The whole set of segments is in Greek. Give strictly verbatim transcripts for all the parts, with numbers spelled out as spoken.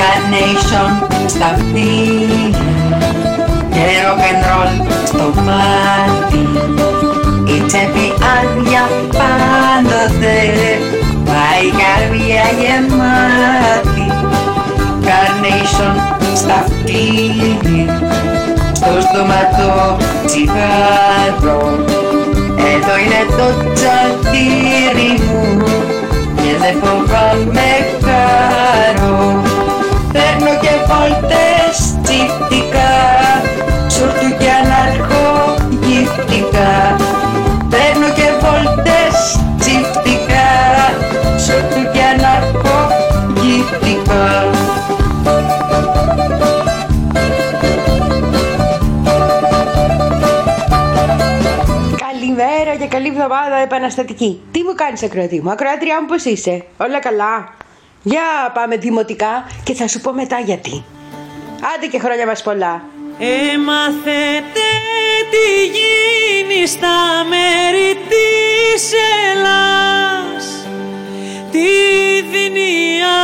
Carnation στα αυτή και rock and roll στο πάρτι. Η τσέπη άδεια πάντοτε, μα η καρδιά γεμάτη. Carnation στα αυτή, στο στόματο τσιγάρο. Εδώ είναι το τσαντήρι μου και δεν φοβάμαι χαρό. Παίρνω και βόλτες τσιφτικά, σουρτούκια αναρχογυφτικά. Παίρνω και βόλτες τσιφτικά, σουρτούκια αναρχογυφτικά. Καλημέρα και καλή εβδομάδα επαναστατική. Τι μου κάνεις ακροατή μου, ακροατριά μου, πώς είσαι, όλα καλά? Για πάμε δημοτικά και θα σου πω μετά γιατί. Άντε και χρόνια μας πολλά. Έμαθετε τι γίνει στα μέρη της Ελλάς, τι δίνει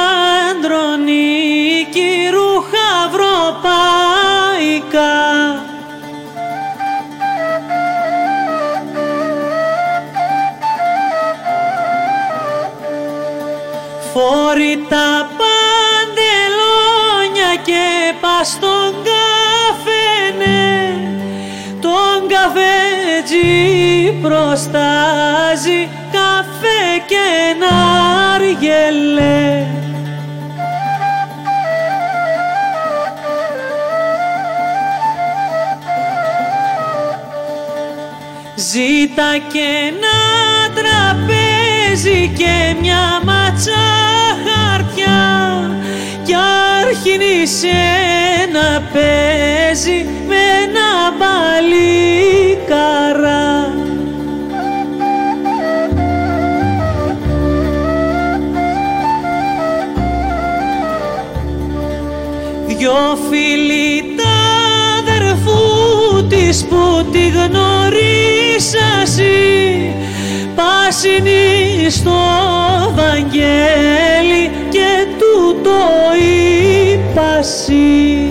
Ανδρονίκη ρούχα ευρωπαϊκά. Φορεί τα παντελόνια και πας στον καφενέ, τον καφέτζι προστάζει καφέ και ναργελέ. Ζήτα και ένα τραπέζι και μια ματσά χαρτιά κι άρχινησε να παίζει με ένα μπαλικαρά. Δυο φίλοι τα αδερφού της που τη γνωρίσασαι πάσινοι στο Βαγγέλη και τούτο είπασι.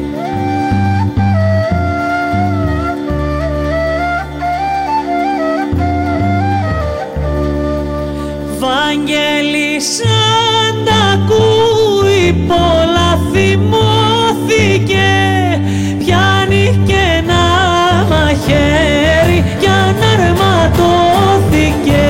Βαγγέλη σαν τ' ακούει πολλά θυμώθηκε, πιάνει και ένα μαχαίρι για να αρματώθηκε.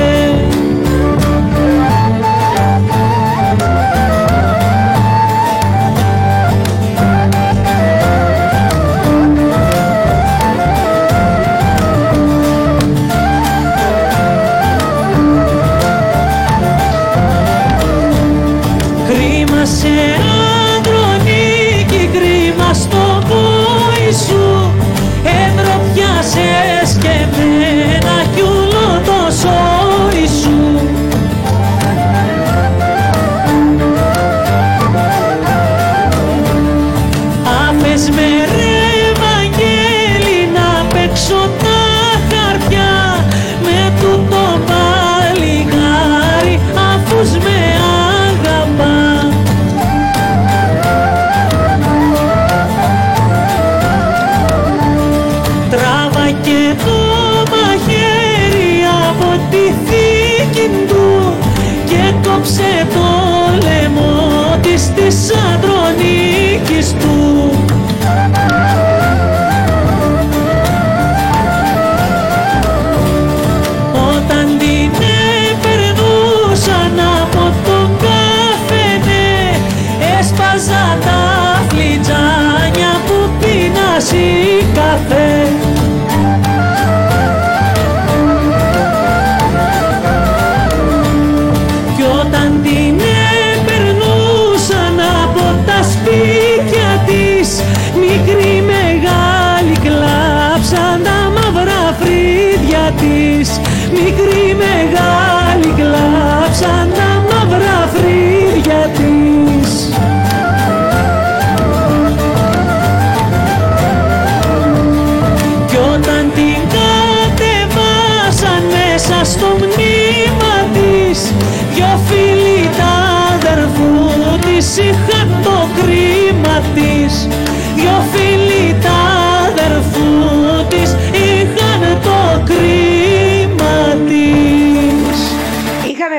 Κρίμα σε Ανδρονίκη, κρίμα στο πόη σου, εντροπιάσες και εμένα κι ούλο το σόι σου. Άφες με ρε Βαγγέλη να παίξω τα χαρτιά με τούτο παλιγάρι αφούς με αγαπά. Τράβα και το μαχαίρι από τη θήκη του και κόψε το λαιμό της της Ανδρονίκης του. Όταν την περνούσαν από τον καφενέ, έσπαζα τα φλιτζάνια που πίνασαι καφέ. Κι όταν την περνούσαν από τα σπίτια της, μικρή μεγάλη κλάψαν τα μαύρα φρύδια της. Μικρή μεγάλη κλάψαν τα μαύρα φρύδια της. Κι όταν την κατεβάσαν μέσα στο μνήμα της, δυο φίλοι τα αδερφού της είχαν το κρύο.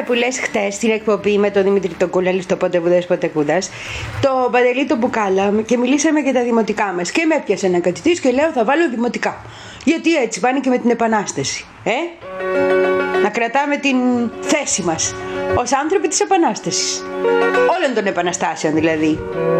που λες χτες στην εκπομπή με τον Δημήτρη τον Κούλαλη στο Πότε Βουδές Πότε Κούδας, το Παντελή το Μπουκάλα, και μιλήσαμε για τα δημοτικά μας και με έπιασε ένα κατητής και λέω θα βάλω δημοτικά. Γιατί έτσι πάνε και με την Επανάσταση. Ε? Να κρατάμε την θέση μας ως άνθρωποι της Επανάστασης. Όλων των επαναστάσεων δηλαδή.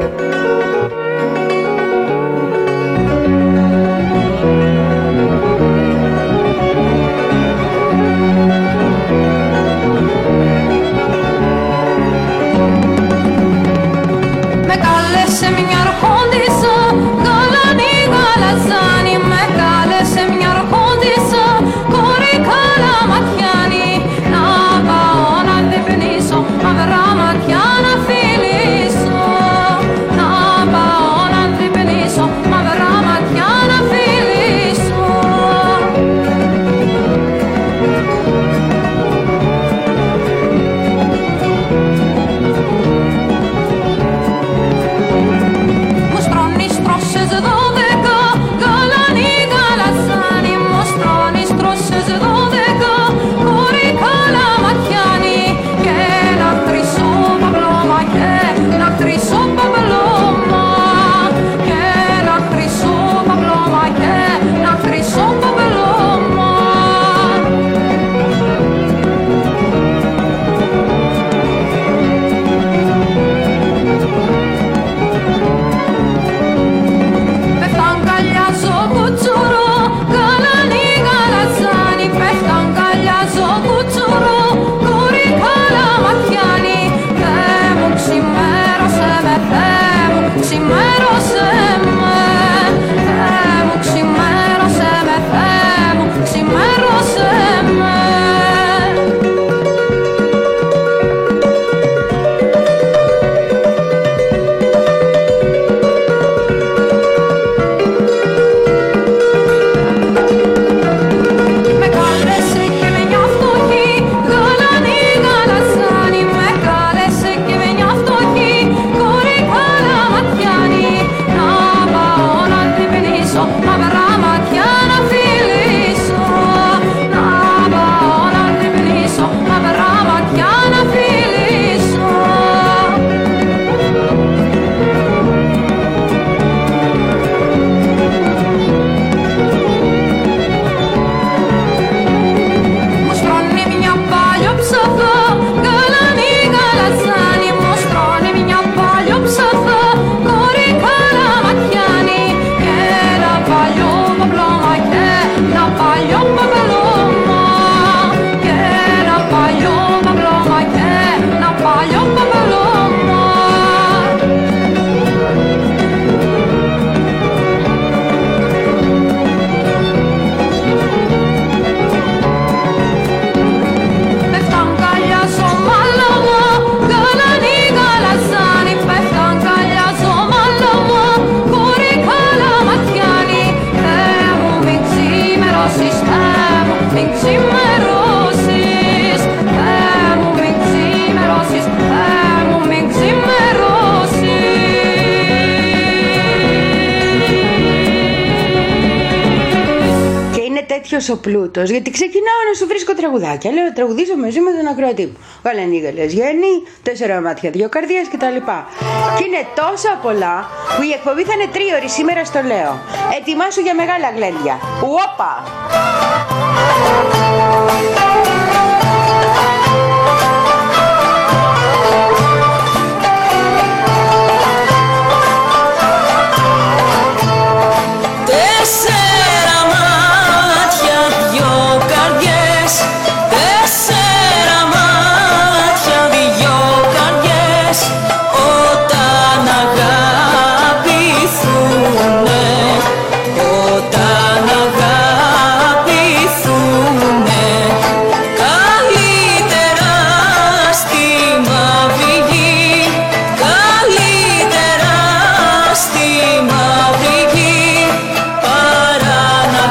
Με κάλεσε μια αρχόντισσα, γαλανή γαλαζάνη. Με κάλεσε μια αρχόντισσα, κόρη καλαματιάνη. Να πάω να διπνήσω, μαύρα ματιά να φιλήσω. Να πάω να διπνήσω, μαύρα ματιά να φιλήσω. Μου στρώνεις τρώσες δώδεκα, γαλανή γαλαζάνη. Μου στρώνεις τρώσες δώδεκα, κόρη καλαματιάνη. Και ένα χρυσό παπλώμα, και ένα χρυσό παπλώμα. Και ένα χρυσό παπλώμα, και ένα χρυσό παπλώμα. Πέφτ' αγκαλιάζω κουτσουρό, γαλανή γαλαζάνη. Πέφτ' αγκαλιάζω κουτσουρό, κόρη καλαματιάνη. Θεέ μου ξημέρωσε με, Θεέ μου ξημέρωσε με. Θεέ μου ξημέρωσε με, Θεέ μου ξημέρωσε με. Με κάλεσε και μια φτωχή, γαλανή γαλαζάνη. Με κάλεσε και μια φτωχή, κόρη καλαματιάνη. Να πάω να διπνήσω, μαύρα ματιά να φιλήσω. Να πάω να διπνήσω, μαύρα ματιά να φιλήσω. Μου στρώνει μια πάλιο ψαθά, γαλανή γαλαζάνη. Μου στρώνει μια πάλιο ψαθά, κόρη καλαματιάνη. Και ένα παλιό παπλώμα, και ένα παλιό παπλώμα. Και ένα παλιό παπλώμα, και ένα παλιό παπλώμα. Πέφτ' αγκαλιάζω μάλαμα, γαλανή γαλαζάνη. Πέφτ' αγκαλιάζω μάλαμα, κόρη καλαματιάνη. Θεέ μου μην ξημερώσεις, Θεέ μου μην ξημερώσεις. Θεέ μου μην ξημερώσεις, Θεέ μου μην ξημερώσεις. Και είναι τέτοιος ο πλούτος, γιατί ξεκινάω να σου βρίσκω τραγουδάκια. Λέω να τραγουδήσω μαζί με τον ακροατή μου. Γαλανή γαλαζιάνη, τέσσερα μάτια, δυο καρδιές κτλ. Και είναι τόσα πολλά που η εκπομπή θα είναι τρίωρη σήμερα, στο λέω. Ετοιμάσου για μεγάλα γλέντια. Ουόπα! Τέσσερα μάτια, δυο καρδιές. Τέσσερα μάτια, δυο καρδιές. Όταν αγαπηθούνε, όταν αγαπηθούνε, καλύτερα στη μαύρη γη, καλύτερα στη μαύρη γη, παρά να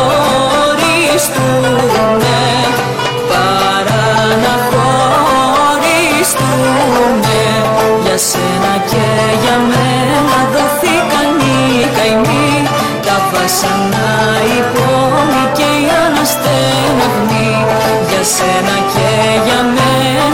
χωριστούνε, παρά να χωριστούνε. Για σένα και για μένα δοθήκαν οι καημοί, τα βάσανα οι πόνοι και οι αναστεναγμοί. Για σένα και για μένα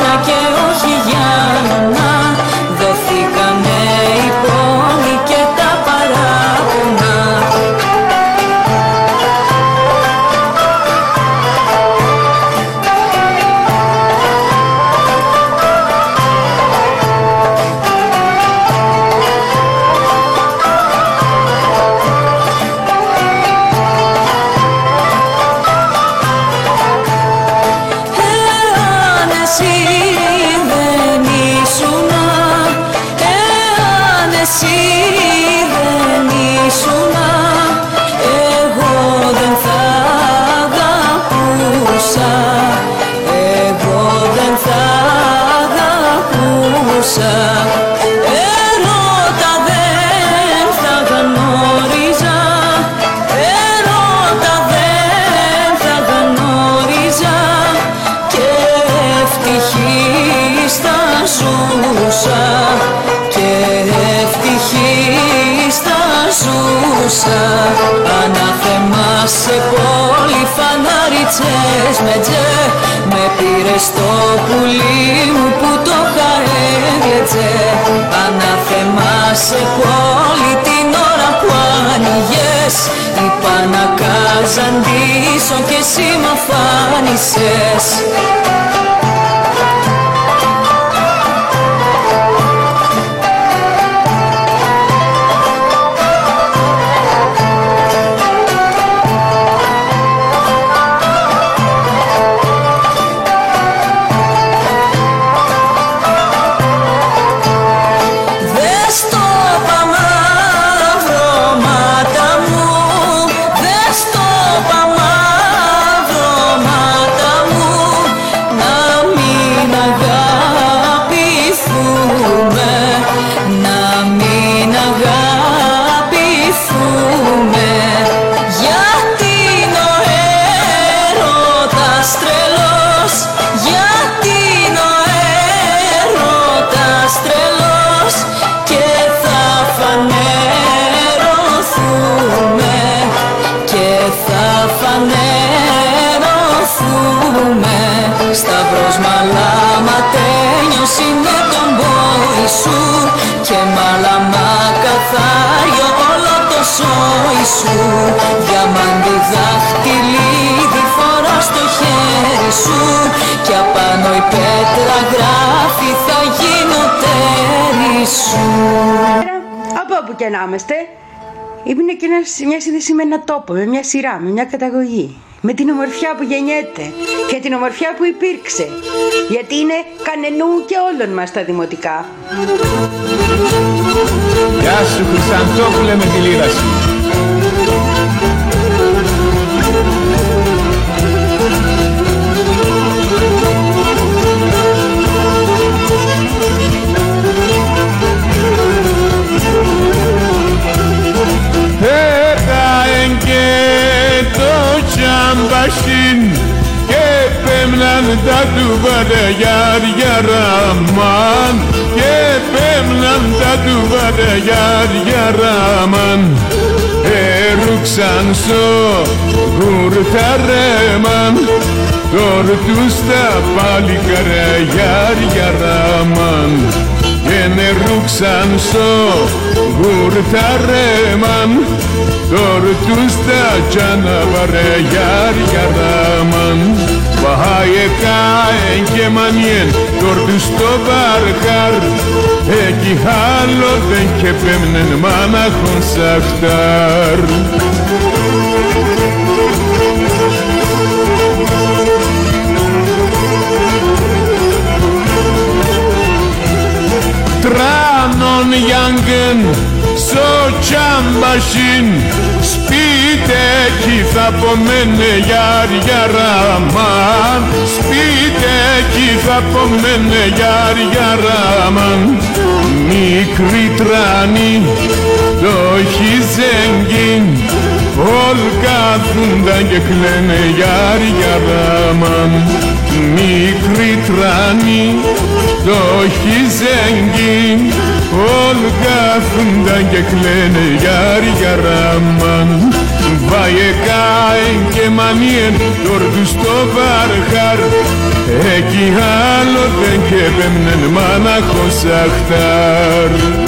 τσες με τζε. Με πήρε στο πουλί μου που το χαέγλετζε. Ανάθεμα σε πόλη την ώρα που άνοιγες. Είπα να καζαντήσω και εσύ μ' αφάνισες. Σταυρός μαλάματένιος είναι τον πόη σου. Και μαλαμά καθάριο όλο το σόι σου. Διαμάντι δάχτυλίδι φορά στο χέρι σου. Κι απάνω η πέτρα γράφει θα γίνω τέρι σου. Από όπου και να είμαστε, είναι και μια σύνδεση με ένα τόπο, με μια σειρά, με μια καταγωγή. Με την ομορφιά που γεννιέται και την ομορφιά που υπήρξε. Γιατί είναι κανενού και όλων μας τα δημοτικά. Γεια σου Χρυσαντόπουλε με τη λίρα σου. Πέταεν και το τσάμπασιν και πέμναν τα τουβαρεγιάρια ραμάν. Και πέμναν τα τουβαρεγιάρια ραμάν. Έρουξαν στο γουρταρέμαν. Τόρτους τα παλικαρεγιάρια ραμάν. Και νερούξαν στο γουρταρέμαν. Τόρτους τα τσαναβαρεγιάρια ραμάν. Βαχαεκάεν και μανιέν τόρτους στο βαρχάρ. Εκεί άλλο δεν και πέμνεν μάναχον σαχτάρ. Τράνον γιάνγκεν στο τσάμπασιν. Σπίτεκι θα πομένε γιάρια ραμάν. Σπίτεκι θα πομένε γιάρια ραμάν. Μικρή τράνη το χιζέγγιν. Όλ κάθουνταν και κλαίνε γιάρια ραμάν. Μικρή τράνη το χιζέγγιν. Όλ κάθουνταν και κλαίνε γιάρια ραμάν. Βαεκάεν και μανιέν τόρτους στο βαρχάρ. Εκεί άλλο δεν και πέμνεν μάναχο σαχτάρ.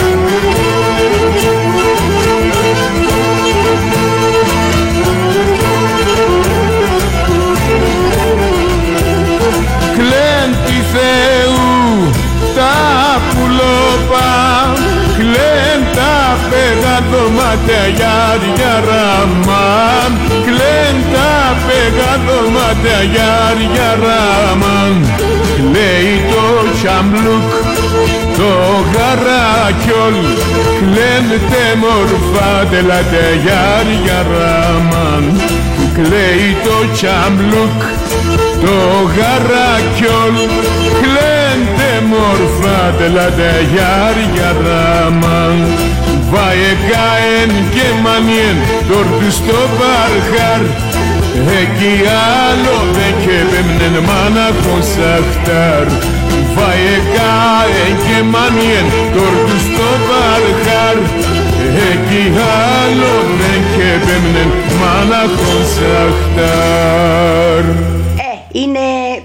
Κλέν τη Θεού τα πουλόπα. Κλέν τα πεγαδωμάτια γιάρια ραμάν. Κλέν τα πεγαδωμάτια γιάρια ραμάν. Κλαίει το τσαμπλούκ το γαράκιολ. Κλέν τε μορφά τελάτε γιάρια ραμάν. Κλαίει το τσαμπλούκ το γαράκιολ. Κλέν τε μορφά τελάτε γιάρια ραμάν. Βαεκάεν και μανιέν τόρτους στο βαρχάρ. Εκεί άλλο δεν και πέμνεν μάναχο σαχτάρ. Βαεκάεν και μανιέν τόρτους στο βαρχάρ. Εκεί άλλο δεν και πέμνεν μάναχο σαχτάρ.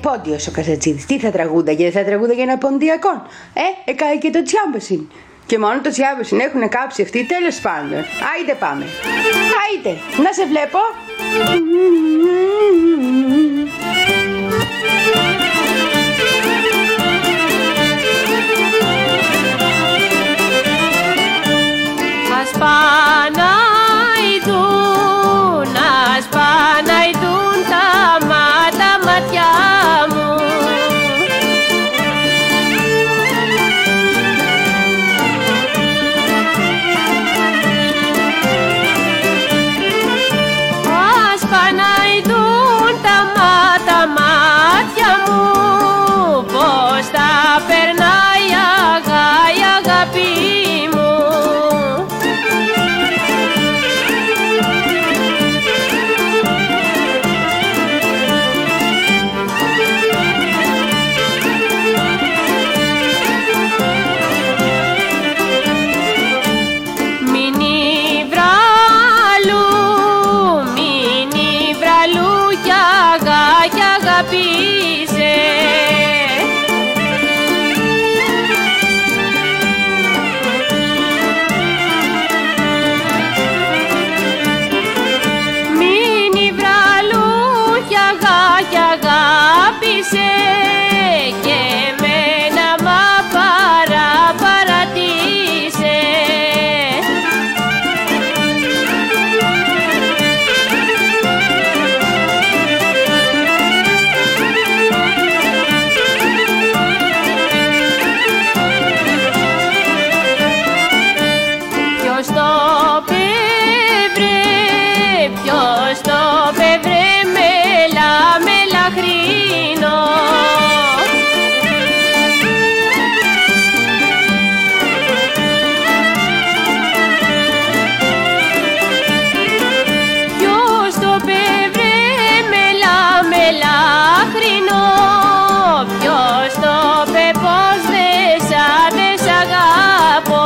Πόντιος ο Καζατζίδης. Τι θα τραγούδαγε, δεν θα τραγούδαγε ένα ποντιακόν. Ε, εκάει και το Τσιάμπασιν. Και μόνο το Τσιάμπασιν έχουν κάψει αυτοί, τέλος πάντων. Άιντε πάμε. Άιντε, να σε βλέπω. Ας παναηδούν, ας παναηδούν τα μάτα ματιά μου. Ας παναηδούν τα μάτα μάτια μου, πως τα περνάει αγά, η αγάπη μου. Και εμένα μα παρά παρατήσε. Ποιος το πέβρε, ποιος το πέβρε, μέλα, μέλα χρήνω. Ποιος το πέβρε, μέλα, μέλα χρήνω. Ποιος το πέ, πως δεν σ' δεν σ' αγαπώ.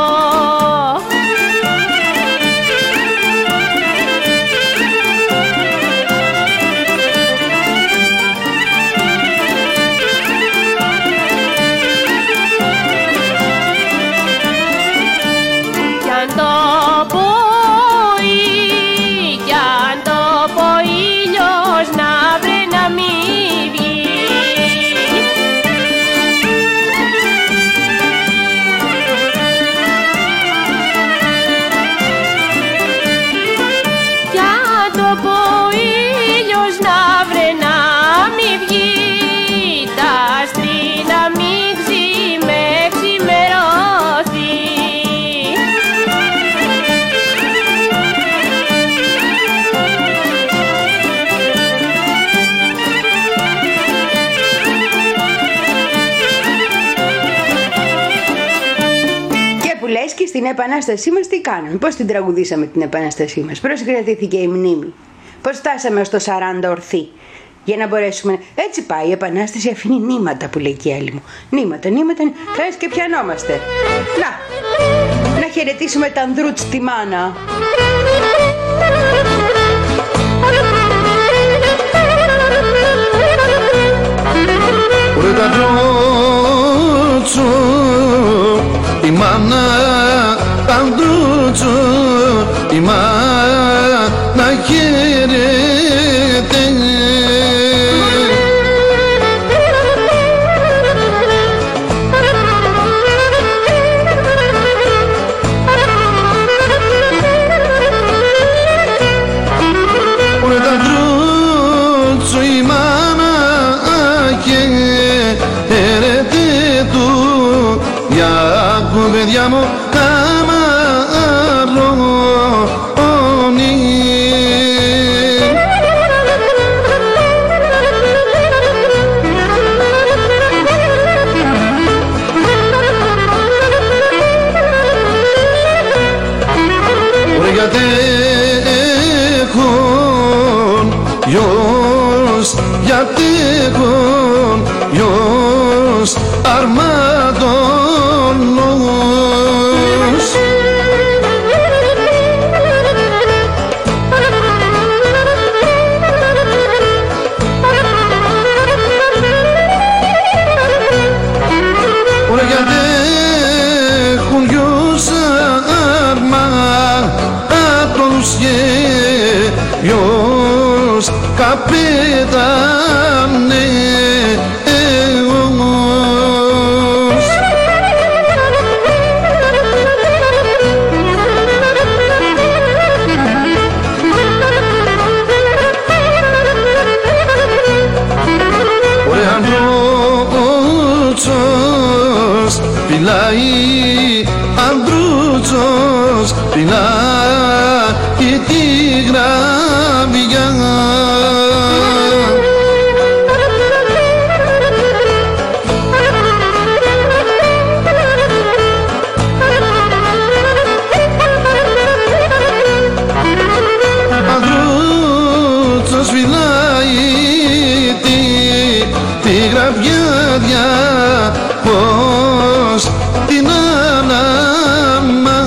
Και στην επανάστασή μας τι κάναμε, πώς την τραγουδήσαμε την επανάστασή μας, πώς κρατήθηκε η μνήμη, πώς φτάσαμε ως το σαράντα ορθοί, για να μπορέσουμε. Έτσι πάει η επανάσταση, αφήνει νήματα που λέει και η άλλη μου. Νήματα, νήματα, θες και πιανόμαστε. Να, να χαιρετήσουμε τα Ανδρούτς τη μάνα. Ωρε τα Ανδρούτσου, η μάνα, τα Ανδρούτσου, η μάνα χαίρεται. Ωρε τα Ανδρούτσου, η μάνα χαίρεται του. Για άκου παιδιά μου καμαρώνει. Ωραία γιατί έχουν γιος, γιατί έχουν γιος αρμάτωνος. καπετάνεος. Ο Αντρούτσος πειλάει, Αντρούτσος πειλάει τη γραβιά. Αντρούτσος πειλάει τη, τη γραβιά, πως την ανάμα.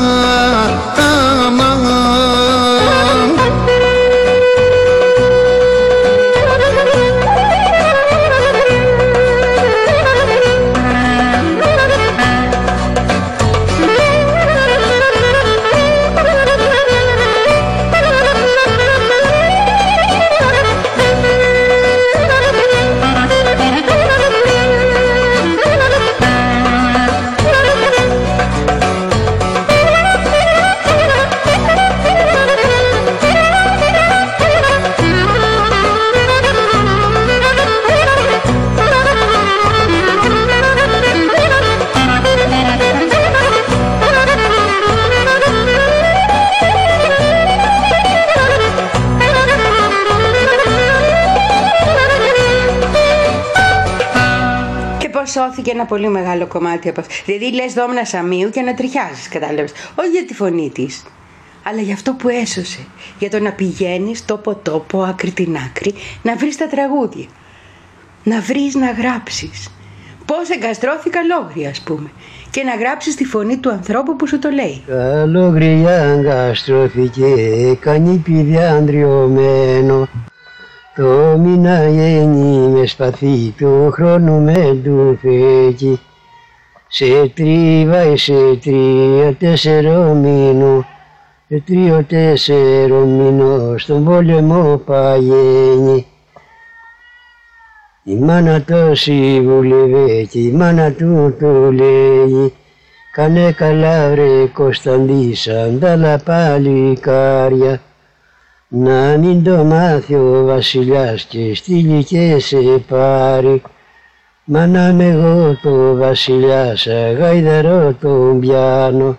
Σώθηκε ένα πολύ μεγάλο κομμάτι από αυτό. Δηλαδή λες Δόμνα Σαμίου και να τριχιάζεις, κατάλαβες. Όχι για τη φωνή της, αλλά για αυτό που έσωσε. Για το να πηγαίνεις τόπο τόπο, άκρη την άκρη, να βρεις τα τραγούδια. Να βρεις να γράψεις. Πώς εγκαστρώθηκα λόγρια, ας πούμε. Και να γράψεις τη φωνή του ανθρώπου που σου το λέει. Καλόγρια εγκαστρώθηκε, κάνει πηδιά αντριωμένο. Το μήνα γέννη με σπαθί, το χρόνο με του φέκει. Σε τρίβα σε τρία τέσσερο μήνο, σε τρίο τέσσερο μήνο στον πόλεμο παγαίνει. Η μάνα το συμβουλεύε και η μάνα του το λέει, κάνε καλά βρε Κωνσταντίσα, αντάλλα παλικάρια. Να μην το μάθει ο βασιλιάς και στείλει και σε πάρει. Μα να με εγώ το βασιλιάς, γάιδαρο τον πιάνω.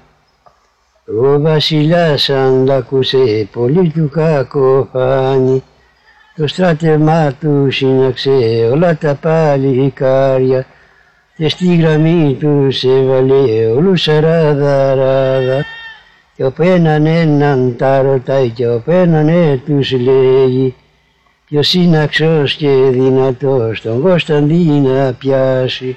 Ο βασιλιάς αν τ' ακούσε πολύ του κακοφάνει. Το στράτευμα του σύναξε όλα τα παλικάρια και στη γραμμή τους έβαλε όλους αράδα-ράδα. Κι όπου έναν έναν τα ρωτάει κι όπου έναν τους λέγει, ποιος είναι αξιός και δυνατός τον Κωνσταντή να πιάσει.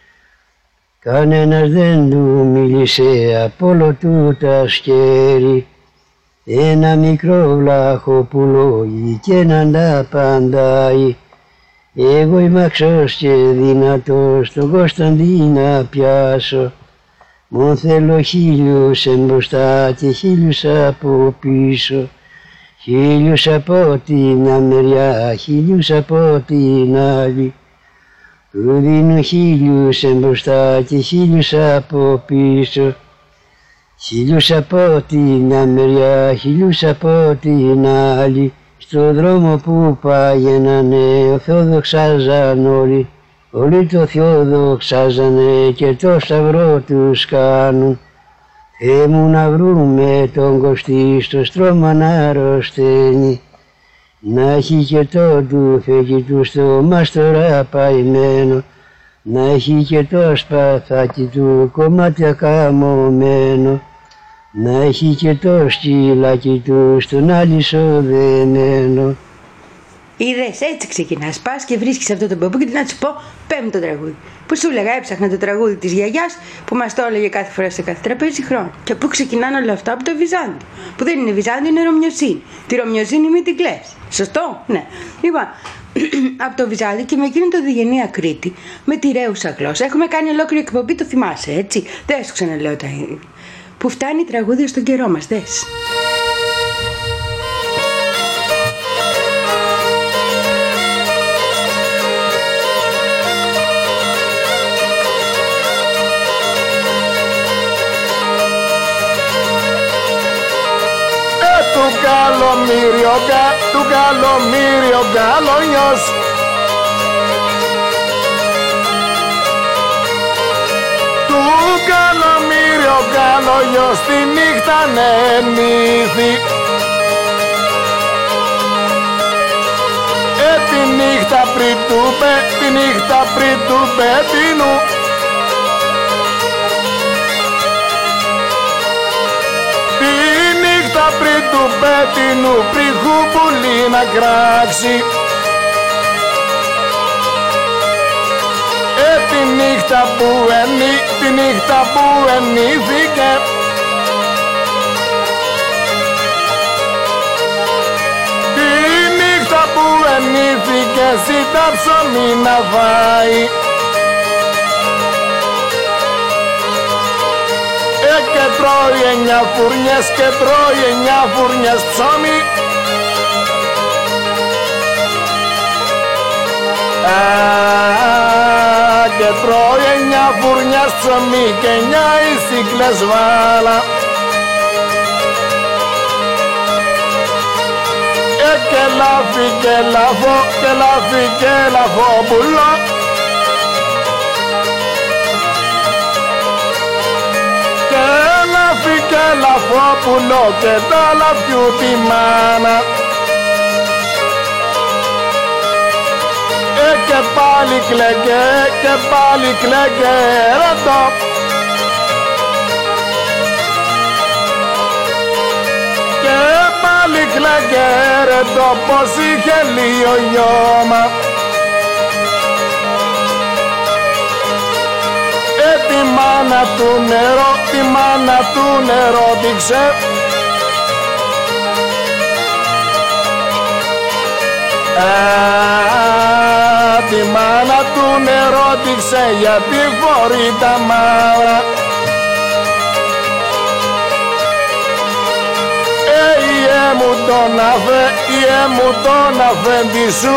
Κανένας δεν του μίλησε από όλο του τα σκέρι, ένα μικρό βλάχο που λόγει κι έναν τα παντάει. Εγώ είμαι αξιός και δυνατός τον Κωνσταντή να πιάσω. Μον θέλω χίλιους εμπροστά και χίλιους από πίσω, χίλιους από την μια μεριά, χίλιους από την άλλη. Του δίνω χίλιους εμπροστά και χίλιους από πίσω, χίλιους από την μια μεριά, χίλιους από την άλλη. Στο δρόμο που πάγαινανε ορθόδοξάζαν όλοι, όλοι το Θεό δοξάζανε και το σταυρό τους κάνουν. Θεέ μου να βρούμε τον Κωστή στο στρώμα να αρρωσταίνει, να έχει και το του φέκι του στο μάστορα παϊμένο, να έχει και το σπαθάκι του κομμάτια καμωμένο, να έχει και το σκυλάκι του στον άλυσο δεμένο. Είδες, έτσι ξεκινάς. Πας και βρίσκεις αυτό το μπαμπού και να σου πω πέμπτο τραγούδι. Που σου έλεγα, έψαχνα το τραγούδι της γιαγιάς που μας το έλεγε κάθε φορά σε κάθε τραπέζι χρόνο. Και πού ξεκινάνε όλα αυτά? Από το Βυζάντιο. Που δεν είναι Βυζάντιο, είναι Ρωμιοσύνη. Τη Ρωμιοσύνη μην την κλαις. Σωστό? Ναι. Λοιπόν, από το Βυζάντιο και με εκείνον το Διγενή Ακρίτη, με τη ρέουσα γλώσσα. Έχουμε κάνει ολόκληρη εκπομπή, το θυμάσαι, έτσι. Δεν σου ξαναλέω τα ίδια. Που φτάνει η τραγούδια στον καιρό μας, δες. καλομύριο, κα, του καλομύριο καλονιός. Του καλομύριο καλονιός τη νύχτα νεμήθη. Ε, τη νύχτα πριν του πε, τη νύχτα πριν του πετίνου. Πριν του πέτεινου πριχού πουλί να κράξει. Ε, τη νύχτα που ενή, τη νύχτα που ενήθηκε. Τη νύχτα που ενήθηκε ζητά ψωμί να φάει. Και τρώει εννιά φουρνιές, και τρώει εννιά φουρνιές ψωμί. Α, και τρώει εννιά φουρνιές ψωμί και εννιά ησύκλες βάλα. Ε, και λάφι και λαφό, και λάφι και λαφό πουλό. Και λαφόπουλο και τα λαφιού τη μάνα. Ε, και πάλι κλαίγε, και πάλι κλαίγε ρωτώ. Και πάλι κλαίγε ρωτώ πως είχε λίγο νιώμα. Τη μάνα του νερό, τη μάνα του νερό δείξε. Α, τη μάνα του νερό δείξε γιατί φορεί τα μαύρα. Ε, ιέ μου τον αφέ, ιέ μου τον αφέντη σου.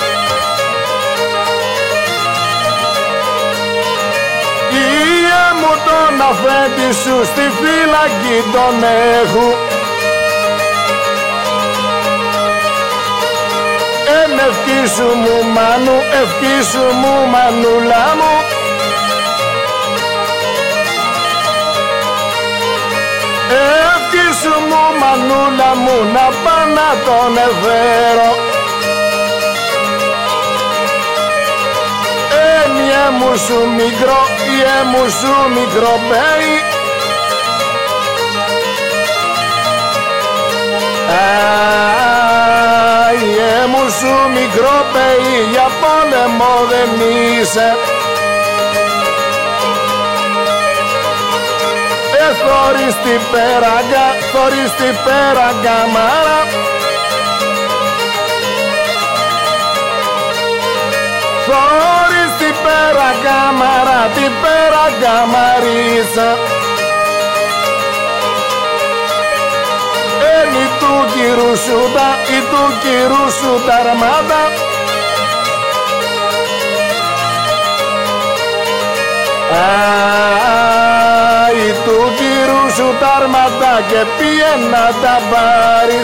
Μου τον αφέντη σου στη φυλακή τον έχουν. Εν ευχή σου μου μανού, ευχή σου μου μανούλα μου. Ευχή σου μου μανούλα μου να πάω να τον εφέρω. Ιέ μου σου μικρό, ιέ μου σου μικρό παιδί. Α, ιέ μου σου μικρό παιδί, για πόλεμο δεν είσαι. Ε, θωρείς την πέραγκα, θωρείς την πέραγκα μάρα. Θωρείς την πέραγκα μάρα, την πέραγκα μαρίσα. Ένι του κυρού σου τα, ή του κυρού σου τα αρμάτα. Α, ή του κυρού σου τα αρμάτα και πήγε να τα πάρεις.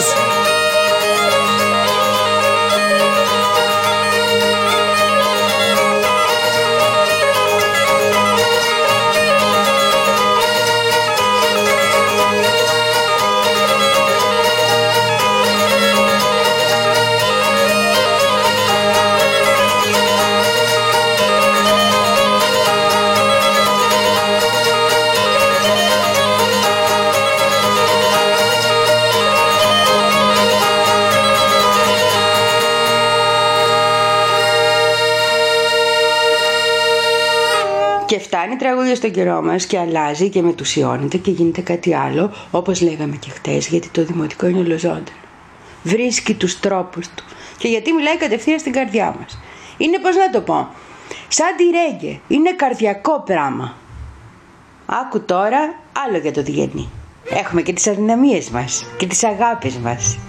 Και φτάνει τραγούδια στον καιρό μας και αλλάζει και μετουσιώνεται και γίνεται κάτι άλλο, όπως λέγαμε και χτες, γιατί το δημοτικό είναι ολοζώντανο. Βρίσκει τους τρόπους του και γιατί μιλάει κατευθείαν στην καρδιά μας. Είναι, πώς να το πω, σαν τη ρέγγε, είναι καρδιακό πράγμα. Άκου τώρα άλλο για το διενή. Έχουμε και τις αδυναμίες μας και τις αγάπες μας.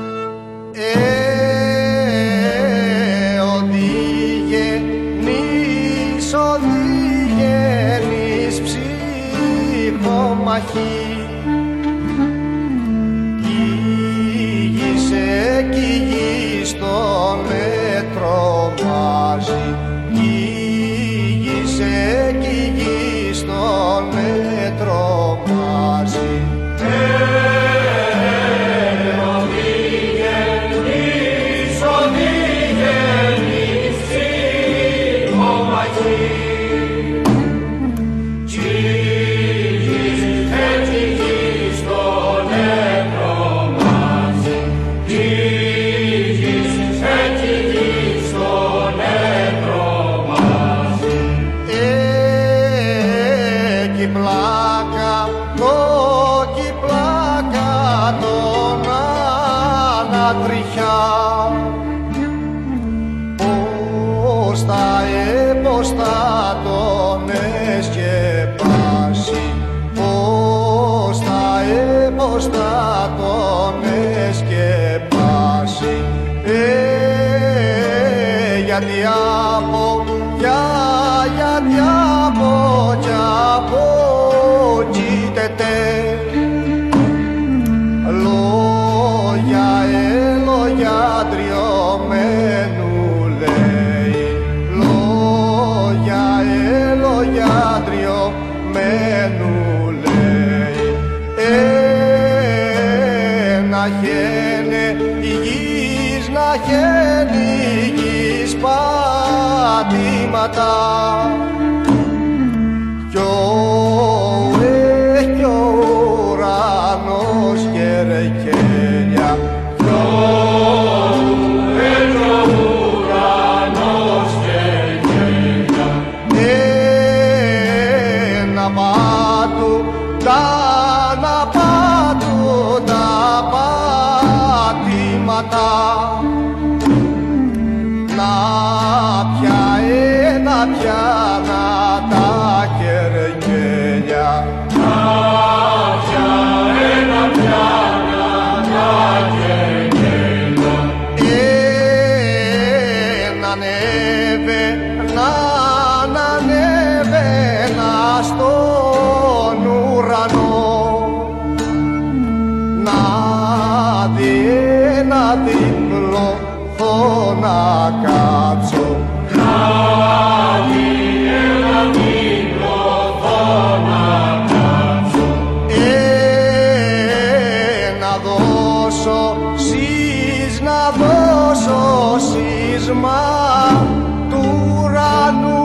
Ε, ότι γεννήθηκε ομαχή. Κήγησε, κηγεί στον τρομάζει. Κήγησε, κηγεί στον τρομάζει. Πώς θα ε, πώς θα τον εσκεπάσει. Πώς θα ε, πώς θα τον εσκεπάσει. Ε, γιατί από για, γιατί από κι από κοίταται. Λόγια, ε, λόγια τριωμένου λέει. Λόγια, ε, λόγια τριωμένου λέει. Ε, να χαίνε η γης, να χαίνε η γης πατήματα. Κι ο, ε, κι ο ουρανός γερεκένια. Κι ο, ε, κι ο ουρανός γερεκένια. Ε, να πάτου, τα, να πάτου τα πατήματα. Να πια, ε, να πια, να τα κερκένια. Να πια, ε, να πια, να τα κερκένια. Ε, να ανέβε, να, να ανέβε, να στον ουρανό. Να δει, να διπλωθώ, να κάτσω. Να δει, να διπλωθώ, να κάτσω. Ε, να δώσω σεις, να δώσω σείσμα του ουρανού.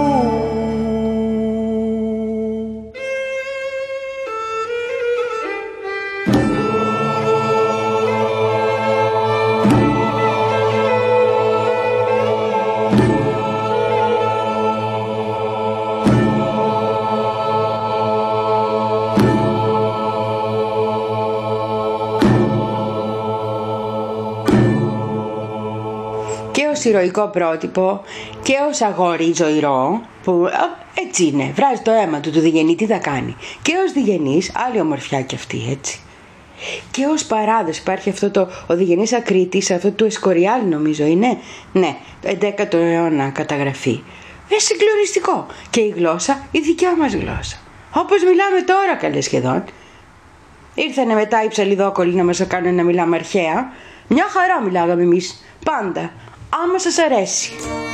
ηρωικό πρότυπο και ως αγόρι ζωηρό που έτσι είναι, βράζει το αίμα του του διγενή, τι θα κάνει, και ως διγενής άλλη ομορφιά κι αυτή, έτσι. Και ως παράδοση υπάρχει αυτό το ο διγενής Ακρίτης, αυτό του Εσκοριάλ νομίζω είναι, ναι, εντέκατο αιώνα καταγραφή. Ε, συγκλονιστικό. Και η γλώσσα, η δικιά μας γλώσσα, όπως μιλάμε τώρα καλέ σχεδόν. Ήρθανε μετά οι ψαλιδόκολλοι να μας κάνουν να μιλάμε αρχαία. Μια χαρά μιλάγαμε εμείς πάντα, άμα σας αρέσει.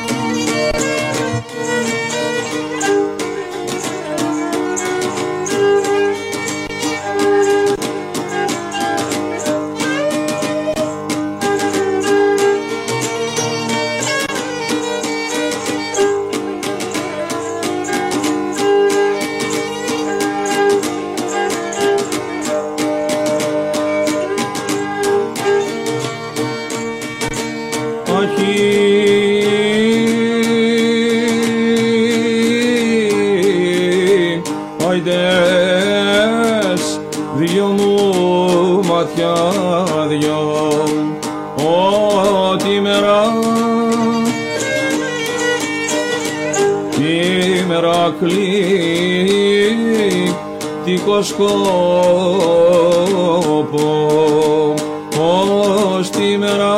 Σκόπο ως τη μέρα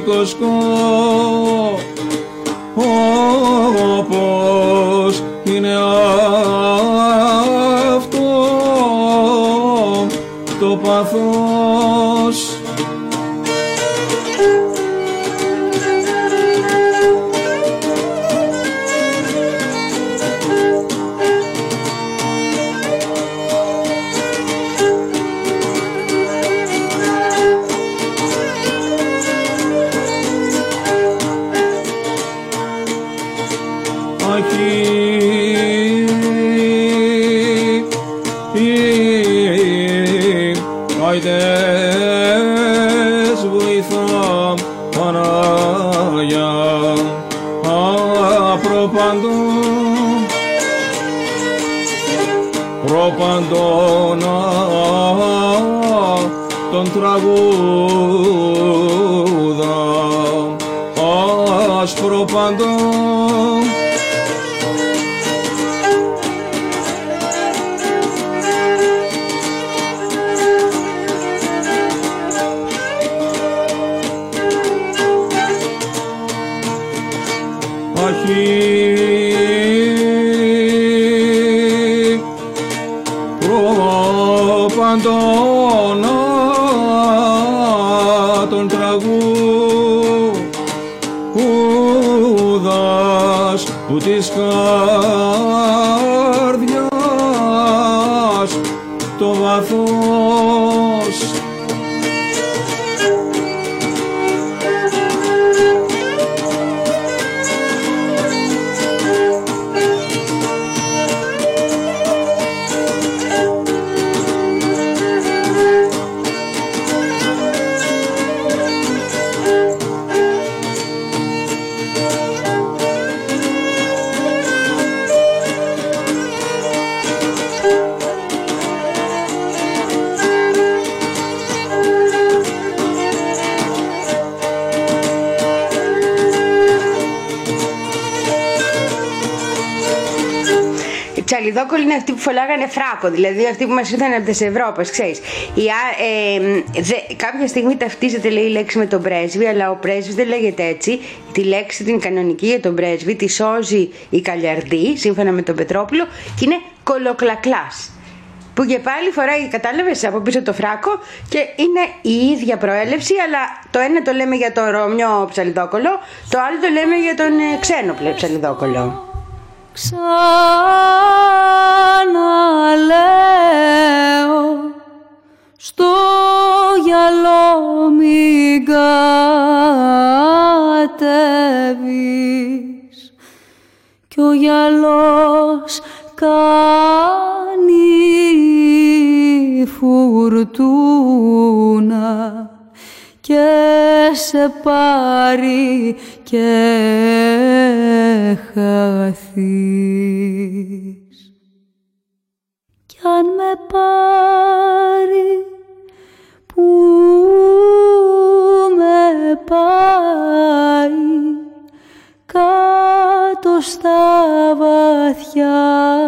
σηκωσκώ όπως είναι αυτό το πάθος. Άιτες βοηθά Παναγιά απροπαντού προπαντώνα τον τραγούδα ας προπαντώ. Προπαντώνα τον τραγούδας που της καρδιάς το βάθος. Τσαλιδόκολλοι είναι αυτοί που φωλάγανε φράκο, δηλαδή αυτοί που μας ήρθαν από τις Ευρώπες, ξέρεις. Η, ε, δε, κάποια στιγμή ταυτίζεται, λέει, η λέξη με τον πρέσβη, αλλά ο πρέσβης δεν λέγεται έτσι. Τη λέξη την κανονική για τον πρέσβη τη σώζει η Καλιαρδή, σύμφωνα με τον Πετρόπουλο, και είναι κολοκλακλάς. Που και πάλι φοράει, κατάλαβες, από πίσω το φράκο και είναι η ίδια προέλευση, αλλά το ένα το λέμε για τον Ρωμιό Ψαλιδόκολλο, το άλλο το λέμε για τον ε, ξένο Ψαλιδόκολλο. Ξαναλέω στο γυαλό μην κατέβεις κι ο γυαλός κάνει φουρτούνα και σε πάρει και χαθείς. Κι αν με πάρει που με πάει κάτω στα βαθιά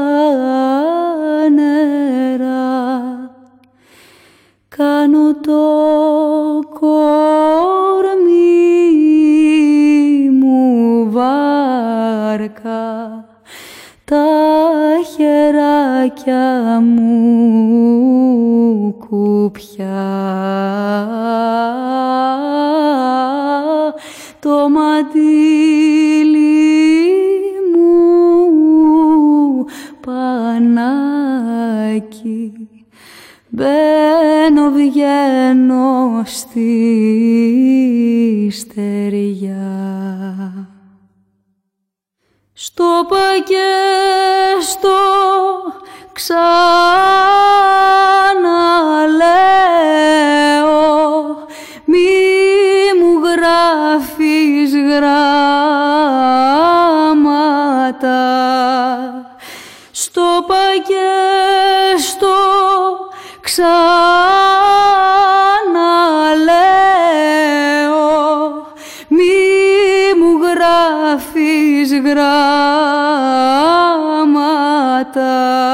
νερά, κάνω το κορμί μου βάρκα, τα χεράκια μου κουπιά, το μαντίλι μου πανάκι, μπαίνω βγαίνω στη στεριά. Στο πακέστο ξαναλέω μη μου γράφεις γράμματα. Στο πακέστο ξαναλέω μη μου γράφεις γράμματα,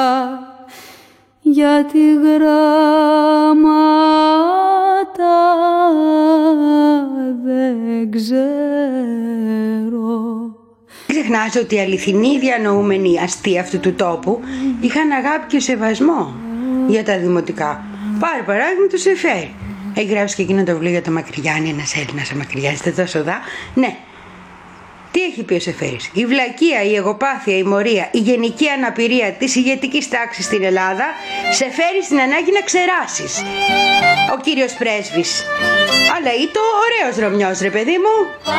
γιατί γράμματα δεν ξέρω. Ξεχνάς ότι οι αληθινοί διανοούμενοι αστεί αυτού του τόπου είχαν αγάπη και σεβασμό για τα δημοτικά. Πάρε παράδειγμα το Σεφέρι. Έχει γράψει και εκείνο το βιβλίο για το Μακρυγιάννη, ένας Έλληνας ο Μακρυγιάννης, δεν τόσο δά. Ναι. Τι έχει πει ο Σεφέρης? Η βλακεία, η εγωπάθεια, η μορία, η γενική αναπηρία της ηγετικής τάξης στην Ελλάδα σε φέρει στην ανάγκη να ξεράσεις. Ο κύριος πρέσβης. Αλλά ή το ωραίος Ρωμιός, ρε παιδί μου.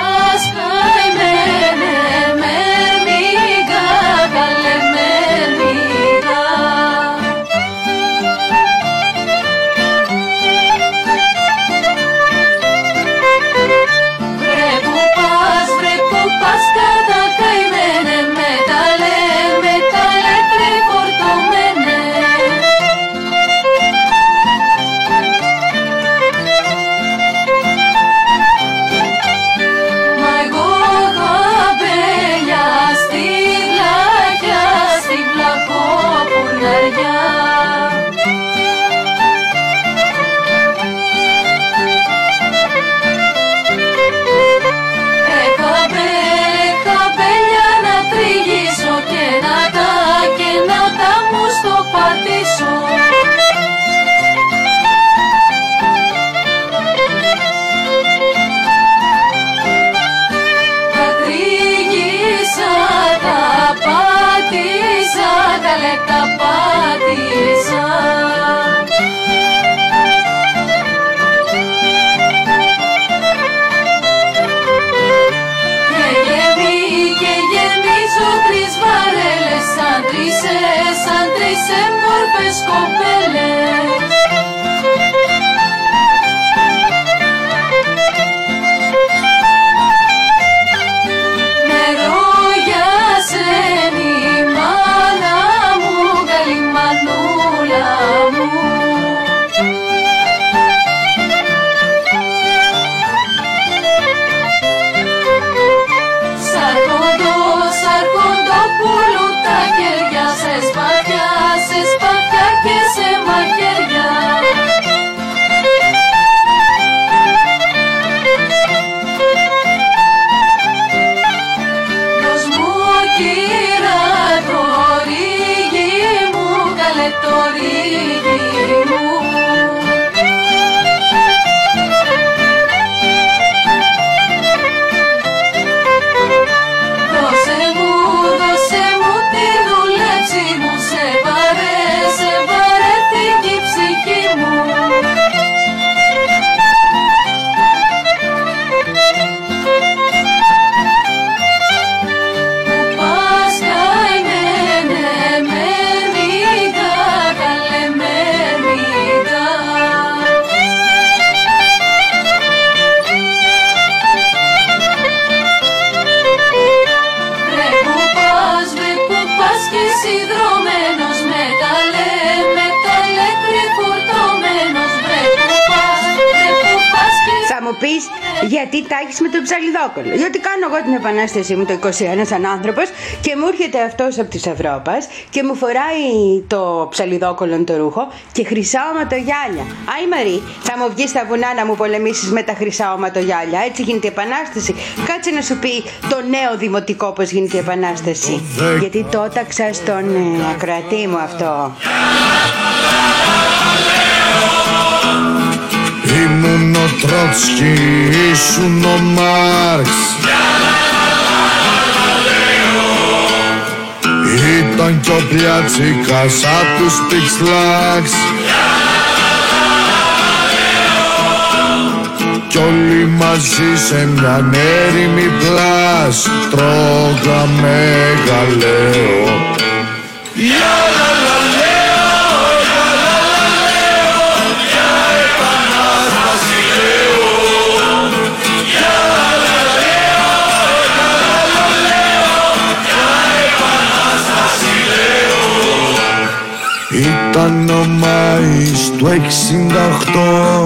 Γιατί τα έχεις με τον ψαλιδόκολο? Γιατί κάνω εγώ την επανάστασή μου το είκοσι ένα σαν άνθρωπος και μου έρχεται αυτός από της Ευρώπας και μου φοράει το ψαλιδόκολο το ρούχο και χρυσά οματογιάλια. Άι Μαρή, θα μου βγεις στα βουνά να μου πολεμήσεις με τα χρυσά οματογιάλια? Έτσι γίνεται η επανάσταση? Κάτσε να σου πει το νέο δημοτικό πως γίνεται η επανάσταση. Γιατί το έταξα στον ε, ακροατή μου αυτό. Ήμουν ο Τρότσκι, ήσουν ο Μάρξ. Ήταν κι ο Πιατσίκας απ' τους Πιξλάξ. Κι όλοι μαζί σε μια έρημη πλάς τρώγαμε γαλαίο. Ήταν ο Μάης του εξήντα οκτώ.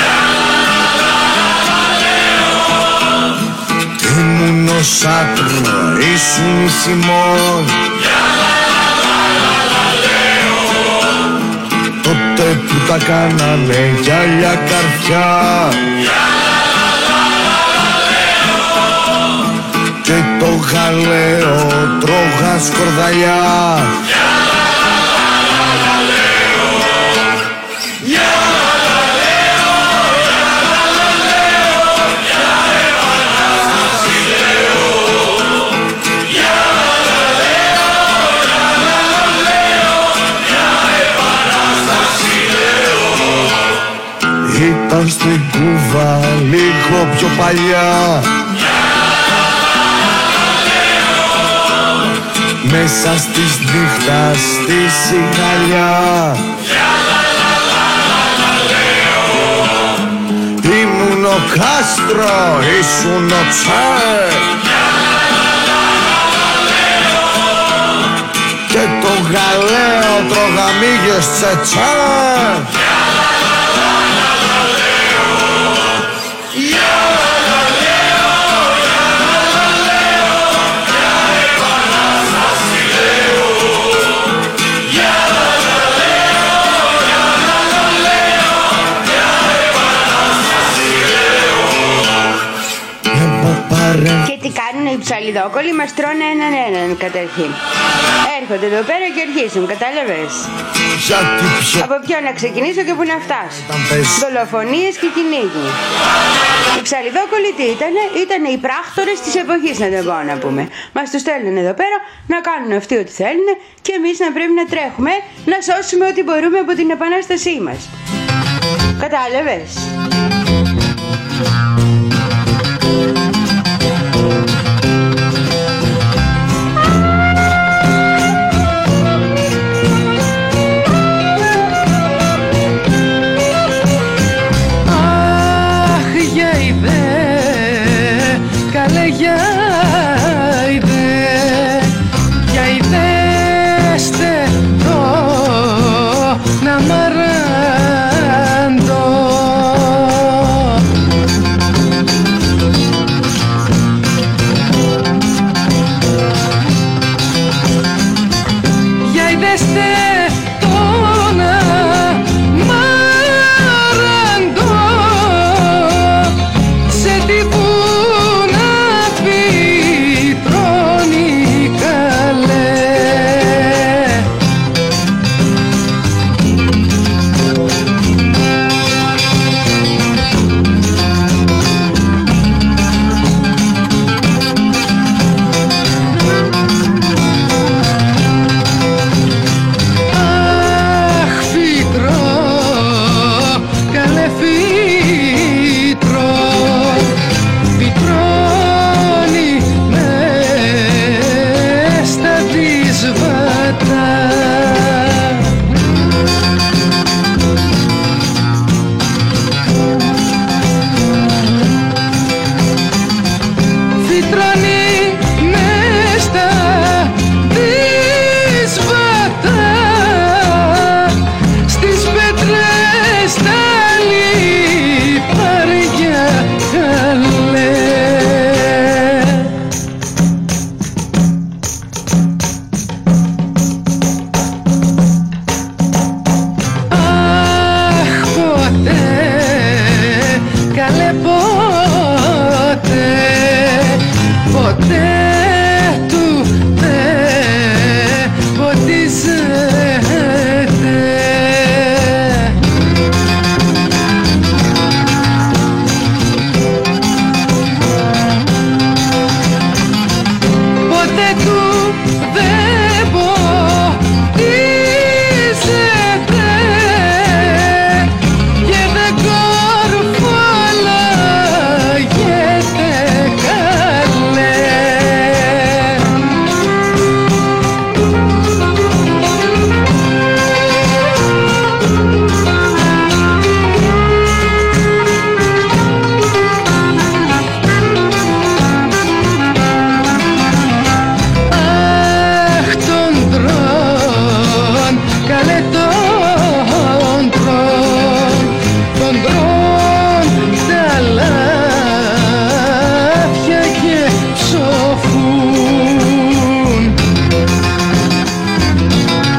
Ήμουν ο Σάτρ, ήσουν η Σιμών. Τότε που τα κάνανε γυάλια καρφιά. γαλέο τρώγα σκορδαλιά. Ήταν στην Κούβα λίγο πιο παλιά, μέσα στις νύχτα στη σιγαλιά. Ήμουν ο Κάστρο, ήσουν ο Τσέ, και το γαλέο τρώγα μύγες τσετσέ. Και τι κάνουν οι ψαλιδόκολλοι, μας τρώνε έναν έναν καταρχήν. Έρχονται εδώ πέρα και αρχίζουν, κατάλαβες. Από ποιο να ξεκινήσω και που να φτάσω. Δολοφονίες και κυνήγι. Οι ψαλιδόκολλοι τι ήτανε, ήτανε οι πράκτορες της εποχής, να το πω να πούμε. Μας τους στέλνουν εδώ πέρα να κάνουν αυτοί ό,τι θέλουν και εμείς να πρέπει να τρέχουμε να σώσουμε ό,τι μπορούμε από την επανάστασή μας. Κατάλαβες.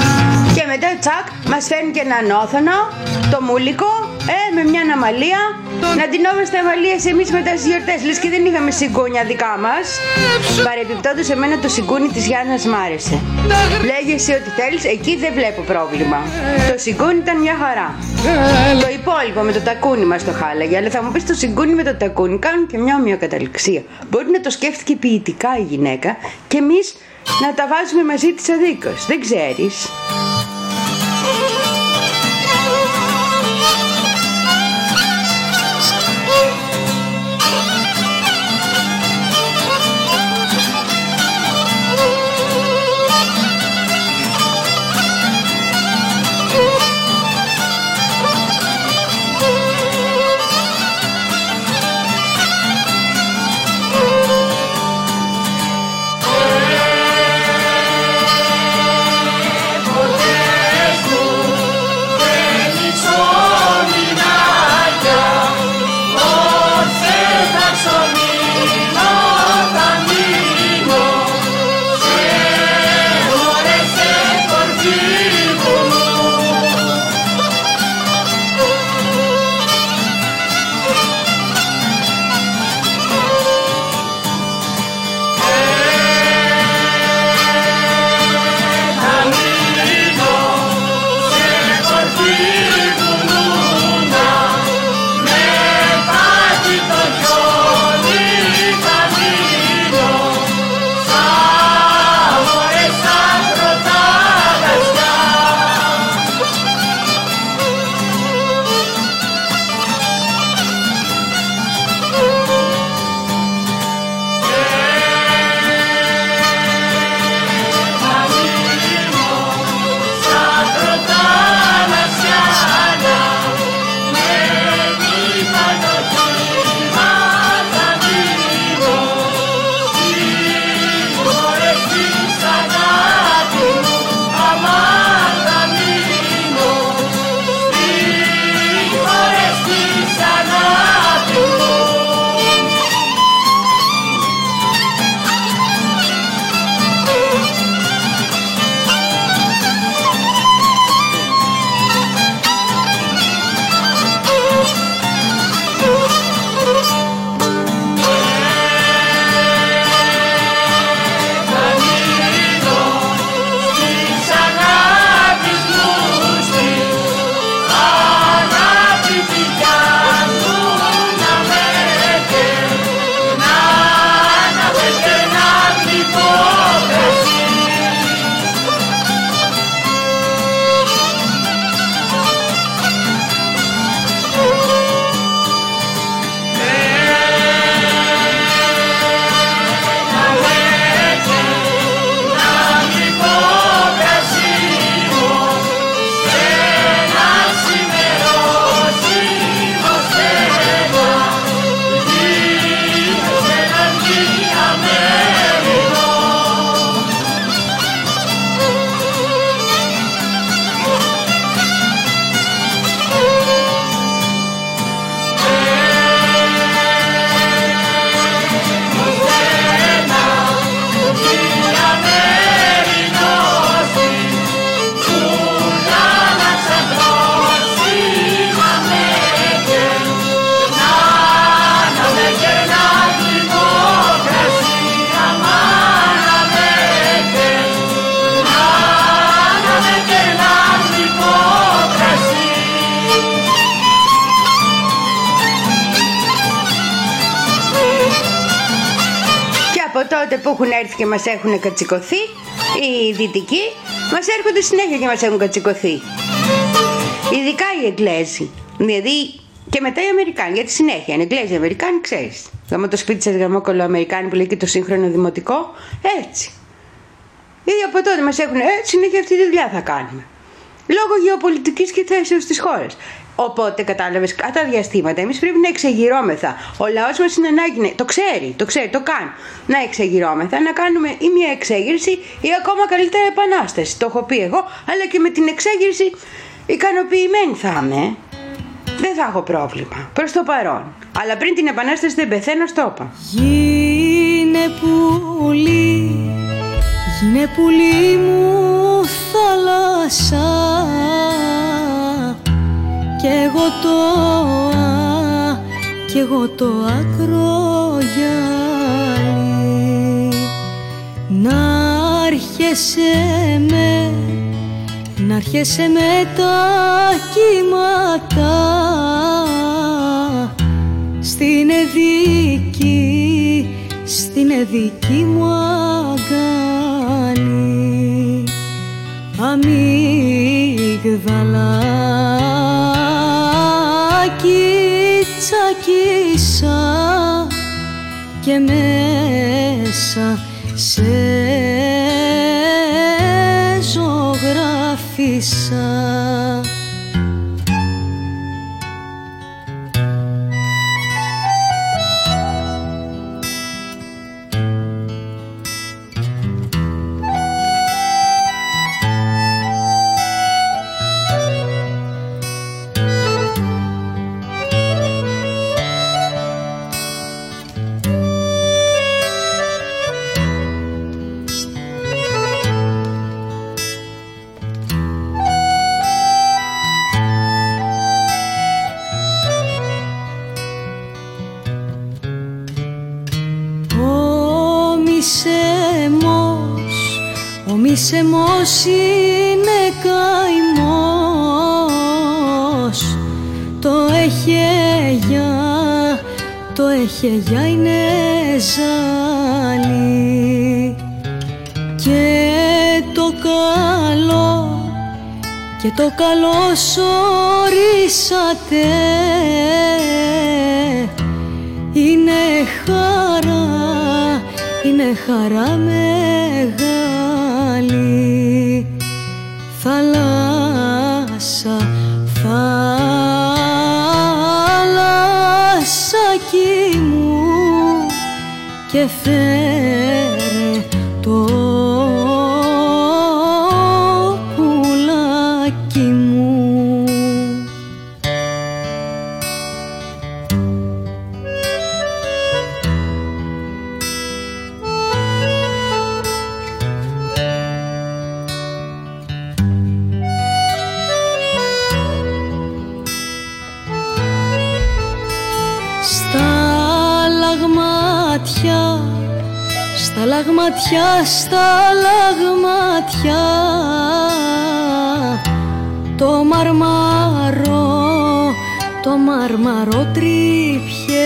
Μας φέρνει και έναν όθωνο, το μούλικο, ε, με μια αναμαλία Να ντυνόμαστε αμαλίες εμείς μετά τις γιορτές, λες και δεν είχαμε συγκούνια δικά μας. Παρεπιπτόντως εμένα το συγκούνι της Γιάννας μ' άρεσε. Λέγε εσύ ό,τι θέλεις, εκεί δεν βλέπω πρόβλημα. Το συγκούνι ήταν μια χαρά. Το υπόλοιπο με το τακούνι μας το χάλαγε. Αλλά θα μου πεις, το συγκούνι με το τακούνι κάνουν και μια ομοιοκαταληξία. Μπορεί να το σκέφτηκε ποιητικά η γυναίκα και εμείς να τα βάζουμε μαζί της αδίκως. Δεν ξέρεις. Τότε που έχουν έρθει και μας έχουν κατσικωθεί, οι δυτικοί μας έρχονται συνέχεια και μας έχουν κατσικωθεί. Ειδικά οι Εγγλέζοι, δηλαδή και μετά οι Αμερικάνοι, γιατί συνέχεια είναι Εγγλέζοι, Αμερικάνοι, ξέρεις. Γαμώ το σπίτι σας, γαμώ κολοαμερικάνοι που λέει και το σύγχρονο δημοτικό, έτσι. Ήδη από τότε μας έχουν, ε, συνέχεια αυτή τη δουλειά θα κάνουμε. Λόγω γεωπολιτικής και θέσεως της χώρας. Οπότε κατάλαβες, κατά διαστήματα εμείς πρέπει να εξεγειρώμεθα. Ο λαός μας είναι ανάγκη, το ξέρει, το ξέρει, το κάνει. Να εξεγειρώμεθα, να κάνουμε ή μια εξέγερση ή ακόμα καλύτερα επανάσταση. Το έχω πει εγώ, αλλά και με την εξέγερση ικανοποιημένη θα είμαι. Δεν θα έχω πρόβλημα, προς το παρόν. Αλλά πριν την επανάσταση δεν πεθαίνω, στο είπα. Γίνε πουλί, γίνε πουλί μου θάλασσα, κι εγώ το κι εγώ το ακρογιάλι. Να έρχεσαι με, να έρχεσαι με τα κύματα στην εδική, στην εδική μου αγκάλι. Αμύγδαλάκι τσακίσα και μέσα σε ζωγράφισα. Ο μισεμός είναι καημός, το έχε για, το έχε για είναι ζάλι. Και το καλό, και το καλό σωρίσατε, είναι χαρά, είναι χαρά μεγάλη. Θάλασσα, θάλασσακι μου, και φέρε το πουλάκι μου. Στα λαγματιά, στα λαγματιά, το μαρμαρό, το μαρμαρό τρυπιέται.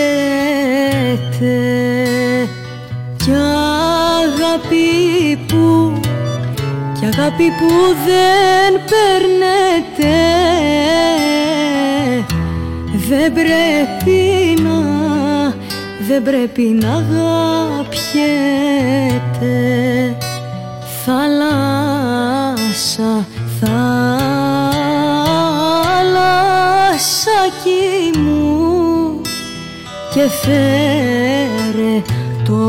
Κι αγάπη που, κι αγάπη που δεν παίρνεται, δεν πρέπει να, δεν πρέπει να αγαπιέται. Θάλασσα, θάλασσακι μου, και φέρε το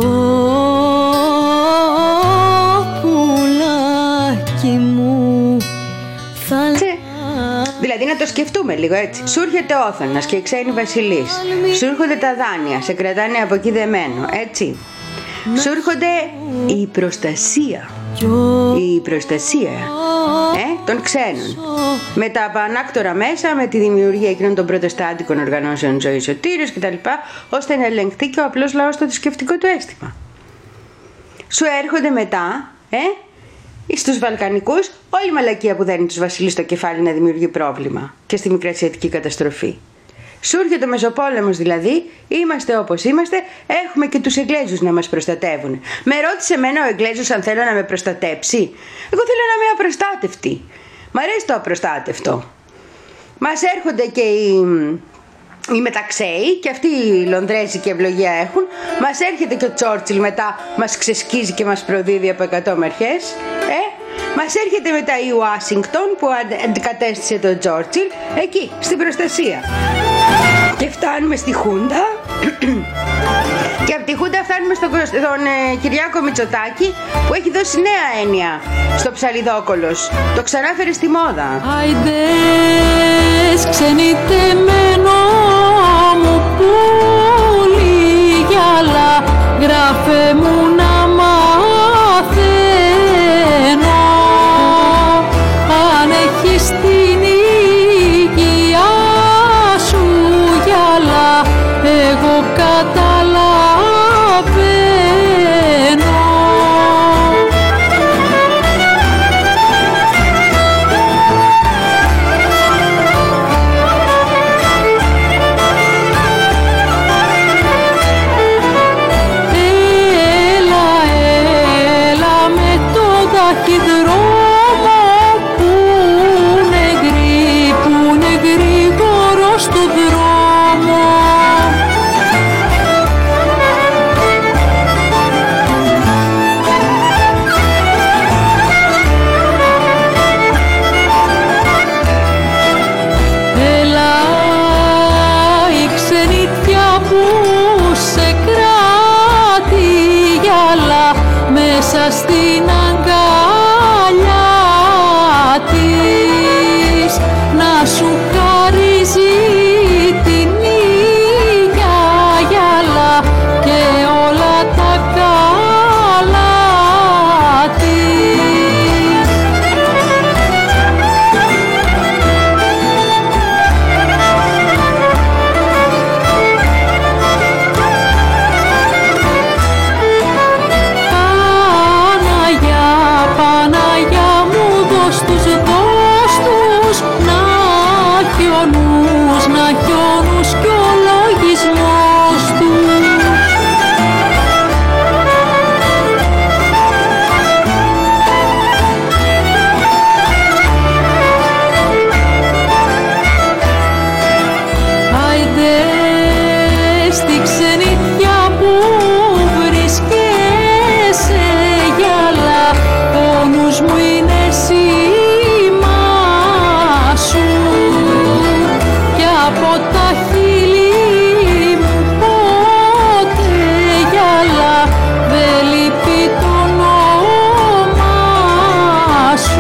πουλάκι μου. Θάλασσα. Δηλαδή να το σκεφτούμε λίγο έτσι. Σου έρχεται όθωνας και οι ξένοι βασιλείς. Σου έρχονται τα δάνεια, σε κρατάνε από εκεί δεμένο, έτσι. Σου έρχονται η προστασία. Η προστασία ε, των ξένων. Με τα πανάκτορα μέσα, με τη δημιουργία εκείνων των προτεστάντικων οργανώσεων ζωής σωτήριος κτλ. Ώστε να ελεγχθεί και ο απλός λαός στο θρησκευτικό του αίσθημα. Σου έρχονται μετά, ε, στους Βαλκανικούς, όλη η μαλακία που δένει τους βασιλείς στο κεφάλι να δημιουργεί πρόβλημα και στη μικρασιατική καταστροφή. Σου έρχεται ο Μεσοπόλεμος δηλαδή, είμαστε όπως είμαστε, έχουμε και τους Εγγλέζους να μας προστατεύουν. Με ρώτησε εμένα ο Εγγλέζος αν θέλω να με προστατέψει. Εγώ θέλω να είμαι απροστάτευτη. Μ' αρέσει το απροστάτευτο. Μας έρχονται και οι, οι μεταξέοι και αυτοί οι Λονδρέζοι και ευλογία έχουν. Μας έρχεται και ο Τσόρτσιλ μετά, μας ξεσκίζει και μας προδίδει από εκατό μερχές. Ε? Μας έρχεται μετά η Ουάσιγκτον που αντικατέστησε τον Τσόρτσιλ εκεί, στην προστασία. Και φτάνουμε στη Χούντα και από τη Χούντα φτάνουμε στον, στον ε, Κυριάκο Μητσοτάκη που έχει δώσει νέα έννοια στο ψαλιδόκολος. Το ξανάφερε στη μόδα. Άιντες ξενιτεμένο μου πουλί, γυαλά γράφε μου να μαθαίνω. Αν έχεις την υγεία σου γυαλά, μέσα στην αγκαλιά της να σου χαρίζει την ήλια γυαλά και όλα τα καλά της. Παναγιά, Παναγιά μου δώσ' τους, δώσ' τους να έχει ο νους, να έχει ο νους κι ο λογισμός τους. Άιντε στη ξενιτιά που βρίσκεσαι γυαλά, ο νους μου είναι σήμα σου κι από τα χείλη μου ποτέ γυαλά δεν λείπει το όνομα σου.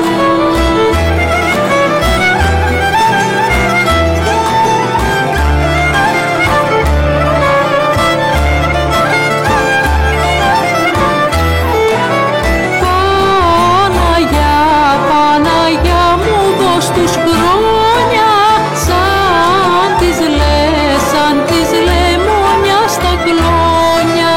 Παναγιά, Παναγιά μου δώσ' τους χρόνια σαν τις λες, σαν τις λεμόνια στα κλόνια.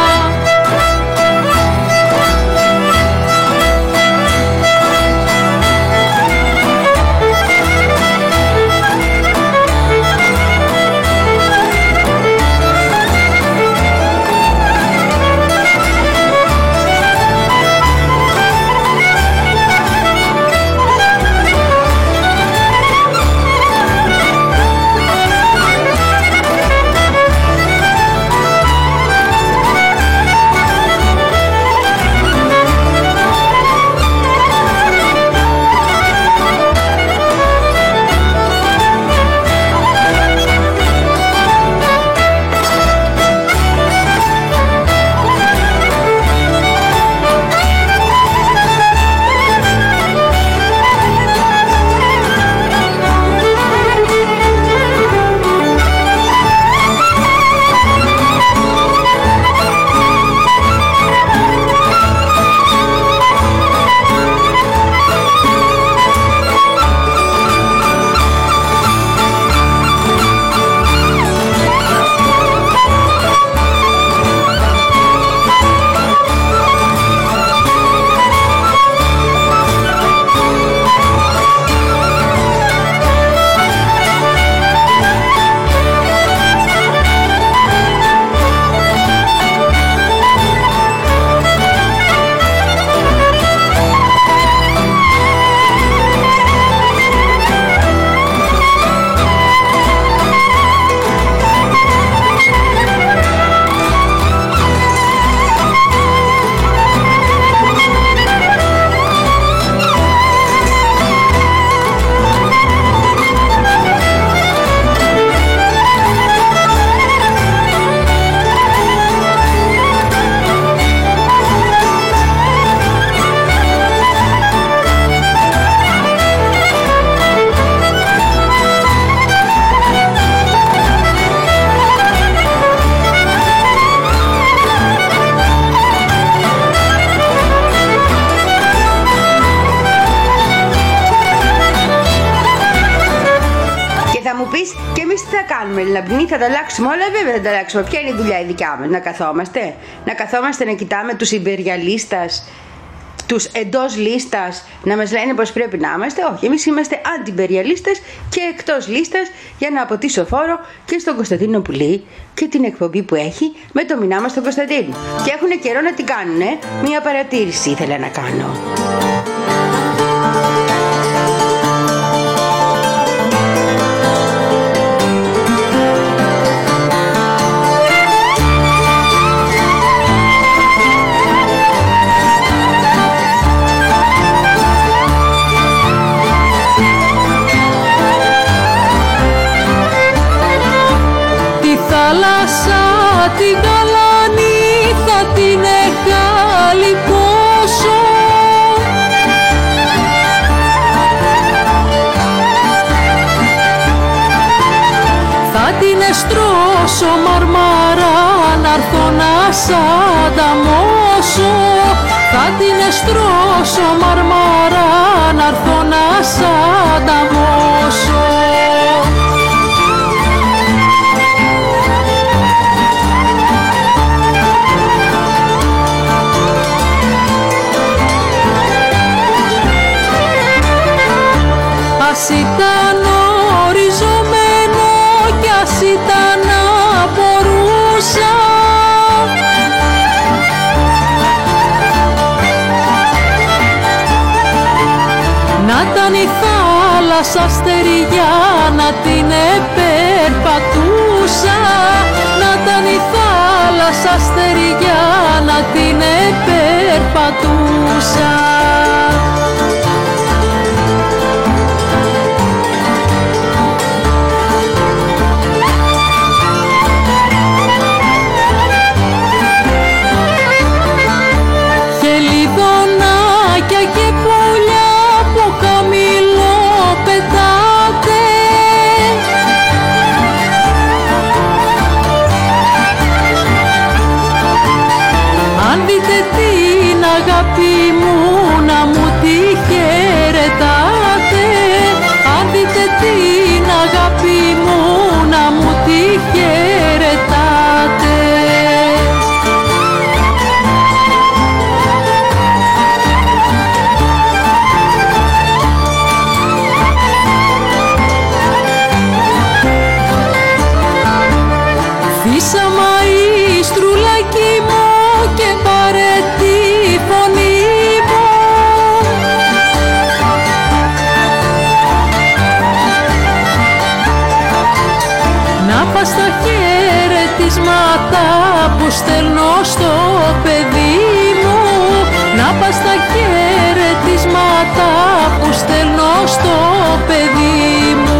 Και εμείς τι θα κάνουμε, Λαμπνή, θα τα αλλάξουμε όλα? Βέβαια θα τα αλλάξουμε. Ποια είναι η δουλειά η δικιά μας? Να καθόμαστε, να καθόμαστε να κοιτάμε τους υπεριαλίστας, τους εντός λίστας, να μας λένε πως πρέπει να είμαστε? Όχι, εμείς είμαστε αντιπεριαλίστες και εκτός λίστας, για να αποτίσω φόρο και στον Κωνσταντίνο Πουλή και την εκπομπή που έχει με το μηνά μας στον Κωνσταντίνο. Και έχουν καιρό να την κάνουνε. Μια παρατήρηση ήθελα να κάνω. θάλασσα την γαλανή θα την εγκαλυπώ στρώσω μαρμάρα, να'ρθω να σ' ανταμώσω. Θα την εστρώσω μαρμάρα, να'ρθω να σ' ανταμώσω. Ας ήταν οριζωμένο κι ας ήταν να μπορούσα, να ήταν η θάλασσα στεριά να την επερπατούσα, να ήταν η θάλασσα στεριά να την επερπατούσα. Αγάπη μου να μου τη χαιρετάτε, αν δείτε την αγάπη μου να μου τη χαιρετάτε. Φύσα μαΐστρουλάκι μου και πάρε τη φωνή μου, να πας στα χαιρετίσματα που στέλνω στο παιδί μου, να πας στα χαιρετίσματα που στέλνω στο παιδί μου.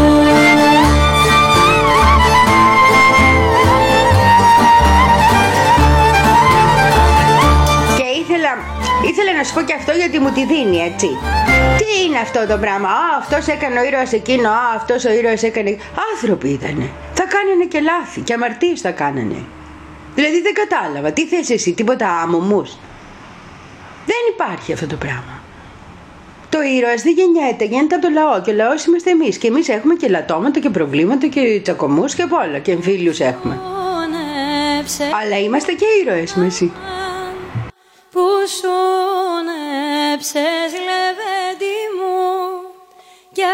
Ήθελα να σου πω και αυτό γιατί μου τη δίνει, έτσι. Τι είναι αυτό το πράγμα? Α, αυτός έκανε ο ήρωας εκείνο, α, αυτός ο ήρωας έκανε... Άνθρωποι ήτανε. Θα κάνανε και λάθη και αμαρτίες θα κάνανε. Δηλαδή δεν κατάλαβα. Τι θες εσύ, τίποτα άμμομους? Δεν υπάρχει αυτό το πράγμα. Το ήρωας δεν γεννιέται, γεννιέται από το λαό και ο λαός είμαστε εμείς. Και εμείς έχουμε και λατώματα και προβλήματα και τσακωμούς και απ' όλα. Και εμφύλιους έχουμε. Αλλά είμαστε και ήρωες μαζί. Που σούνεψες λεβέντη μου κι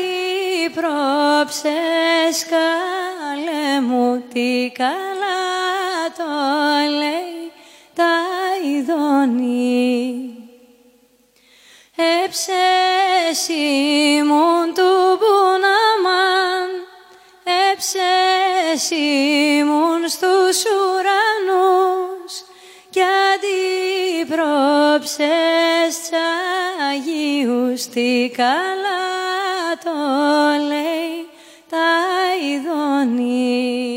αντιπρόψες καλέ μου, τι καλά το λέει τα ειδονή. Έψες ήμουν του μπουναμάν, έψες ήμουν στους ουρανούς κι αντιπρόψες τσαγίους, τι καλά το λέει τα ειδονή.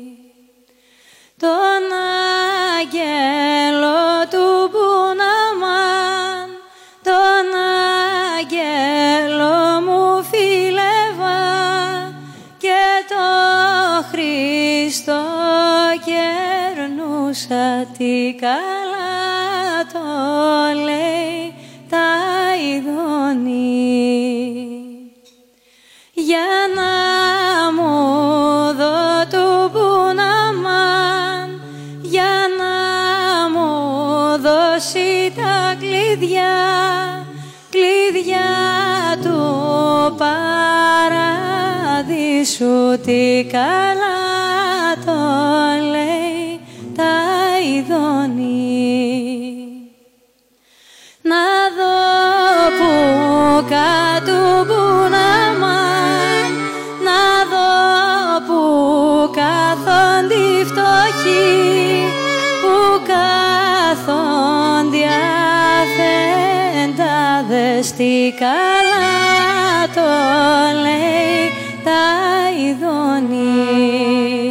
Τον άγγελο του μπουναμάν, τον άγγελο μου φίλευα και το Χριστό κερνούσα, τι καλά το λέει τα ειδονή. Για να μου δω του μπουναμάν, για να μου δώσει τα κλειδιά, κλειδιά του παραδείσου, τι καλά το λέει τα ειδονή. Να δω που κάτω μπουναμάν, να δω που κάθονται οι φτωχοί, που κάθονται αφεντάδες, τι καλά το λέει τα ειδονή.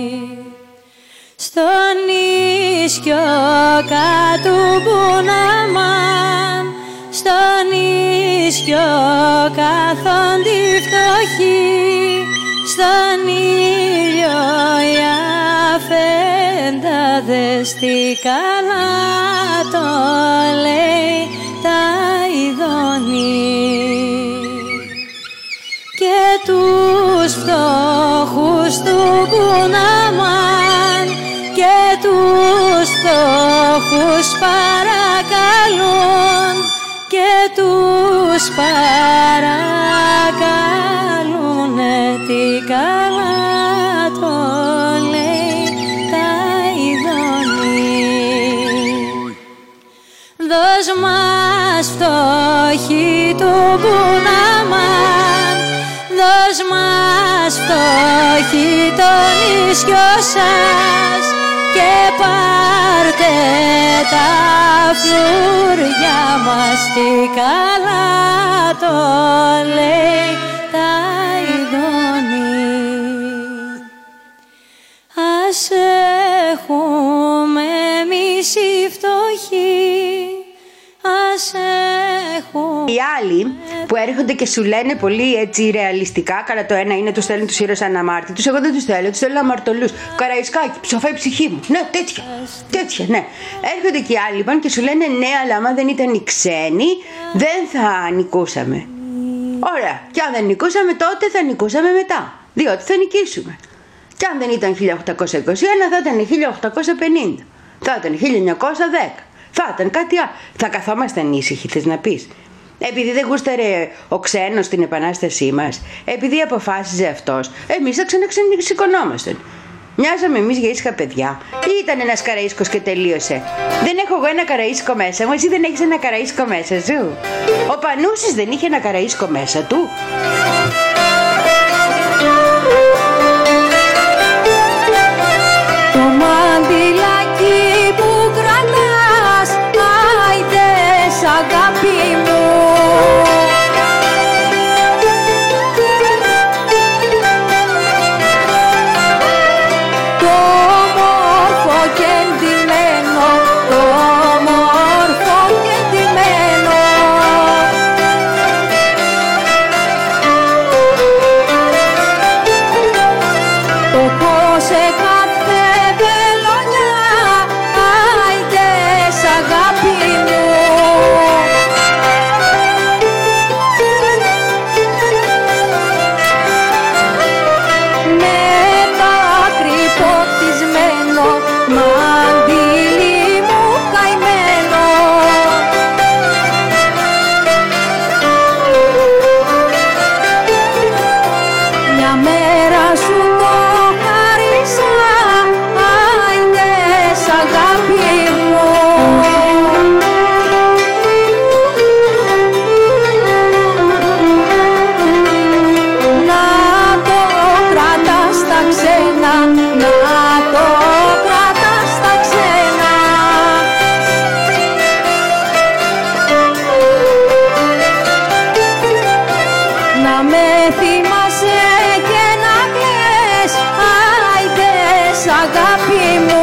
Στον ίσιο κάτω μπουναμάν, στον ίσιο κάθονται οι φτωχοί, στον ήλιο οι αφένταδες τι καλά το λέει τα ειδώνει και τους φτωχούς του Κουναμάν και τους φτωχούς παρακαλούν και τους παρακαλούνε τι καλά το λέει τα ειδώνει. Δώσ' μας φτωχή του Κουναμάν, δώσ' μας φτωχή το νησιό σας και πάρτε τα φλουριά μας τι καλά το λέει τα ειδώνει. Ας έχουμε εμείς οι φτωχοί, ας έχουμε. Οι άλλοι που έρχονται και σου λένε πολύ έτσι ρεαλιστικά, καλά το ένα είναι τους θέλουν τους ήρωες αναμάρτητους, εγώ δεν τους θέλω, τους θέλω αμαρτωλούς. Καραϊσκάκι, ψοφάει η ψυχή μου. Ναι, τέτοια, τέτοια, ναι. Έρχονται και οι άλλοι λοιπόν και σου λένε ναι, αλλά άμα δεν ήταν οι ξένοι δεν θα νικούσαμε. Ωραία, και αν δεν νικούσαμε τότε θα νικούσαμε μετά, διότι θα νικήσουμε. Και αν δεν ήταν χίλια οκτακόσια είκοσι ένα θα ήταν χίλια οκτακόσια πενήντα, θα ήταν χίλια εννιακόσια δέκα, θα ήταν κάτι άλλο. Θα καθόμασταν ήσυχοι, θες να πεις? Επειδή δεν γούσταρε ο ξένος την επανάστασή μας, επειδή αποφάσιζε αυτός, εμείς θα ξαναξεκονόμασταν. Μοιάζαμε εμείς για ήσυχα παιδιά ή ήταν ένας καραΐσκος και τελείωσε? Δεν έχω εγώ ένα καραΐσκο μέσα μου, εσύ δεν έχεις ένα καραΐσκο μέσα σου? Ο Πανούσης δεν είχε ένα καραΐσκο μέσα του? Το μαντιλάκι που κρατάς, άιντες αγάπη μου, το όμορφο και ντυμένο, το όμορφο και ντυμένο. Το πώς σε κάθε βελονιά, άιντες αγάπη μου. Με δάκρυ ποτισμένο, μαντίλι μου καημένο. Μια μέρα σου το χάρισα, άιντες αγάπη μου. Να το κρατάς στα ξένα, να το κρατάς στα ξένα. Να με θυμάσαι και να κλαις, άιντες αγάπη μου.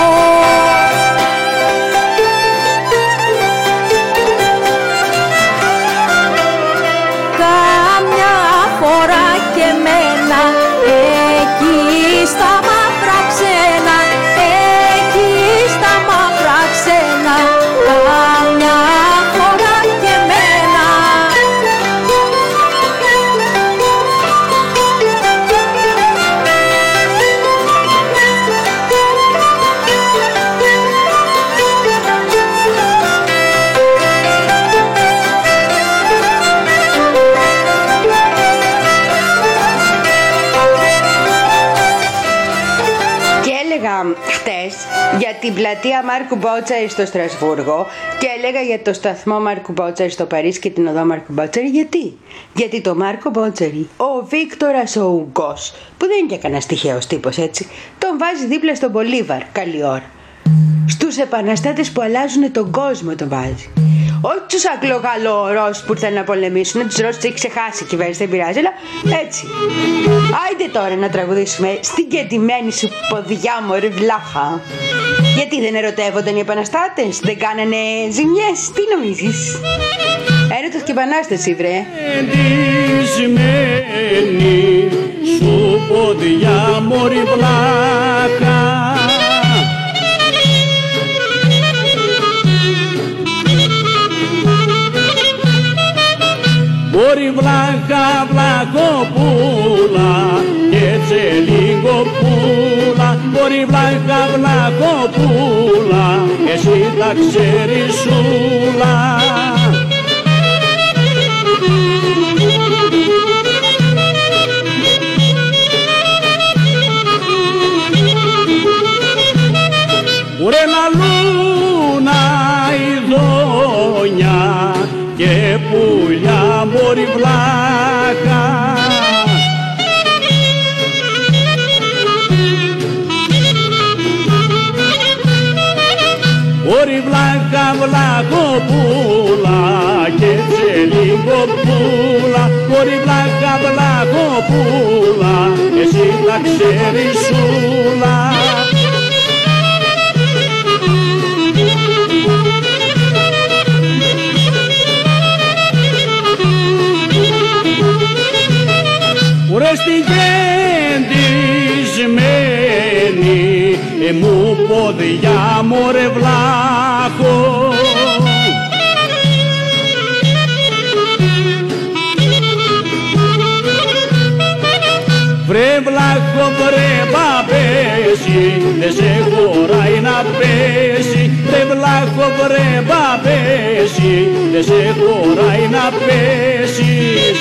Κάμια φορά και μένα, εκεί στα μαύρα ξένα, εκεί στα μαύρα ξένα, κάμια φορά και μένα. Και έλεγα χτες για την πλατεία Μάρκου Μπότσαρη στο Στρασβούργο και έλεγα για το σταθμό Μάρκου Μπότσαρη στο Παρίσι και την οδό Μάρκου Μπότσαρη. Γιατί? Γιατί το Μάρκο Μπότσαρη, ο Βίκτορας ο Ουγκός, που δεν είναι και κανένας τυχαίος τύπος έτσι, τον βάζει δίπλα στον Μπολίβαρ καλή ώρα. Στους επαναστάτες που αλλάζουν τον κόσμο τον βάζει. Όχι τους Αγγλογαλλορώσους που ήρθαν να πολεμήσουν, τους Ρώσους τους έχει ξεχάσει η κυβέρνηση, δεν πειράζει, αλλά έτσι. Άιντε τώρα να τραγουδήσουμε στην κεντυμένη σου ποδιά μου ρε βλάχα. Γιατί δεν ερωτεύονταν οι επαναστάτες, δεν κάνανε ζημιές, τι νομίζεις? Έρωτας και επανάσταση βρε. Κεντυμένη σου ποδιά μου ρε βλάχα, βλακοπούλα και τσελιγκοπούλα, μπορεί βλάκα βλακοπούλα, εσύ τα ξέρεις όλα. Ουρε λαλούνα ειδόνια και πουλιά μπορεί βλάκα, μπορεί βλάκα βλακοπούλα και τσελιγκοπούλα, μπορεί βλάκα βλακοπούλα, εσύ τα ξέρεις όλα. Ουρε στη γεντισμένη ε, μου πόδια μωρέ βλάχο, βρε βλάχο βρε παπέση, δε σε χωράει να πέσει, βρε βλάχο βρε παπέση, δε σε χωράει να πέσεις.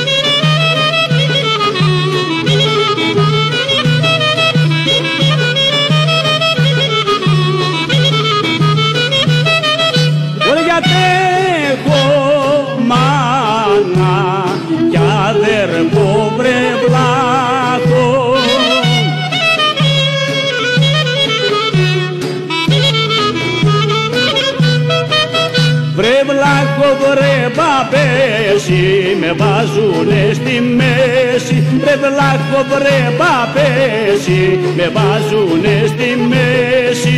Έχω μάνα κι αδερφό βρε βλάχο, βρε βλάχο βρε παπέση, με βάζουνε στη μέση, βρε βλάχο βρε παπέση, με βάζουνε στη μέση.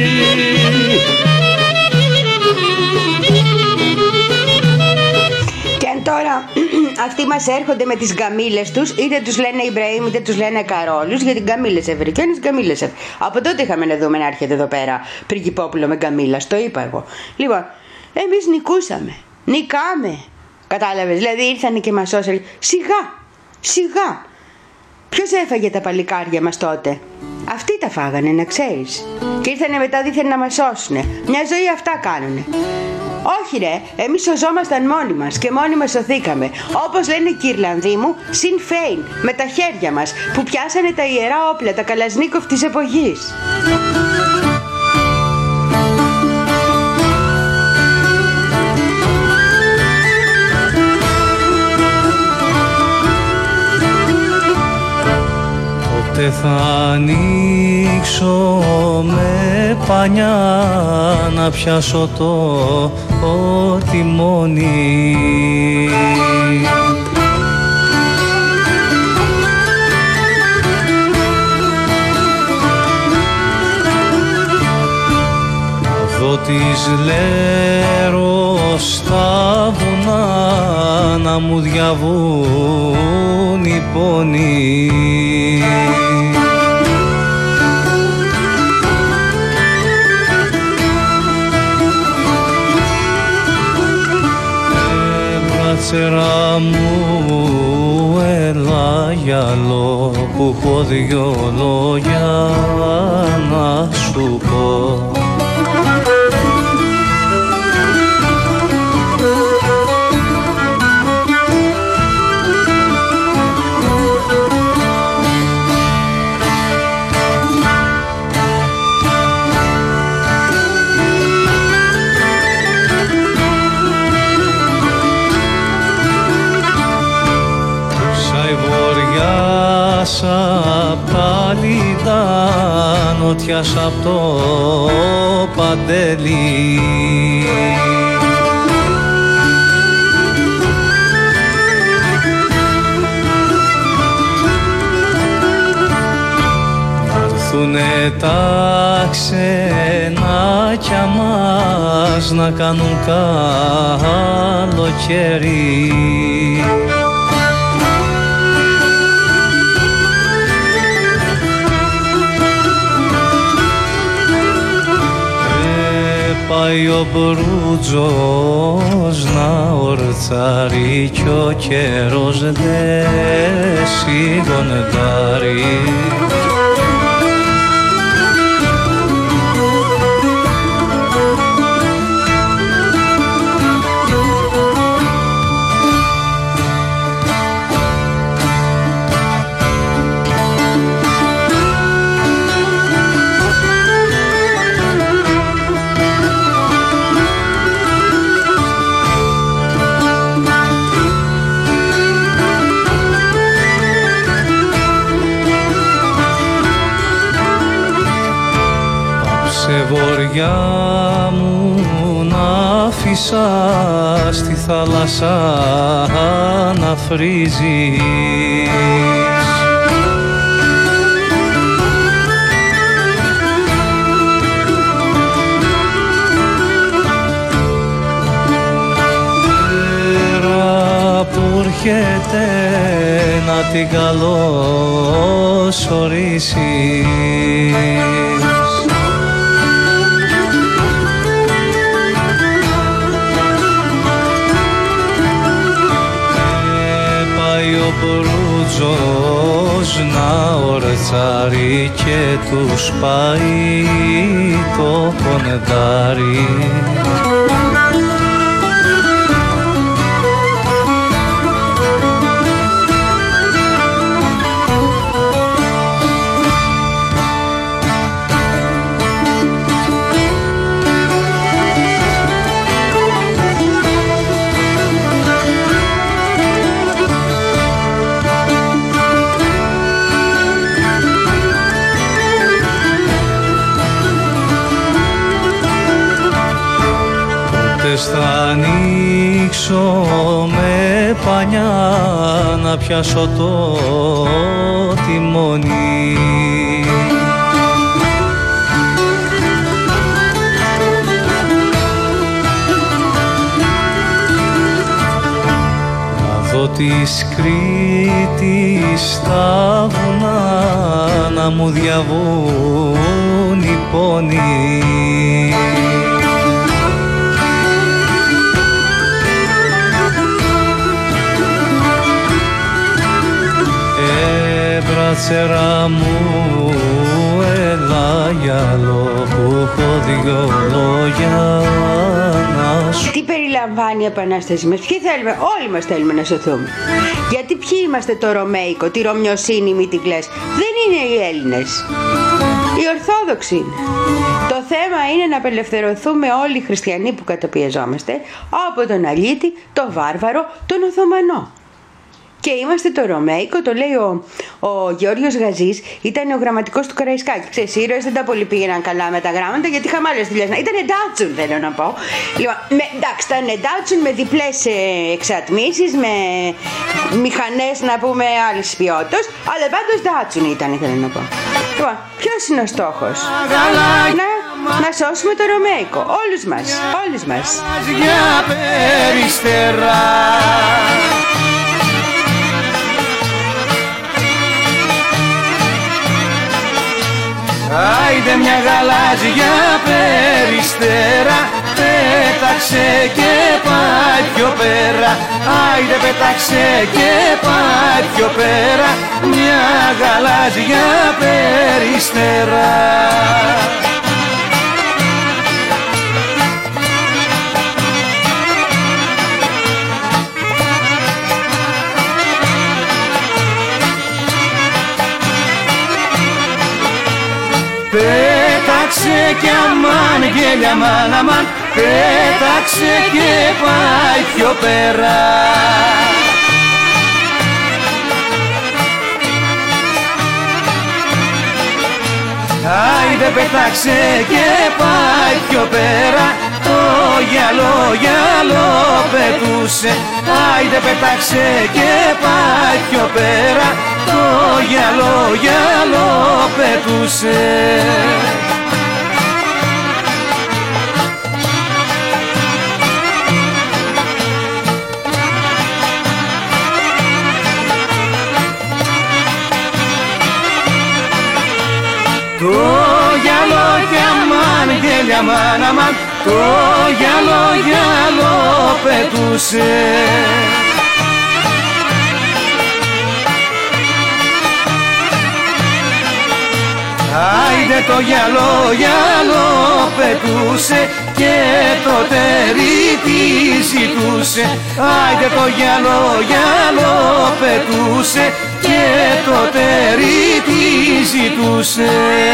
Τώρα αυτοί μας έρχονται με τις γκαμίλες τους, είτε τους λένε Ιμπραήμ είτε τους λένε Καρόλους, γιατί γκαμίλες έφερε και ένας γκαμίλες έφερε. Από τότε είχαμε να δούμε να έρχεται εδώ πέρα πριγκυπόπουλο με γκαμίλα, το είπα εγώ. Λοιπόν, εμείς νικούσαμε, νικάμε, κατάλαβες, δηλαδή ήρθανε και μας σώσανε. Σιγά, σιγά, ποιος έφαγε τα παλικάρια μας τότε? Αυτοί τα φάγανε, να ξέρεις. Και ήρθανε μετά δίθεν να μας σώσουνε. Μια ζωή αυτά κάνουνε. Όχι ρε, εμείς σωζόμασταν μόνοι μας και μόνοι μας σωθήκαμε. Όπως λένε οι Ιρλανδοί μου, Sinn Féin, με τα χέρια μας, που πιάσανε τα ιερά όπλα, τα Καλασνίκοφ της εποχής. Τότε θα ανοίξω με πανιά να πιάσω το τιμόνι. Να δω τις Λέρος στα βουνά να μου διαβούν οι πόνοι. Μπρατσερά μου έλα γυαλό που έχω δυο λόγια να σου πω. Απ' τα λιτά νότιας απ' το Παντέλη. Να'ρθουνε τα ξενάκια μας να κάνουν καλοκαίρι. Πάει ο Μπρούτζος να ορτσάρει κι ο καιρός δε σιγοντάρει. Βοριά μου να άφησα στη θάλασσα να φρίζεις. Πέρα που έρχεται να την καλωσορίσεις. Ο Μπρούτζος να ορτσάρει και τους πάει το κονδάρι. Θα ανοίξω με πανιά να πιάσω το τιμόνι. Να δω της Κρήτης τα βουνά να μου διαβούν οι πόνοι. Μπρατσέρα μου, έλα γυαλό που έχω δυο λόγια να σου. Τι περιλαμβάνει η Επανάσταση μας? Ποιοι θέλουμε? Όλοι μας θέλουμε να σωθούμε. Γιατί ποιοι είμαστε το Ρωμαϊκό, τη Ρωμιοσύνη, μη την κλαις? Δεν είναι οι Έλληνες, οι Ορθόδοξοι είναι. Το θέμα είναι να απελευθερωθούμε όλοι οι χριστιανοί που καταπιεζόμαστε από τον αλήτη, τον βάρβαρο, τον Οθωμανό. Και είμαστε το Ρωμαϊκό, το λέει ο, ο Γεώργιος Γαζής, ήταν ο γραμματικός του Καραϊσκάκη. Ξέρεις, οι ήρωες δεν τα πολύ πήγαιναν καλά με τα γράμματα, γιατί είχαμε άλλες δουλειές. Ήταν εντάτσουν, θέλω να πω. Λοιπόν, με, εντάξει, ήταν εντάτσουν με διπλές ε, εξατμίσεις, με μηχανές να πούμε άλλης ποιότητας, αλλά πάντως ντάτσουν ήταν, θέλω να πω. Λοιπόν, ποιος είναι ο στόχος? Να, να σώσουμε το Ρωμαϊκό, όλους μας, όλους μας. Για περιστερά. Άιντε μια γαλάζια περιστέρα, πέταξε και πάει πιο πέρα. Άιντε πέταξε και πάει πιο πέρα, μια γαλάζια περιστέρα. Πέταξε κι αμάν γέλια αμάν αμάν, πέταξε και πάει πιο πέρα. Άιντε πέταξε και πάει πιο πέρα, το γυαλό γυαλό πετούσε. Άιντε πέταξε και πάει πιο πέρα, το γυαλό γυαλό πετούσε. Το γυαλό κι αμάν γέλια αμάν αμάν το γυαλό γυαλό πετούσε. Άιντε το γυαλό γυαλό πετούσε και το τέρι τη ζητούσε. Άιντε το γυαλό γυαλό πετούσε και το τέρι τη ζητούσε.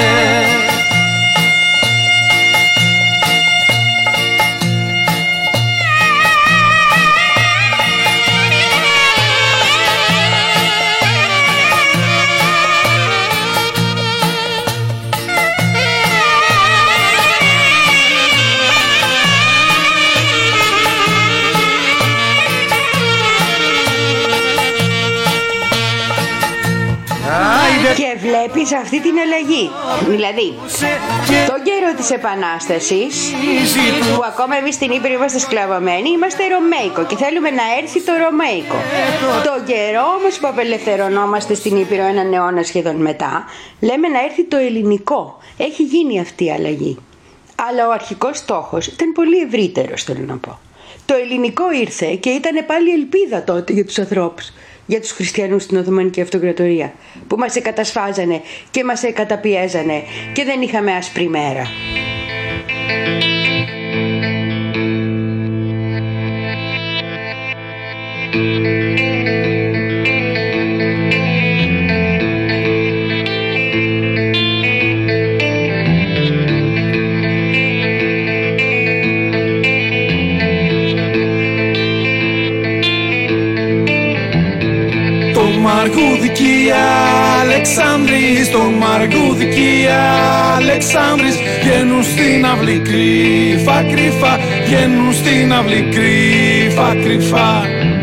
Και βλέπεις αυτή την αλλαγή. Δηλαδή, τον καιρό της Επανάστασης, που ακόμα εμείς στην Ήπειρο είμαστε σκλαβωμένοι, είμαστε Ρωμαϊκό και θέλουμε να έρθει το Ρωμαϊκό. Τον καιρό όμως που απελευθερωνόμαστε στην Ήπειρο έναν αιώνα σχεδόν μετά, λέμε να έρθει το ελληνικό. Έχει γίνει αυτή η αλλαγή. Αλλά ο αρχικός στόχος ήταν πολύ ευρύτερος, θέλω να πω. Το ελληνικό ήρθε και ήταν πάλι ελπίδα τότε για τους ανθρώπους, για τους χριστιανούς στην Οθωμανική Αυτοκρατορία, που μας εκατασφάζανε και μας εκαταπιέζανε και δεν είχαμε άσπρη μέρα. Μαργούδικη Αλεξάνδρης, το Μαργούδικη Αλεξάνδρης βγαίνουν στην αυλή κρύφα κρύφα, βγαίνουν στην αυλή κρύφα κρύφα.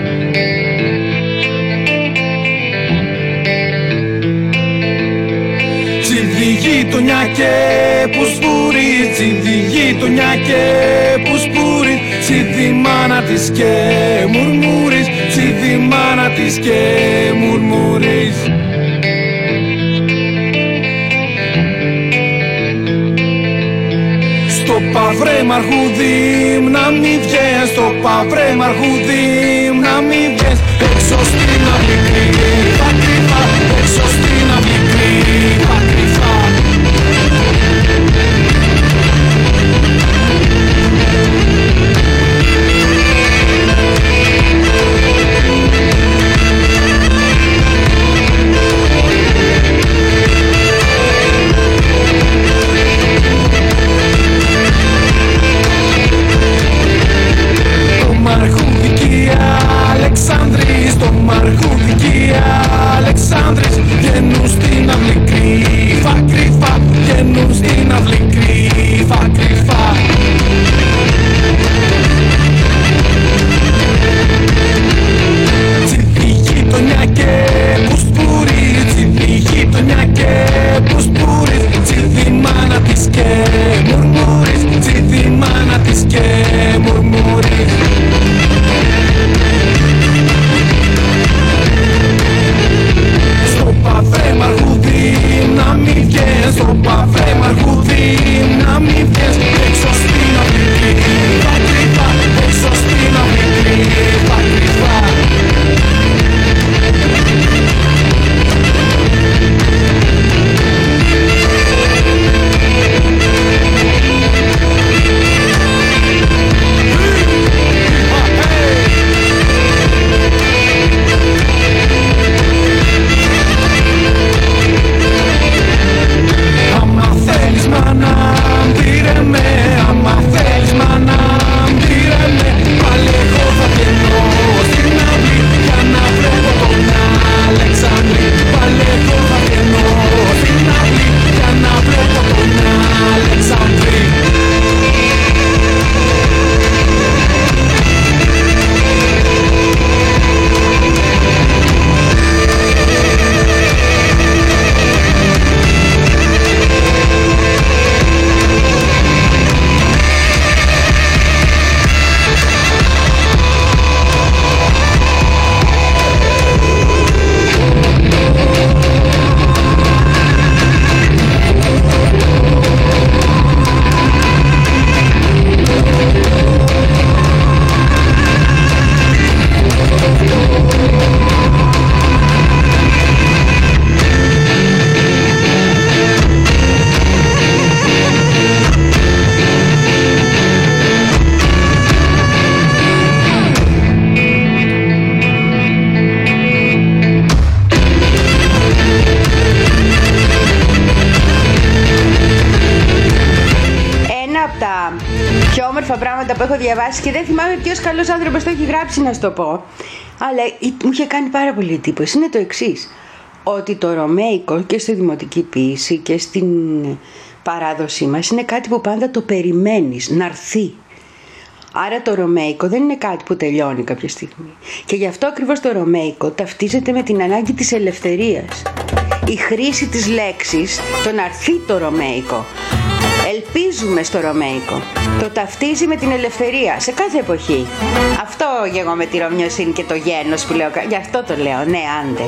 Τσιδι γειτονιά και που σπούρει, τσιδι γειτονιά και που σπούρει, τσιδι μάνα της και μουρμουρείς, τσιδι μάνα της και μουρμουρείς. Στο παυρέ μαργούδι να μη βγες, στο παυρέ μαργούδι να μη βγες, έξω στην αυλή κρύφα κρύφα, έξω στην αυλή κρύφα κρύφα. Το Μαργούδικη Αλεξάνδρης, το Μαργούδικη πιο όμορφα πράγματα που έχω διαβάσει και δεν θυμάμαι ποιος καλός άνθρωπος το έχει γράψει να σου το πω. Αλλά μου είχε κάνει πάρα πολύ εντύπωση. Είναι το εξής. Ότι το ρωμαϊκό και στη δημοτική ποίηση και στην παράδοσή μας είναι κάτι που πάντα το περιμένεις να έρθει. Άρα το ρωμαϊκό δεν είναι κάτι που τελειώνει κάποια στιγμή. Και γι' αυτό ακριβώς το ρωμαϊκό ταυτίζεται με την ανάγκη της ελευθερίας. Η χρήση της λέξης, το να έρθει το ρωμαϊκό. Ελπίζουμε στο ρωμαϊκό. Το ταυτίζει με την ελευθερία σε κάθε εποχή. Αυτό εγώ με τη ρωμιοσύνη και το γένος που λέω. Γι' αυτό το λέω. Ναι, άντε.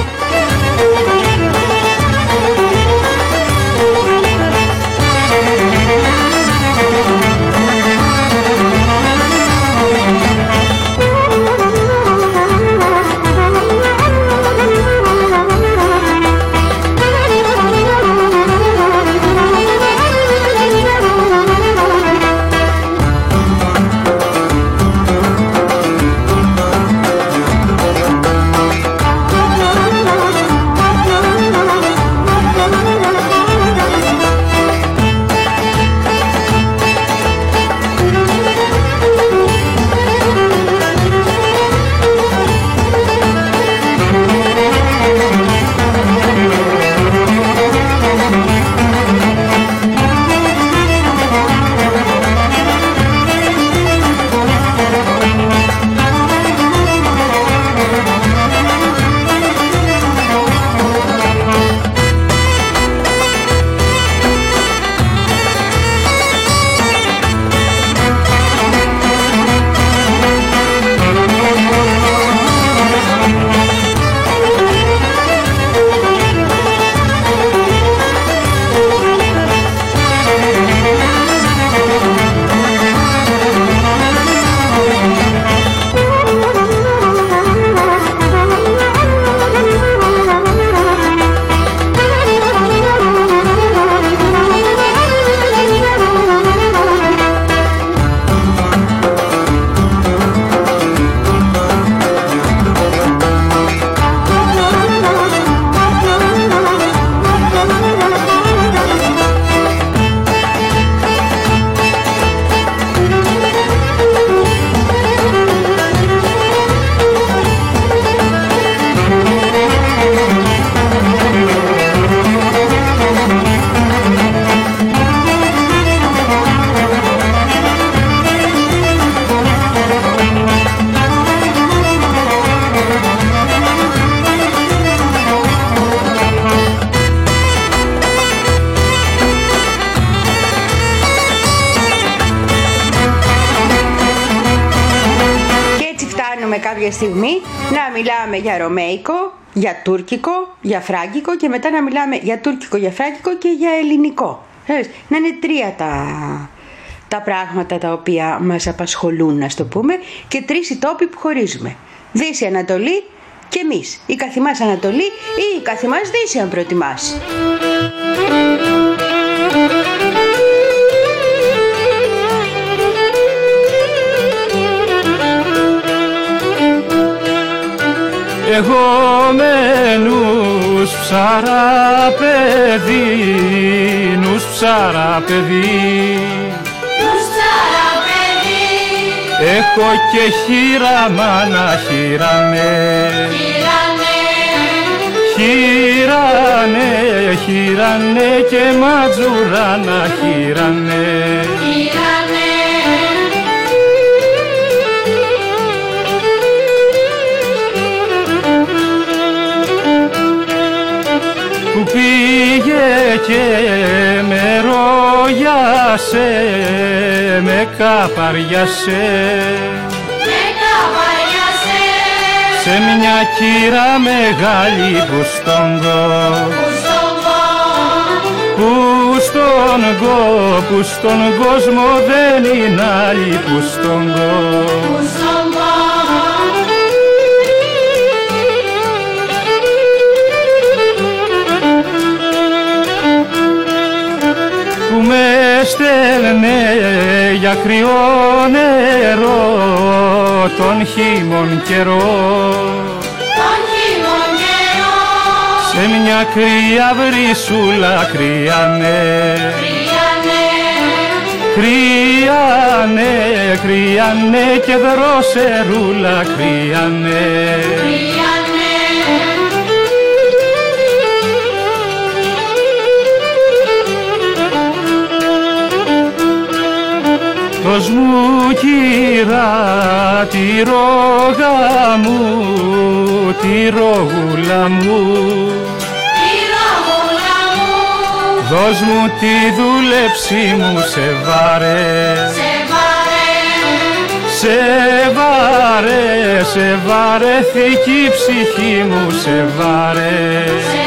Κάποια στιγμή να μιλάμε για ρωμαϊκό, για τουρκικό, για φράγκικο και μετά να μιλάμε για τουρκικό, για φράγκικο και για ελληνικό. Να είναι τρία τα, τα πράγματα τα οποία μας απασχολούν, να το πούμε, και τρεις οι τόποι που χωρίζουμε. Δύση, Ανατολή και εμείς. Η καθημάς Ανατολή ή η καθημάς Δύση, αν προτιμάς. Εγώ με νους ψαρά παιδί, νους ψαρά παιδί, νους ψαρά παιδί. Έχω και χείρα μάνα, χείρανε, χείρανε, χείρανε, χείρανε και ματζουράνα, χείρανε, χείρανε. Που πήγε και με ρόγιασε, με καπαριάσε, με καπαριάσε, σε μια κύρα μεγάλη που στον κο, που στον κο, που στον κόσμο δεν είναι άλλη, που στον κο, που με στέλνε για κρυό νερό τον χειμών καιρό, τον χειμών καιρό, σε μια κρύα βρυσούλα κρύανε, κρύανε, Κρύανε, κρύανε και δροσερούλα, κρύανε. Δώσ' μου κύρα τη ρόγα μου, τη ρόγουλα μου, δώσ' μου τη δούλεψή μου, σε βάρε, σε βάρε, σε βαρέθηκε η ψυχή μου, σε βάρε.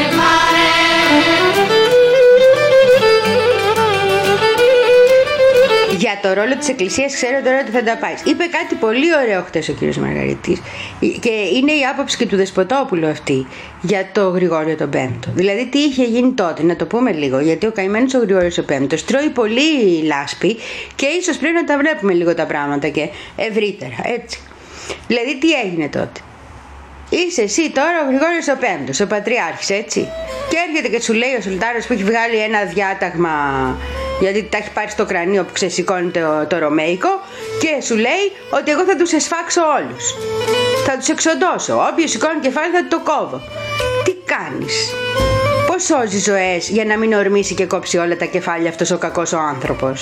Για το ρόλο της Εκκλησίας ξέρω τώρα ότι θα τα πάει. Είπε κάτι πολύ ωραίο χτες ο κύριος Μαργαρίτης και είναι η άποψη και του Δεσποτόπουλου αυτή για το Γρηγόριο τον Πέμπτο. Δηλαδή τι είχε γίνει τότε, να το πούμε λίγο, γιατί ο καημένος ο Γρηγόριος ο Πέμπτος τρώει πολύ λάσπη και ίσως πρέπει να τα βλέπουμε λίγο τα πράγματα και ευρύτερα, έτσι. Δηλαδή τι έγινε τότε. Είσαι εσύ τώρα ο Γρηγόριος ο Πέμπτος, ο Πατριάρχης, έτσι. Και έρχεται και σου λέει ο Σουλτάρος που έχει βγάλει ένα διάταγμα, γιατί τα έχει πάρει στο κρανίο που ξεσηκώνει το, το Ρωμαϊκό, και σου λέει ότι εγώ θα τους εσφάξω όλους. Θα τους εξοντώσω. Όποιος σηκώνει κεφάλι θα το κόβω. Τι κάνεις? Πώς σώζει ζωές για να μην ορμήσει και κόψει όλα τα κεφάλια αυτός ο κακός ο άνθρωπος?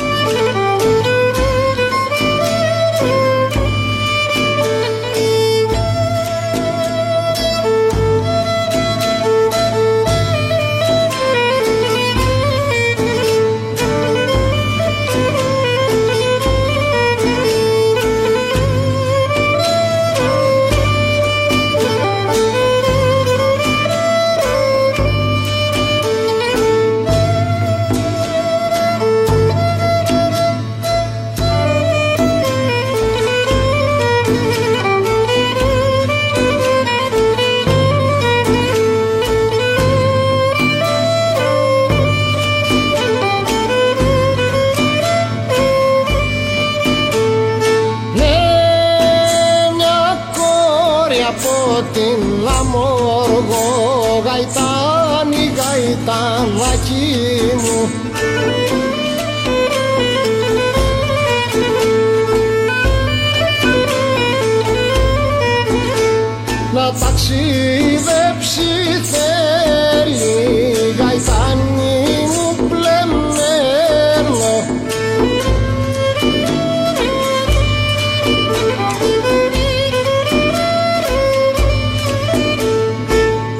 Να ταξιδέψει θέλει, γαϊτάνι μου πλεμένο. Ε,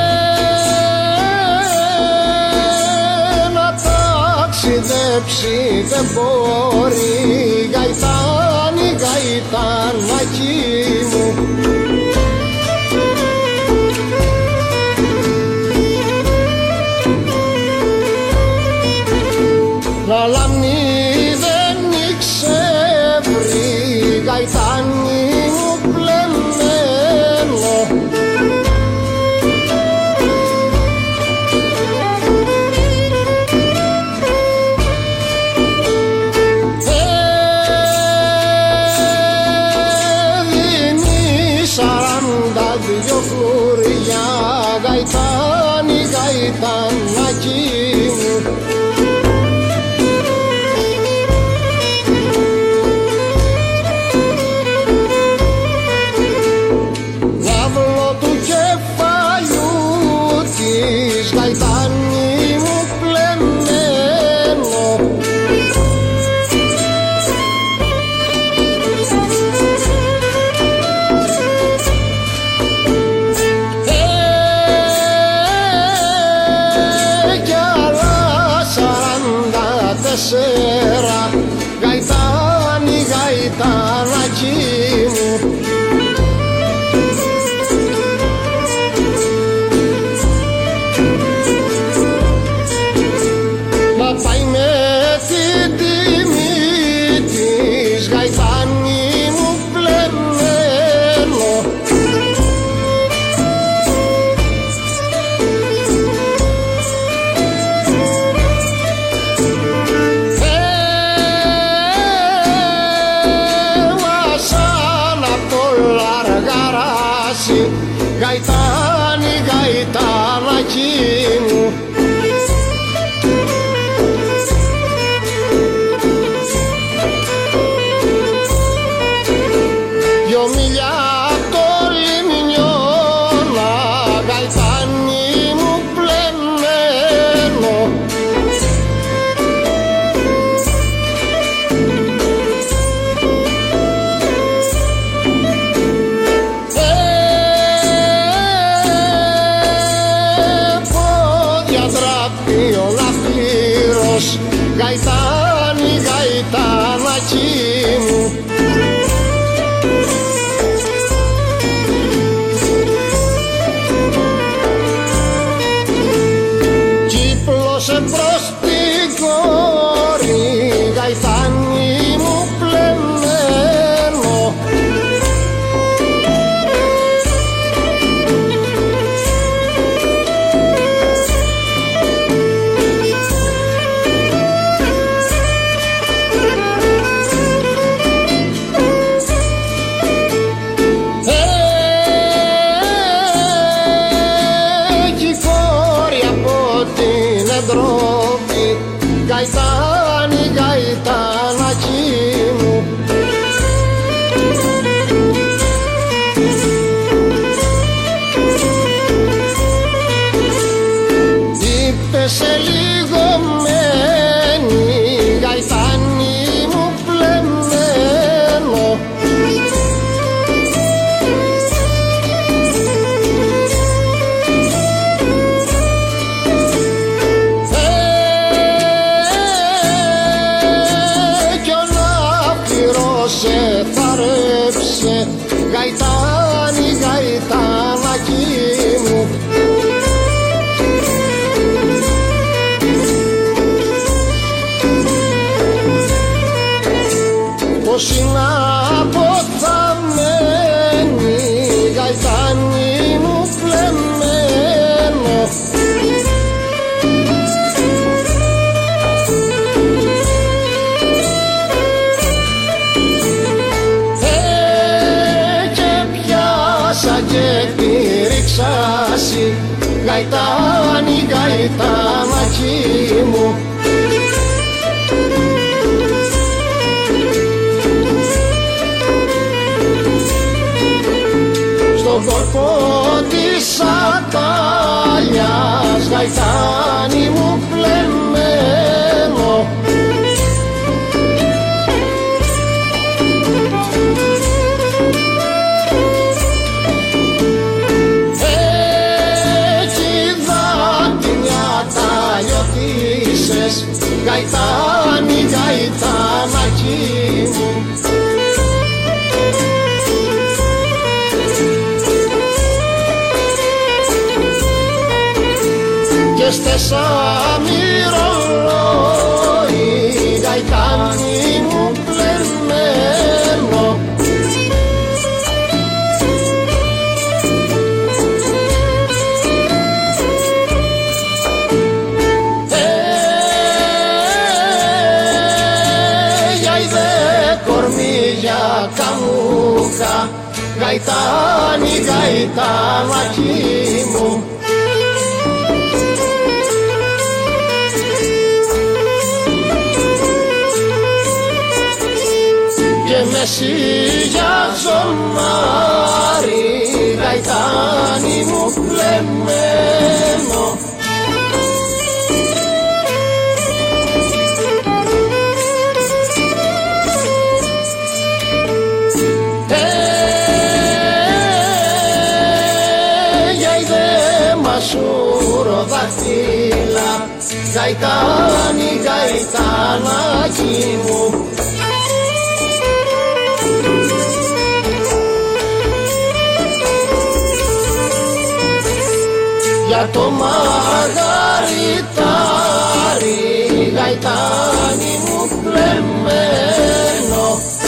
να ταξιδέψει δεν μπορεί, γαϊτάνι, γαϊτανάκι μου. Να λαμνή δεν ήξευρη, γαϊτάνι μου πλεμένο. Έδινη σαράντα δυο φλουριά, γαϊτάνι, γαϊτανάκι μου. Γαϊτάνι μου πλεμένο. Ε, κι άλλα σαράντα τέσσερα, γαϊτάνι, γαϊτανάκι μου. Πάει με την τιμή της, γαϊτάνι μου πλεμένο. Ε, βάσα γαϊτάνι, γαϊτάνακι μου. Κύπλωσε προς την κόρη, γαϊτάνι μου πλεμμένο. Γαϊτάνι, γαϊτάνακι μου. Είπε σε λίγο μένει, γαϊτάνι μου πλεμμένο. Σε θαρέψε, γαϊτάνι, γαϊτάνακι μου. Πως είναι αποθαμένη, γαϊτάνι μου πλεμμένο. Και πήριξασι, γαϊτάνι, γαϊτάνακι μου. Στον κόρπο της ατάλιας, γαϊτάνι μου πλεμμένο. Γαϊτάνι, γαϊτάνακι μου. Και στέσα μυρολόι, γαϊτάνι μου πλεμμένο. Κορμίγια καμούχα, γαϊτάνι, γαϊτάνακι μου. Και μέση για ζωνάρι, γαϊτάνι μου πλεμμένο. Δαχτύλα, γαϊτάνι, γαϊτάνακι μου. Για το μαγαριτάρι, γαϊτάνι μου πλεμμένο.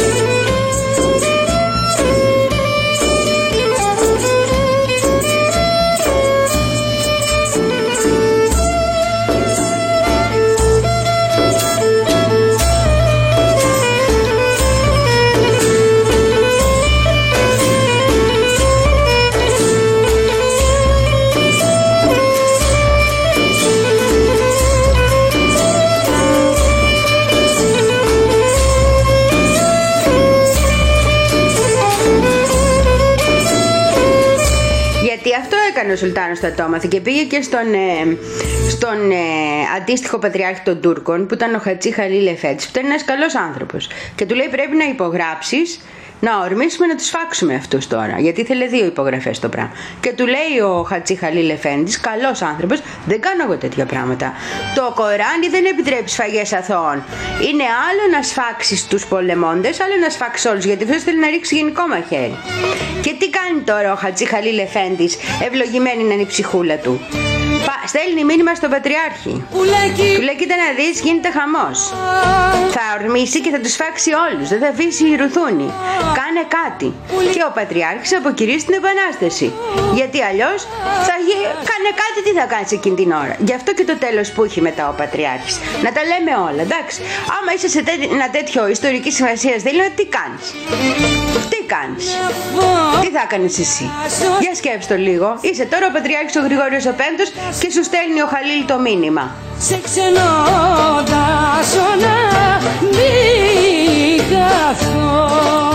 έκανε ο Σουλτάνος στα Τόμαθη και πήγε και στον, ε, στον ε, αντίστοιχο πατριάρχη των Τούρκων που ήταν ο Χατζή Χαλίλ Εφέτης, που ήταν ένας καλός άνθρωπος, και του λέει πρέπει να υπογράψεις να ορμήσουμε να τους φάξουμε αυτούς τώρα. Γιατί ήθελε δύο υπογραφές το πράγμα. Και του λέει ο Χατζη Χαλίλ Εφέντης, καλός άνθρωπος, δεν κάνω εγώ τέτοια πράγματα. Το Κοράνι δεν επιτρέπει σφαγές αθώων. Είναι άλλο να σφάξεις τους πολεμώντες, άλλο να σφάξεις όλους. Γιατί αυτός θέλει να ρίξει γενικό μαχαίρι. Και τι κάνει τώρα ο Χατζη Χαλίλ Εφέντης, ευλογημένη να είναι η ψυχούλα του? Στέλνει μήνυμα στον Πατριάρχη. Πουλάκι. Του λέει, κοίτα να δεις, γίνεται χαμός. Θα ορμήσει και θα τους φάξει όλους. Δεν θα αφήσει ρουθούνη. Κάνε κάτι. Πουλί. Και ο Πατριάρχης αποκηρύσει την Επανάσταση. Γιατί αλλιώς θα γι... κάνε κάτι, τι θα κάνεις εκείνη την ώρα. Γι' αυτό και το τέλος που έχει μετά ο Πατριάρχης. Να τα λέμε όλα, εντάξει. Άμα είσαι σε τέ... ένα τέτοιο ιστορική σημασία δήλωμα, τι κάνεις? Τι κάνεις? Τι θα κάνεις εσύ? Για σκέψου το λίγο. Είσαι τώρα ο Πατριάρχης ο Γρηγόριος ο Πέμπτος και σου στέλνει ο Χαλίλ το μήνυμα. Σε ξενόδασο να μην καθώ.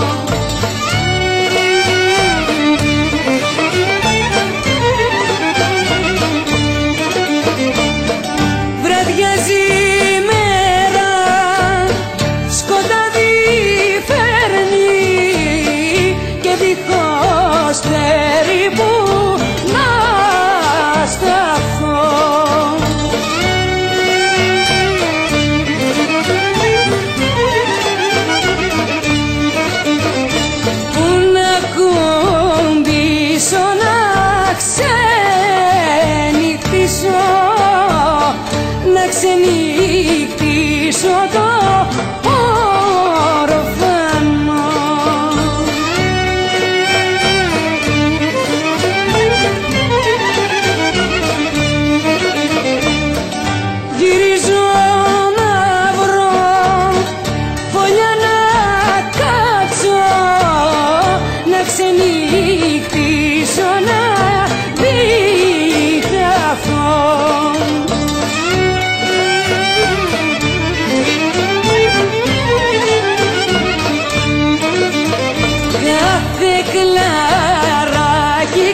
Βραδιάζει η μέρα, σκοτάδι φέρνει και δίχως περίπου να σταθώ. Πού να κουμπίσω, να ξενυχτήσω, να ξενυχτήσω το ορφανό. Γυρίζω να βρω φωλιά να κάτσω, να ξενυχτήσω, να μην χαθώ. Κάθε κλαράκι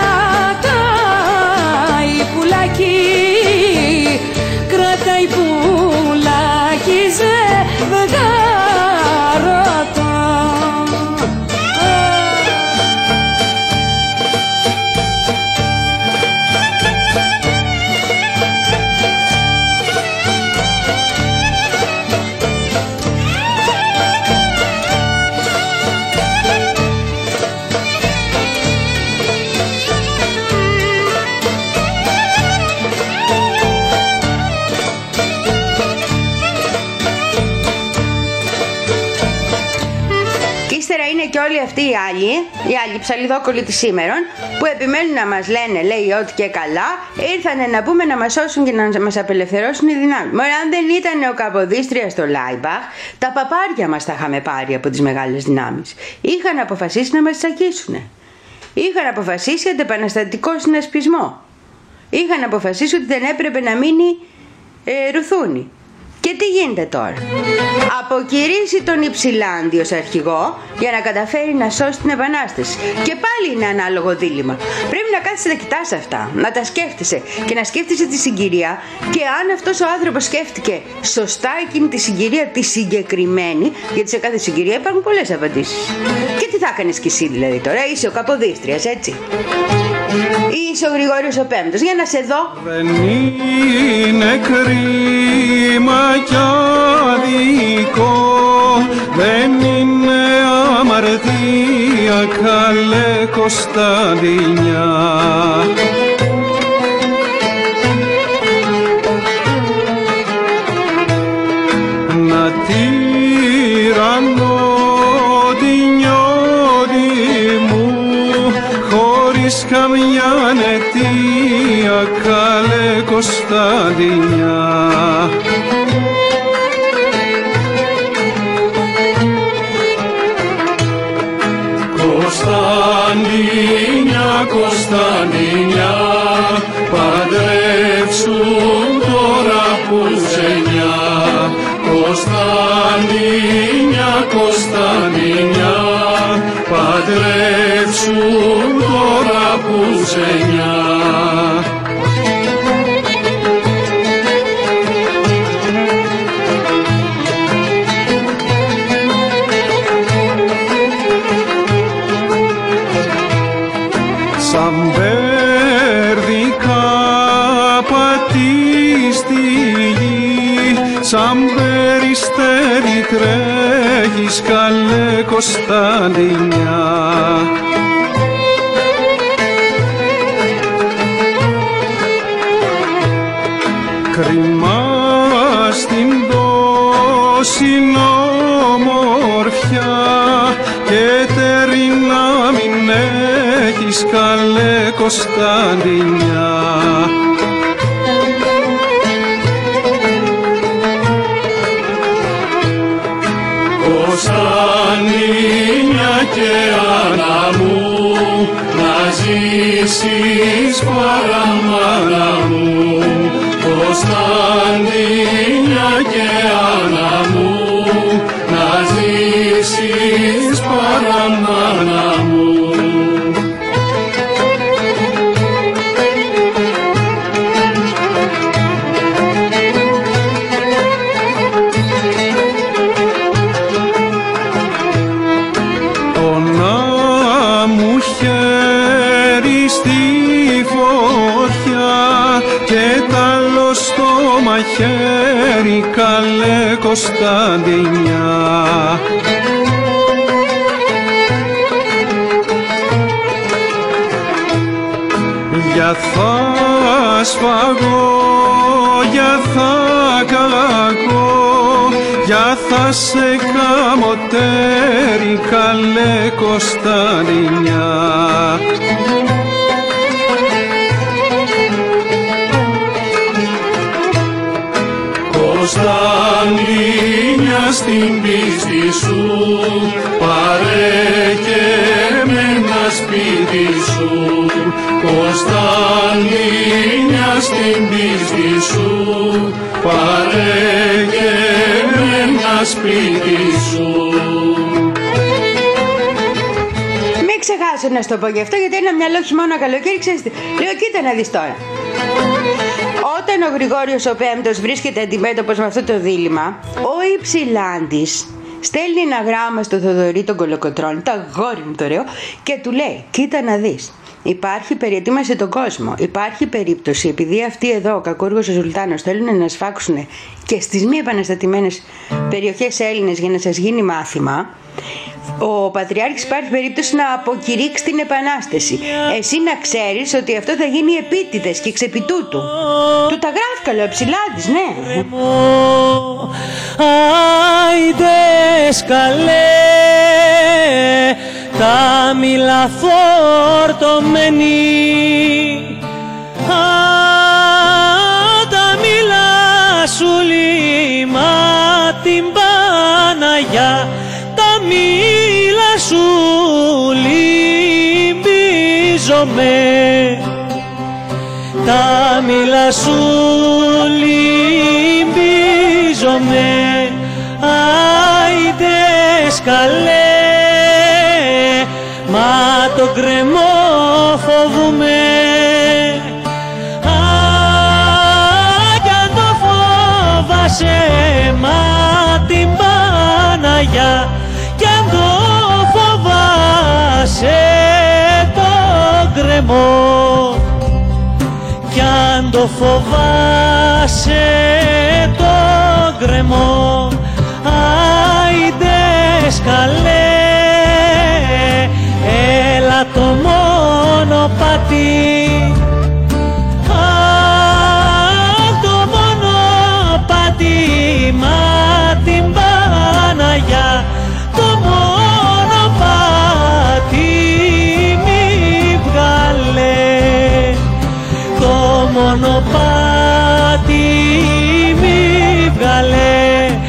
κρατάει πουλάκι, κρατάει πουλάκι ζευγαρωτό. Και όλοι αυτοί οι άλλοι, οι άλλοι ψαλιδόκολλοι της σήμερον, που επιμένουν να μας λένε, λέει, ότι και καλά, ήρθανε να πούμε να μας σώσουν και να μας απελευθερώσουν οι δυνάμεις. Μωρέ, αν δεν ήταν ο Καποδίστριας στο Λάιμπαχ, τα παπάρια μας τα είχαμε πάρει από τις μεγάλες δυνάμεις. Είχαν αποφασίσει να μας τσακίσουν. Είχαν αποφασίσει αντεπαναστατικό συνασπισμό. Είχαν αποφασίσει ότι δεν έπρεπε να μείνει ε, ρουθούνη. Και τι γίνεται τώρα? Αποκηρύσει τον Υψηλάντη ως αρχηγό για να καταφέρει να σώσει την Επανάσταση. Και πάλι είναι ανάλογο δίλημμα. Πρέπει να κάθεσαι να κοιτάς αυτά, να τα σκέφτεσαι και να σκέφτεσαι τη συγκυρία. Και αν αυτός ο άνθρωπος σκέφτηκε σωστά εκείνη τη συγκυρία, τη συγκεκριμένη, γιατί σε κάθε συγκυρία υπάρχουν πολλές απαντήσεις. Και τι θα κάνεις κι εσύ δηλαδή τώρα? Είσαι ο Καποδίστριας, έτσι? Ή είσαι ο Γρηγόριος ο Πέμπτος? Για να σε δω. Δεν είναι κρίμα κι αδικό, δεν είναι αμαρτία, καλέ Κωνσταντινιά. Να τυραννώ την νιώτη μου χωρίς καμιά αιτία, καλέ Κωνσταντινιά. Κωνσταντινιά, Κωνσταντινιά, παντρεύσουν τώρα πουζενιά. Κωνσταντινιά, Κωνσταντινιά, παντρεύσουν τώρα πουζενιά. έχεις καλέ Κωνσταντινιά. Κρίμα στην τόση ομορφιά και τέρι να μην έχεις καλέ Κωνσταντινιά. Κωνσταντινιά και Άννα μου, να ζήσεις παραμάνα μου. Κωνσταντινιά και Άννα μου, να ζήσεις παραμάνα μου. Μαχαίρι καλέ Κωνσταντινιά. Για θα σφαγώ, για θα καλαγώ, για θα σε καμωτέρι καλέ Κωνσταντινιά. Κωνσταντινιά στην πίστη σου, πάρε και με ένα σπίτι σου. Κωνσταντινιά στην πίστη σου, πάρε και με ένα σπίτι σου. Μην ξεχάσω να σου το πω γι' αυτό, γιατί είναι μυαλό χειμώνα καλοκαίρι, ξέρεις τι. Λέω, κοίτα να δεις τώρα. Όταν ο Γρηγόριος ο Πέμπτος βρίσκεται αντιμέτωπος με αυτό το δίλημμα, ο Υψηλάντης στέλνει ένα γράμμα στο Θοδωρή τον Κολοκοτρώνη, το αγόρι μου το ωραίο, και του λέει, κοίτα να δεις, υπάρχει, περιετοίμασε τον κόσμο, υπάρχει περίπτωση, επειδή αυτοί εδώ, ο Κακούργος ο Σουλτάνος, θέλουν να σφάξουν και στις μη επαναστατημένες περιοχές Έλληνες για να σας γίνει μάθημα, ο Πατριάρχης υπάρχει περίπτωση να αποκηρύξει την Επανάσταση. Εσύ να ξέρεις ότι αυτό θα γίνει επίτηδες και ξεπιτούτου. Του τα γράφει καλό ο Ψηλάντης, ναι. Άιντες καλέ, τα μήλα φορτωμένη, τα μήλα σου λίμα την Παναγιά, τα μήλα σου λυμπίζομαι, τα μήλα σου λυμπίζομαι, άιντες καλέ, μα το κρεμό φοβούμαι, α, κι αν το φοβάσαι, μα την Παναγιά, κι αν το φοβάσαι το γκρεμό, κι αν το φοβάσαι το γκρεμό, άιντες καλέ, έλα το μονοπάτι, αχ το μονοπάτι, μα την Παναγιά, το μονοπάτι μη βγάλε, το μονοπάτι μη βγάλε,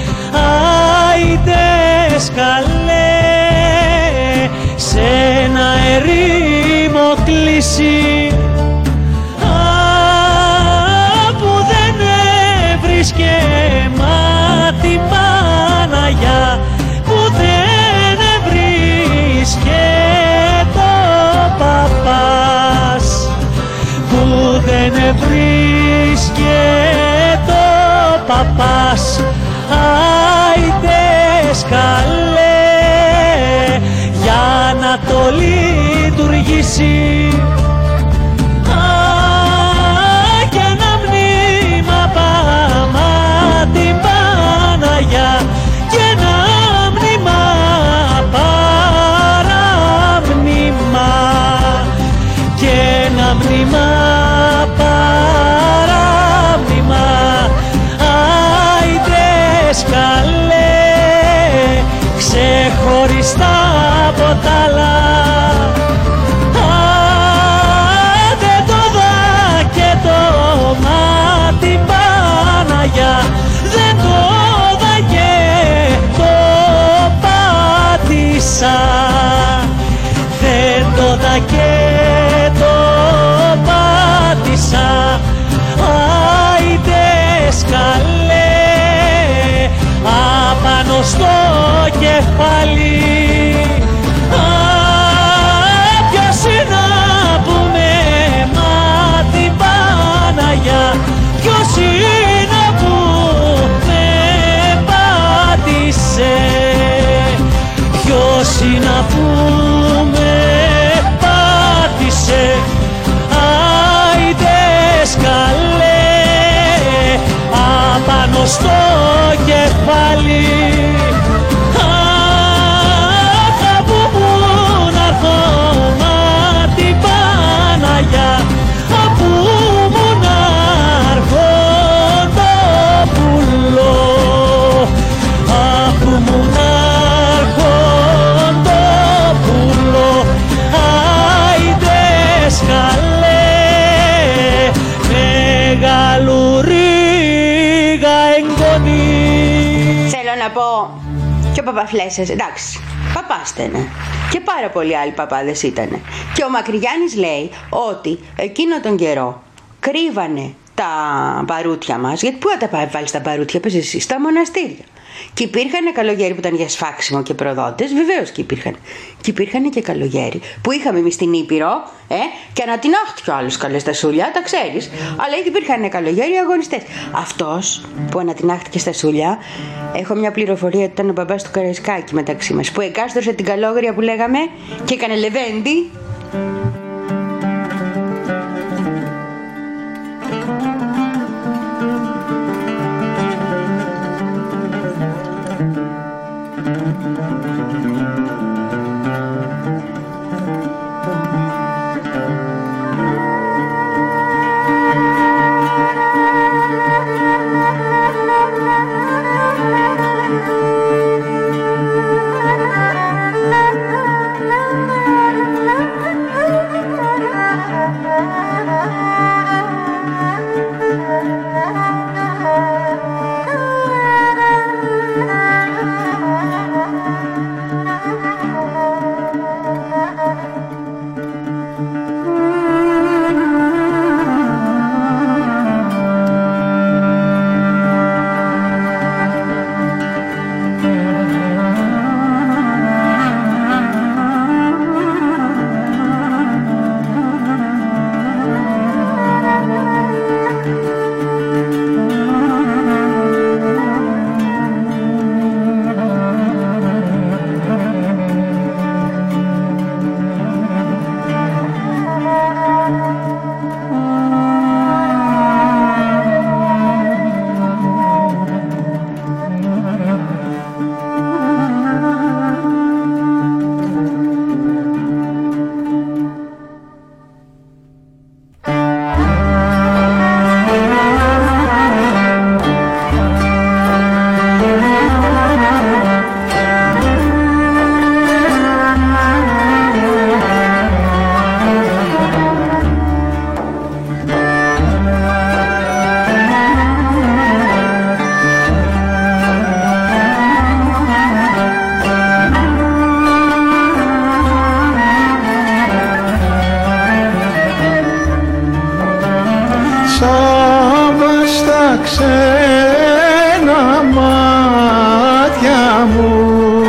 άιντες καλέ, σε ένα ερήμο κλείσει, α, που δεν έβρισκε μα την Παναγιά, που δεν έβρισκε το παπάς, που δεν έβρισκε το παπάς, άιντες καλέ, για να το λειτουργήσει, α, και ένα μνήμα πάμα την Παναγιά, και ένα μνήμα τίποτα άλλα. Άντε το δα και το μάτι Παναγιά, δεν το δα και το πάτησα, δεν το δα και το πάτησα. Άιντες καλέ απάνω στο κεφάλι. Α, ποιος είναι που με μάτι Παναγιά, ποιος είναι που με πάτησε, ποιος είναι που με πάτησε. Άιντες καλέ απάνω στο κεφάλι. Αχ, από πού να έρθω μάτι Παναγιά, από πού να έρθω το πουλό, από πού να έρθω το πουλό. Άιντες καλέ μεγαλουρίγα εγγονή. Θέλω να πω και ο Παπαφλέσσας, εντάξει, παπάς ήτανε και πάρα πολλοί άλλοι παπάδες ήτανε. Και ο Μακρυγιάννης λέει ότι εκείνο τον καιρό κρύβανε τα παρούτια μας, γιατί πού θα τα βάλεις τα παρούτια, πες εσύ, στα μοναστήρια. Και υπήρχαν καλογέροι που ήταν για σφάξιμο και προδότες, βεβαίως και υπήρχαν. Και υπήρχαν και καλογέροι που είχαμε εμείς στην Ήπειρο, ε, και ανατινάχτηκε κι άλλους καλές στα σούλια, τα ξέρεις. Αλλά υπήρχαν καλογέροι αγωνιστές. Αυτός που ανατινάχτηκε στα σούλια, έχω μια πληροφορία ότι ήταν ο μπαμπάς του Καραϊσκάκη μεταξύ μας, που εκάστρωσε την καλόγρια που λέγαμε και έκανε λεβέντη. ξένα μάτια μου,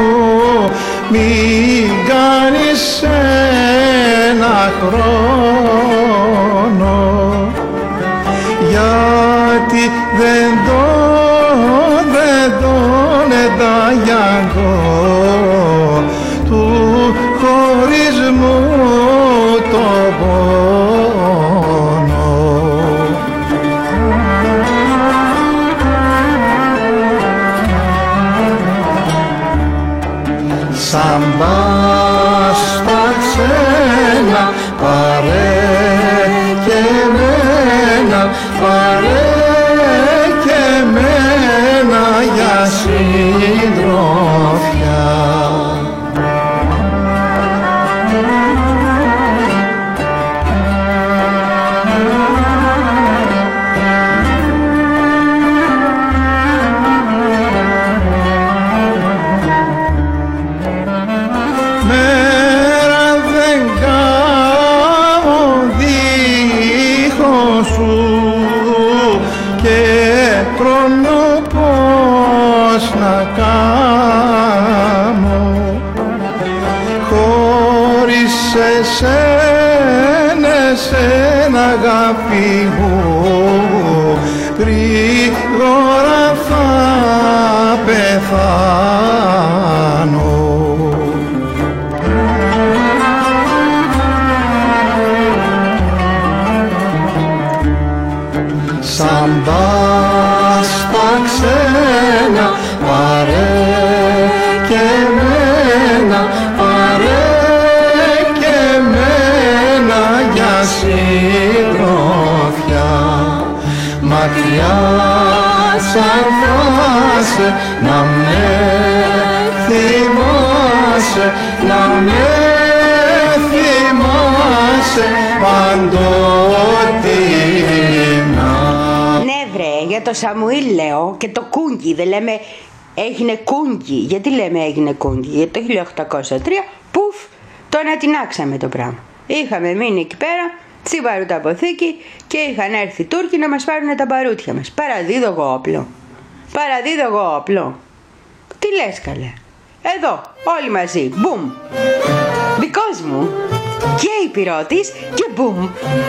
μην κάνεις ένα χρόνο, γιατί δεν το, δεν τον ενταγιαγκώ του χωρισμού το πόνο. Σαν πας στα ξένα, πάρε και εμένα, πάρε και εμένα για συντροφιά. σε σένα, σένα αγάπη μου, γρήγορα θα πεθάνω. Σαν πας στα ξένα, πάρε και μένα, πάρε και μένα για συντροφιά. Μακριά σαν φάσαι, να με θυμάσαι, να με θυμάσαι παντοτινά. Ναι βρε, για το Σαμουήλ λέω και το Κούγκι, δεν λέμε έγινε Κούγκι. Γιατί λέμε έγινε Κούγκι? Γιατί το χίλια οκτακόσια τρία πουφ το ανατινάξαμε το πράγμα. Είχαμε μείνει εκεί πέρα στην παρουταποθήκη και είχαν έρθει οι Τούρκοι να μας πάρουν τα παρούτια μας. Παραδίδω εγώ όπλο. Παραδίδω εγώ όπλο. Τι λες καλέ? Εδώ όλοι μαζί, μπουμ. Δικός μου και υπηρώτης και μπουμ.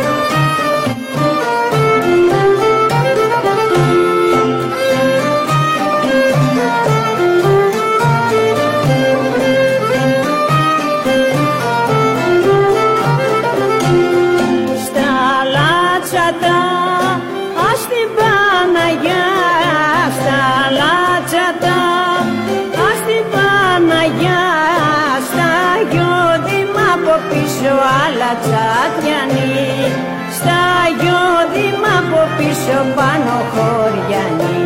Άλλα τσάτιανή, στα γιώδημα από πίσω πάνω χωριανή.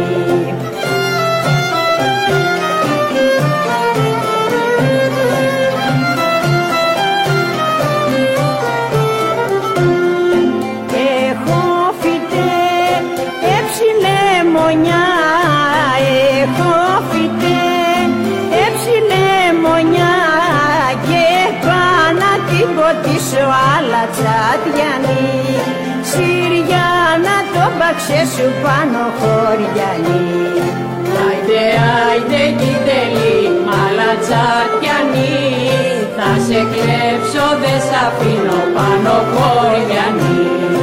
Έχω φυτέ έψιλε μονιά, έχω φυτέ έψιλε μονιά και πάνα την ποτίσω άλλα τσάτιανή. Σύρια να το μπαξέ σου πάνω χωριανή. Άιντε, άιντε κυτελή, άλλα τσάτιανή, θα σε κλέψω, δε σ' αφήνω πάνω χωριανή.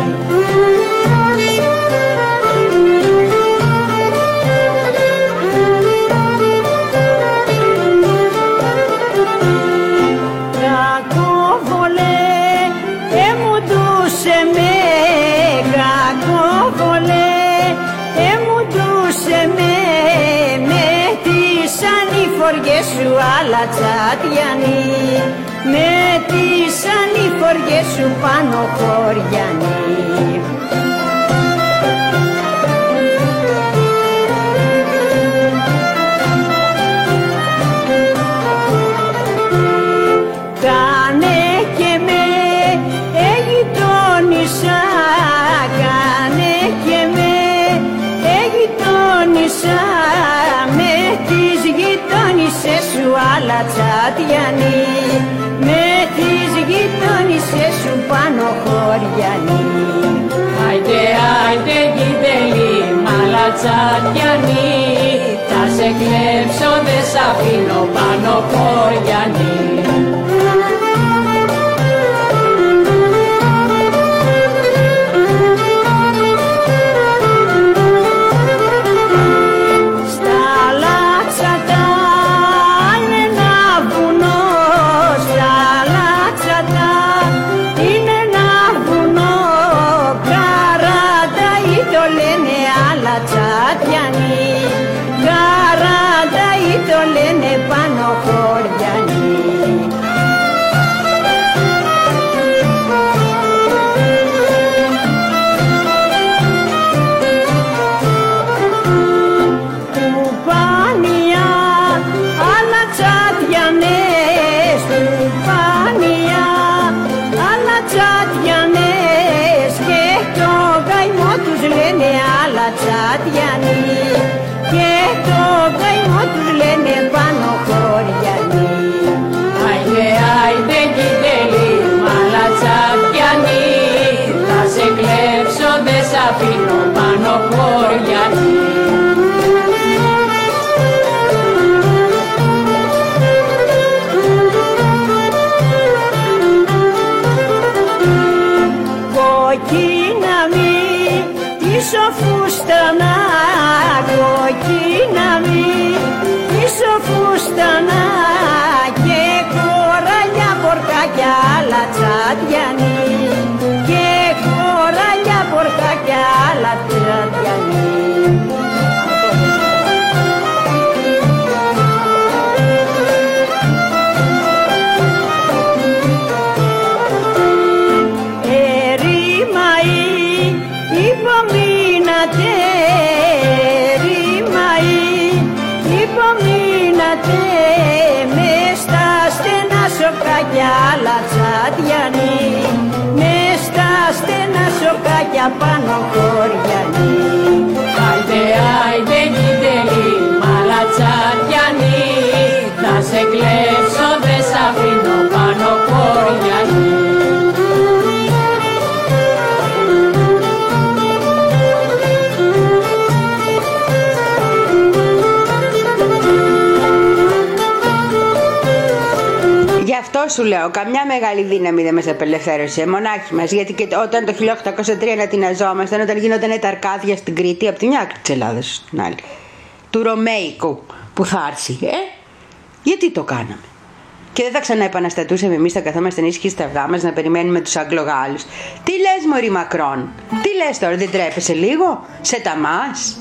Σου άλλα τσάτιανή, με τις ανηφοριές σου πάνω χωριανή. Κάνε και με εγγιτόνισα, κάνε και με εγγιτόνισα, με τις γειτόνισσες σου άλλα τσάτιανή, με τις γειτόνισσες σου πάνω χωριανή. Άιντε, άιντε γητελή, άλλα τσάτιανή, θα σε κλέψω, δε σ' αφήνω πάνω χωριανή. Καράντα ή το λένε πάνω χωριανή. πίσω φούστανα κοκκίνα μη, πίσω φούστανα και κοραλιά πορκάκια άλλα τσάντιανη, και κοραλιά πορκάκια άλλα τσάντιανη. Μες στα στενά σοκάκια άλλα τσάντιανη, μες στα στενά σοκάκια πάνω χωριανή. Άιντε, άιντε γητελή, μάλα τσάντιανη, θα σε κλέψω, δε σ' αφήνω πάνω χωριανή. Γι' αυτό σου λέω, καμιά μεγάλη δύναμη δεν μας απελευθέρωσε, μονάχοι μας. Γιατί και όταν το χίλια οκτακόσια τρία ανατιναζόμασταν, όταν γινόταν τα αρκάδια στην Κρήτη, από τη μια άκρη της Ελλάδας στην άλλη, του Ρωμαϊκού που θα έρθει, ε, γιατί το κάναμε? Και δεν θα ξαναεπαναστατούσαμε εμείς, θα καθόμασταν ήσυχοι στα αυγά μας να περιμένουμε τους Αγγλογάλους. Τι λες μωρή Μακρόν, τι λες τώρα, δεν τρέπεσαι λίγο, σε ταμάς?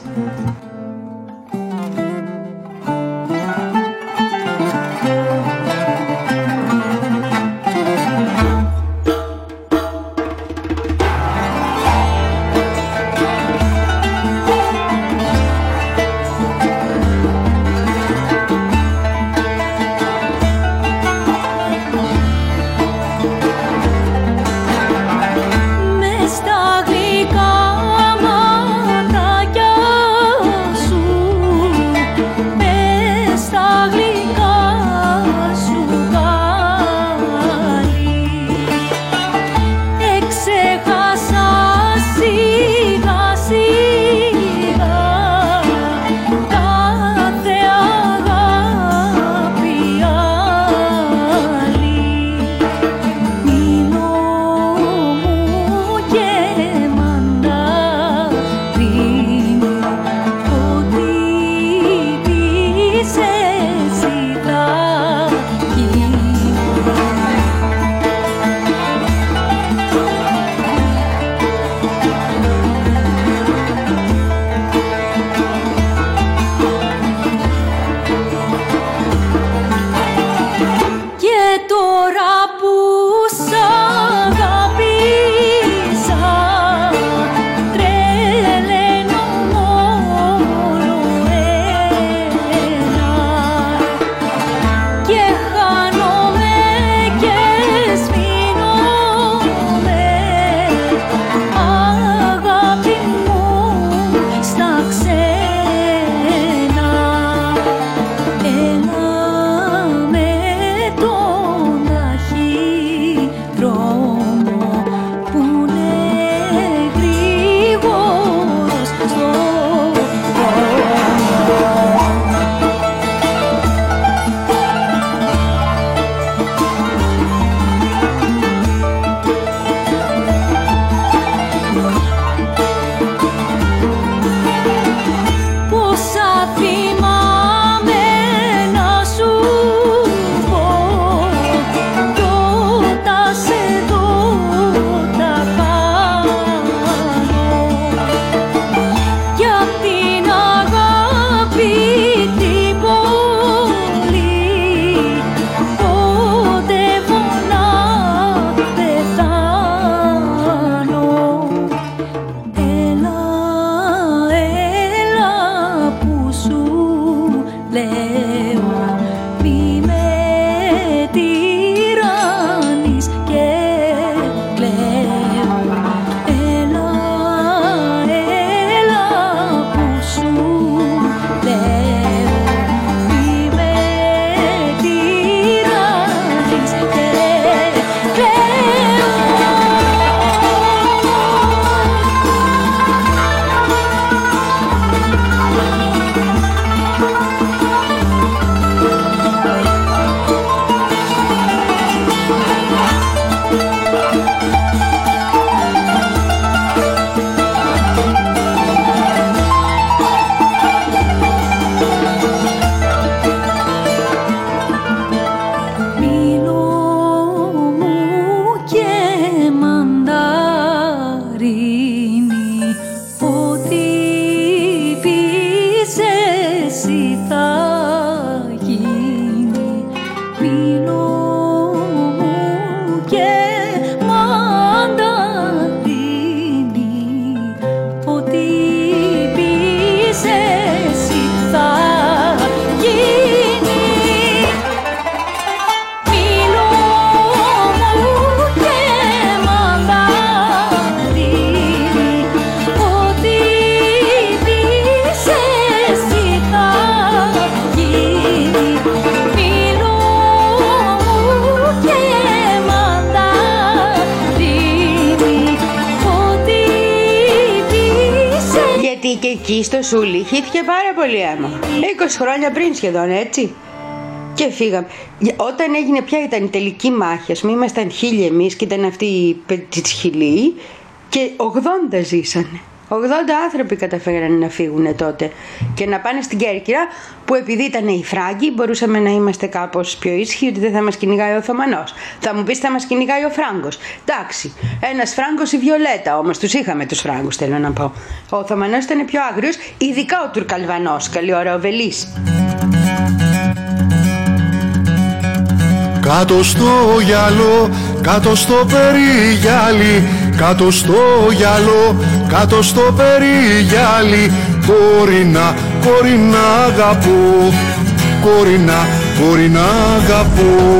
Και εκεί στο Σούλι χύθηκε πάρα πολύ αίμα. είκοσι χρόνια πριν σχεδόν, έτσι. Και φύγαμε. Όταν έγινε, ποια ήταν η τελική μάχη, ας πούμε, ήμασταν χίλιοι εμείς και ήταν αυτοί οι χιλίοι και ογδόντα ζήσανε. ογδόντα άνθρωποι καταφέρανε να φύγουν τότε και να πάνε στην Κέρκυρα, που επειδή ήταν οι Φράγκοι μπορούσαμε να είμαστε κάπως πιο ήσυχοι, ότι δεν θα μας κυνηγάει ο Οθωμανός. Θα μου πεις, θα μας κυνηγάει ο Φράγκος. Εντάξει, ένας Φράγκος η Βιολέτα, όμως τους είχαμε τους Φράγκους, θέλω να πω. Ο Οθωμανός ήταν πιο άγριος, ειδικά ο Τουρκαλβανός. Καλή ώρα ο Βελής. Κάτω στο γυαλό, κάτω στο περιγυάλι, κάτω στο γυαλό, κάτω στο περιγυάλι, κορίνα, κορίνα αγαπώ, κορίνα, κορίνα αγαπώ.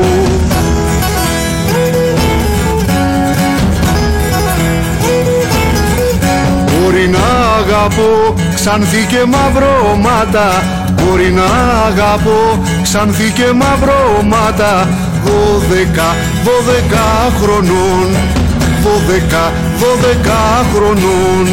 Κορίνα αγαπώ, ξανθή και μαυρώματα, κορίνα αγαπώ, ξανθή και μαυρώματα, δώδεκα, δώδεκα χρονών, δώδεκα, δώδεκα χρονών.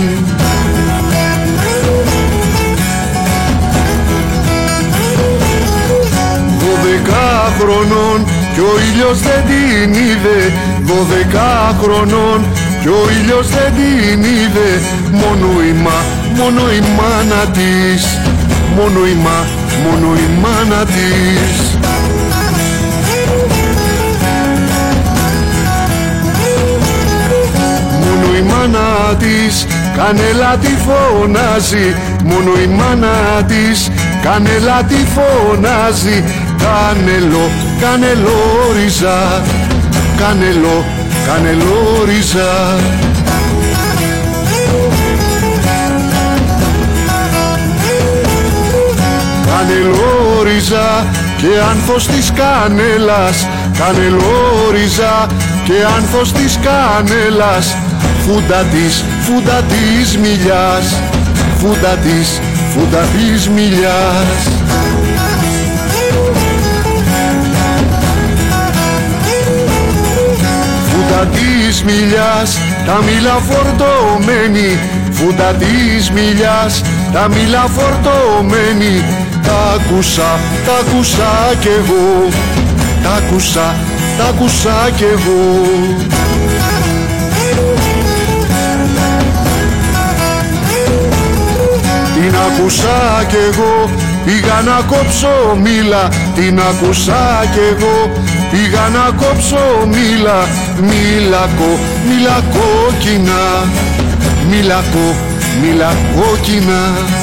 Δώδεκα χρονών κι ο ήλιος δεν την είδε, δώδεκα χρονών κι ο ήλιος δεν την είδε, μόνο η μα, μόνο η μάνα της, μόνο η μα, μόνο η μάνα της. Μόνο η μάνα της κανέλα τη φωνάζει, μόνο η μάνα της κανέλα τη φωνάζει, κανελό, κανελόριζα, κανελό, κανελόριζα. Κανελόριζα και άνθος της κανέλας, κανελόριζα και άνθος της κανέλας, φούντα της, φούντα της μιλιάς, φούντα της, φούντα της μιλιάς. Φούντα της μιλιάς, τα μήλα φορτωμένη, φούντα της μιλιάς, τα μήλα φορτωμένη, τα άκουσα, τα άκουσα κι εγώ, τα άκουσα, τα άκουσα κι εγώ. Την άκουσα κι εγώ, πήγα να κόψω μήλα, την άκουσα κι εγώ, πήγα να κόψω μήλα, μήλακο, μήλα κόκκινα, μήλακο, μήλα κόκκινα.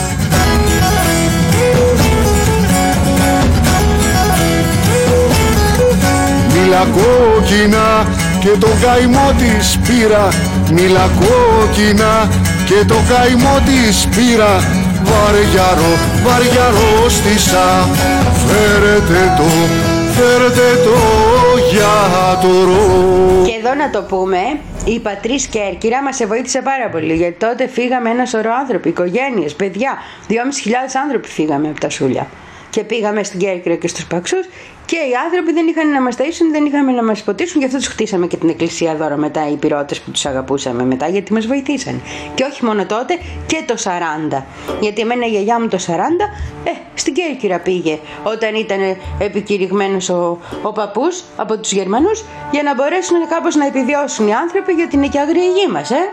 Μήλα κόκκινα και το καημό της πήρα, μήλα κόκκινα και το καημό της πήρα, βαριαρό, βαριαρό στήσα, φέρετε το, φέρετε το γιατρό. Και εδώ να το πούμε, η Πατρίς Κέρκυρα μας βοήθησε πάρα πολύ, γιατί τότε φύγαμε ένα σωρό άνθρωποι, οικογένειες, παιδιά, δυόμισι χιλιάδες άνθρωποι φύγαμε από τα Σούλια. Και πήγαμε στην Κέρκυρα και στους Παξούς και οι άνθρωποι δεν είχαν να μας ταΐσουν, δεν είχαν να μας ποτίσουν, γι' αυτό τους χτίσαμε και την εκκλησία δώρο μετά, οι πυρώτες που τους αγαπούσαμε μετά, γιατί μας βοηθήσαν. Και όχι μόνο τότε, και το σαράντα. Γιατί εμένα η γιαγιά μου το σαράντα, ε, στην Κέρκυρα πήγε, όταν ήταν επικηρυγμένος ο, ο παππούς από τους Γερμανούς, για να μπορέσουν κάπως να επιβιώσουν οι άνθρωποι, γιατί είναι και αγρία η γη μας, ε.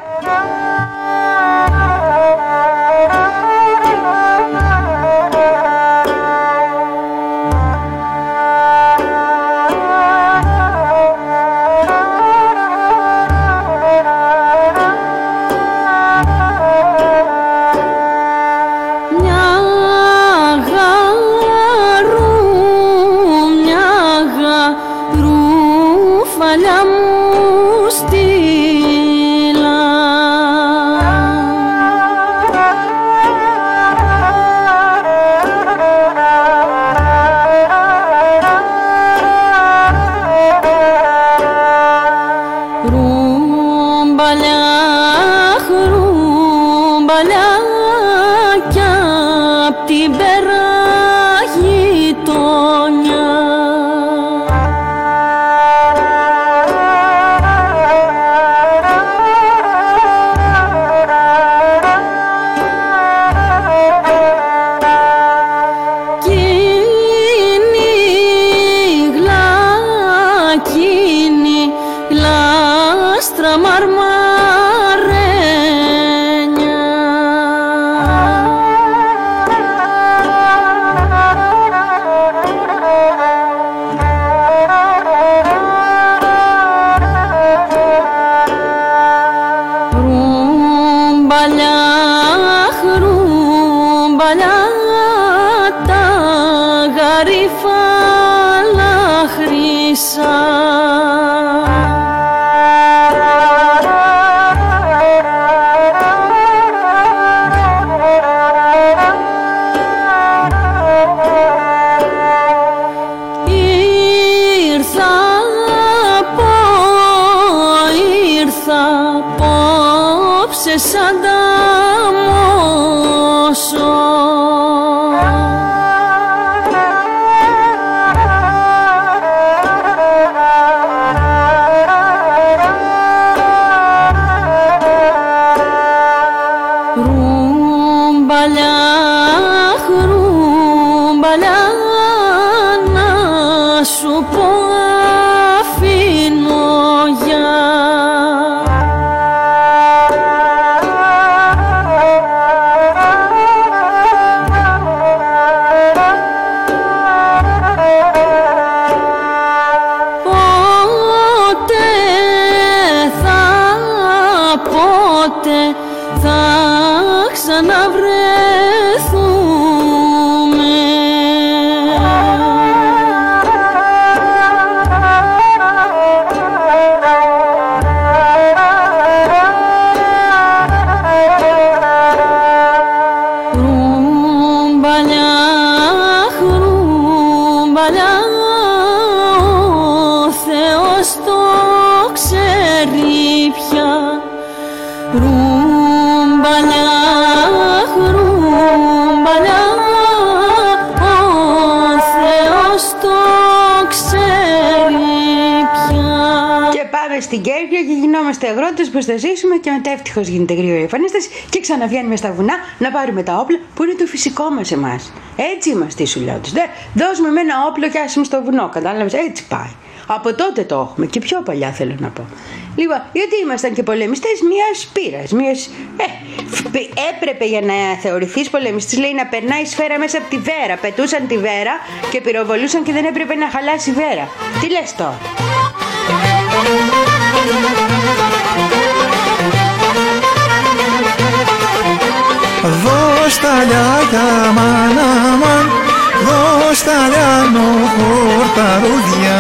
ρούφαλιά μου στείλα. Ρούμπαλιά, ρούμπαλιά κι απ' την πέρα γειτονιά. Σαν τα μόσο. Ρούμπαλιά, ρούμπαλιά, να σου πω αφήνω για. Στην Κέρκυρα και γινόμαστε αγρότες που θα ζήσουμε και μετά ευτυχώς γίνεται γρήγορη εμφανίσταση και ξαναβγαίνουμε στα βουνά να πάρουμε τα όπλα που είναι το φυσικό μας εμάς. Έτσι είμαστε οι σουλιώτες. Δώσουμε με ένα όπλο και άσουμε στο βουνό, κατάλαβες, έτσι πάει. Από τότε το έχουμε και πιο παλιά θέλω να πω. Λοιπόν, γιατί ήμασταν και πολεμιστές μιας πύρας, μιας... Ε, έπρεπε για να θεωρηθείς πολεμιστής, λέει, να περνάει σφαίρα μέσα από τη βέρα. Πετούσαν τη βέρα και πυροβολούσαν και δεν έπρεπε να χαλάσει η βέρα. Τι λες τώρα? Δώσ' τα λιάγια μάνα μαν, δώσ' τα λιάνο χορταρούδια.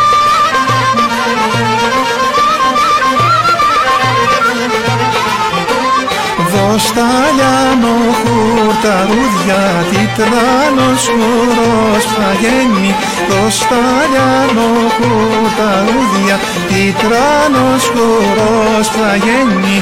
Δώσ' τα λιάνο χορταρούδια, τι τράνος χορός φαγένει. Δώσ' τα λιάνο χορταρούδια, τι τράνος χορός φαγένει.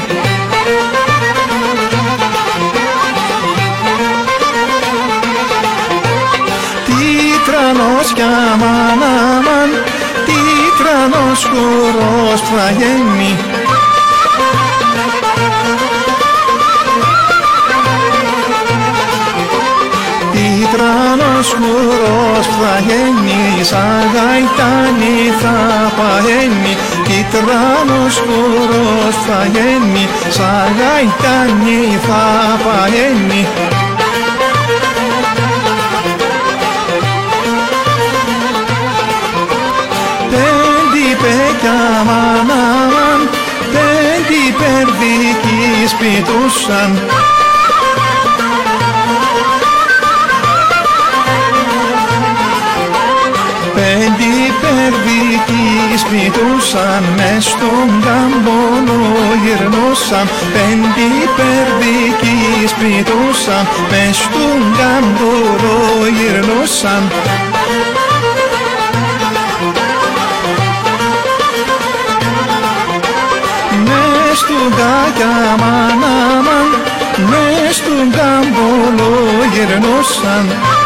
Τίτρανος κι αμάν αμάν, τίτρανος χορός φαγένει. Τίτρανος χορός φαγένει, σαν γαϊτάνι θα παγένει. Τίτρανος χορός φαγένει, σαν γαϊτάνι θα παγένει. Πέκια αμάν αμάν, πέντε υπερδικοί σπιτούσαν. Πέντε υπερδικοί σπιτούσαν, μες στον καμπόνο γυρνούσαν, πέντε περδικοί σπιτούσαν, μες στον καμπόνο γυρνούσαν. Μες στον κακιαμάναμαν, μες στον καμπόνο γυρνούσαν.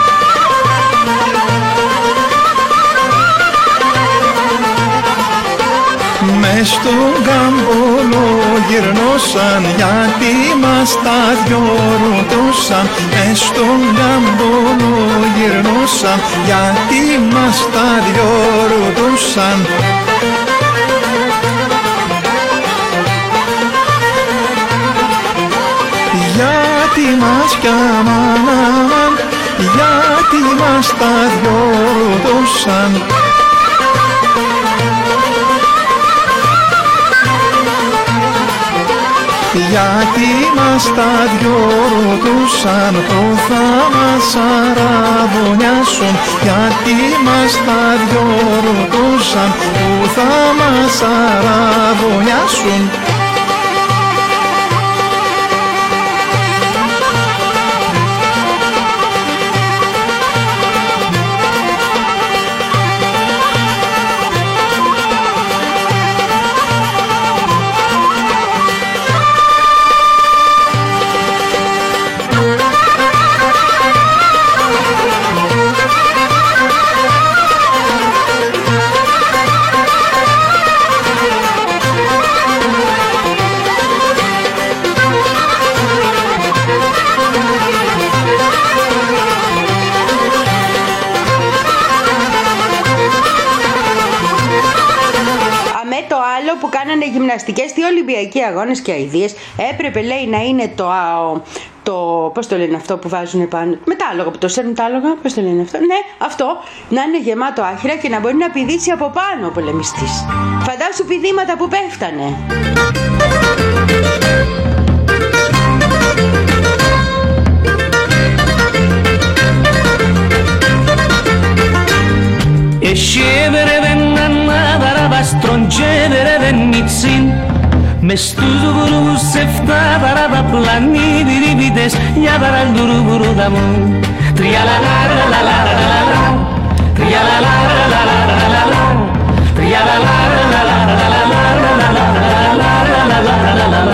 Μες στον καμπόνο γυρνούσαν, γιατί μας τα δυο ρωτούσαν. Μες στον καμπόνο γυρνούσαν, γιατί μας τα δυο ρωτούσαν. Γιατί μας καμάναμαν, γιατί μας τα δυο ρωτούσαν. Γιατί μας τα δυο ρωτούσαν, που θα μας αραβωνιάσουν. Γιατί μας τα δυο ρωτούσαν, που θα μας αραβωνιάσουν. Που κάνανε γυμναστικές στη Ολυμπιακοί Αγώνες και αηδίες, έπρεπε λέει να είναι το, το πώς το λένε αυτό που βάζουν πάνω, μετάλογο που το σέρνουν τα άλογα, πώς το λένε αυτό, ναι αυτό, να είναι γεμάτο άχυρα και να μπορεί να πηδήσει από πάνω ο πολεμιστής. Φαντάσου πηδήματα που πέφτανε. Escevere vennanna daraba strongevere vennizin. Mες τους βουρούς εφτά παράδα πλανή διριβητές για παραλτουρού βουρούδαμου. Τριαλαλαραλαλαλαλα, τριαλαλαραλαλαλα, τριαλαλαραλαλαλαλα.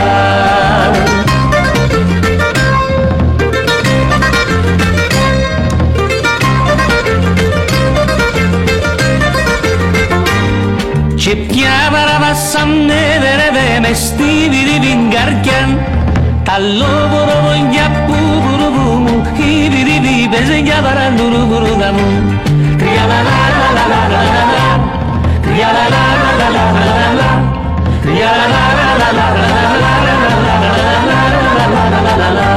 Και πια παραβάσανε βερεβέ μες στη βυριβήν καρκιάν. Τα λόγωρο για που βουρουβού μου, η βυριβή παίζε για παραλουρου βουρούδα μου. Τριαλαλαλαλαλαλα, τριαλαλαλαλαλαλα, τριαλαλαλαλαλαλα.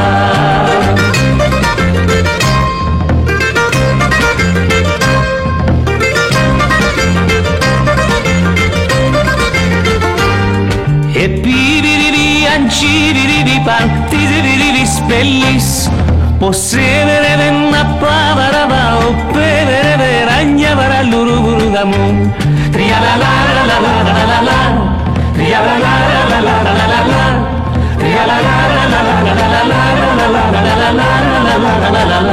Pan, tizi virivi spellis, possevere venna pavarava, o pevere veragna varalluru vurudamu. Trialalalalalala, trialalalalalala, trialalalalalala.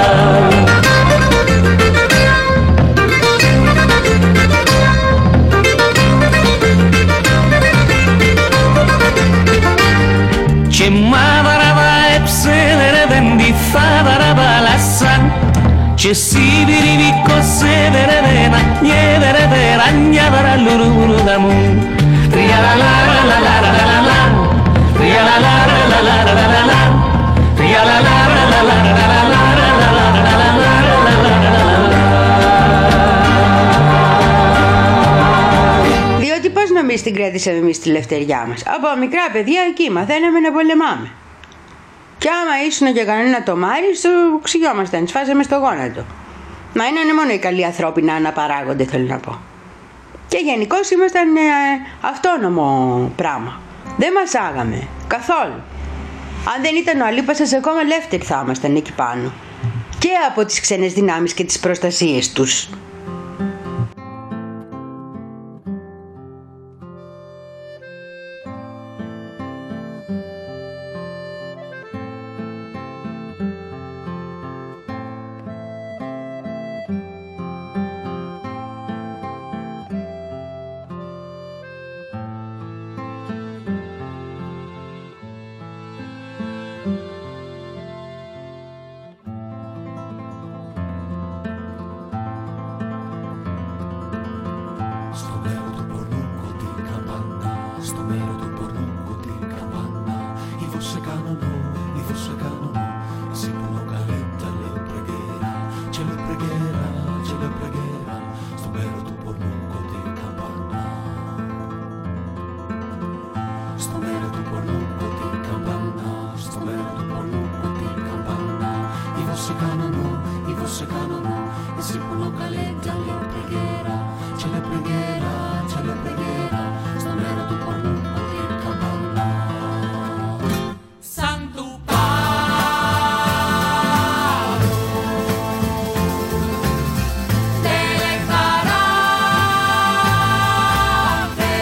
Και μάβαρα έψελερε δεν τη φάβαρα παλάσαν. Και σιβιριβικό σε βερεβένα, νιεβερε βεράνια βαραλουρου βουρουδαμού. Τριαλαλαλαλαλαλαλα, τριαλαλαλαλαλαλα, Διότι πώς νομίζεις την κρατήσαμε εμείς τη ελευθεριά μας? Από μικρά παιδιά εκεί μαθαίναμε να πολεμάμε. Κι άμα ήσουν και κανένα τομάρι, στο ξυγιόμασταν, σφάζαμε στο γόνατο. Μα είναι μόνο οι καλοί ανθρώποι να αναπαράγονται, θέλω να πω. Και γενικώς ήμασταν ε, αυτόνομο πράγμα. Δεν μας άγαμε καθόλου. Αν δεν ήταν ο Αλίπασας, ακόμα ελεύθεροι θα ήμασταν εκεί πάνω. Και από τις ξένες δυνάμεις και τις προστασίες τους. στο μέρο του πορνούκου την καμπάνα. Είδω σε κανονό, είδω σε κανονό, εσύ που νο καλέτα λε πρεγέρα, και λε πρεγέρα, και λε πρεγέρα, στο μέρο του πορνούκου την καμπάνα. Στο μέρο του πορνούκου την καμπάνα, στο μέρο του πορνούκου την καμπάνα. Είδω σε κανονό, είδω σε κανονό, εσύ που νο καλέτα λε πρεγέρα, και λε πρεγέρα, και λε πρεγέρα, στο μέρο του πορνούκου την καμπάνα. Santo Paolo delle parate,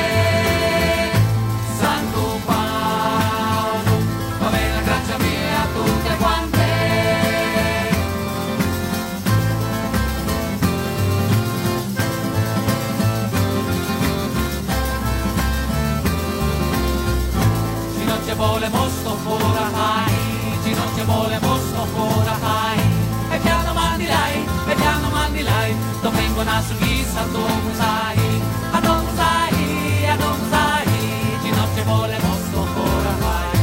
Santo Paolo, va bene la grazia mia a tutte quante. Ci volemo sto fora hai, ci non ci volemo sto fora hai. E piano mandi lei, e piano mandi lei, do vengo na sughisa do musai, a do musai, a do musai, ci non ci volemo sto fora hai.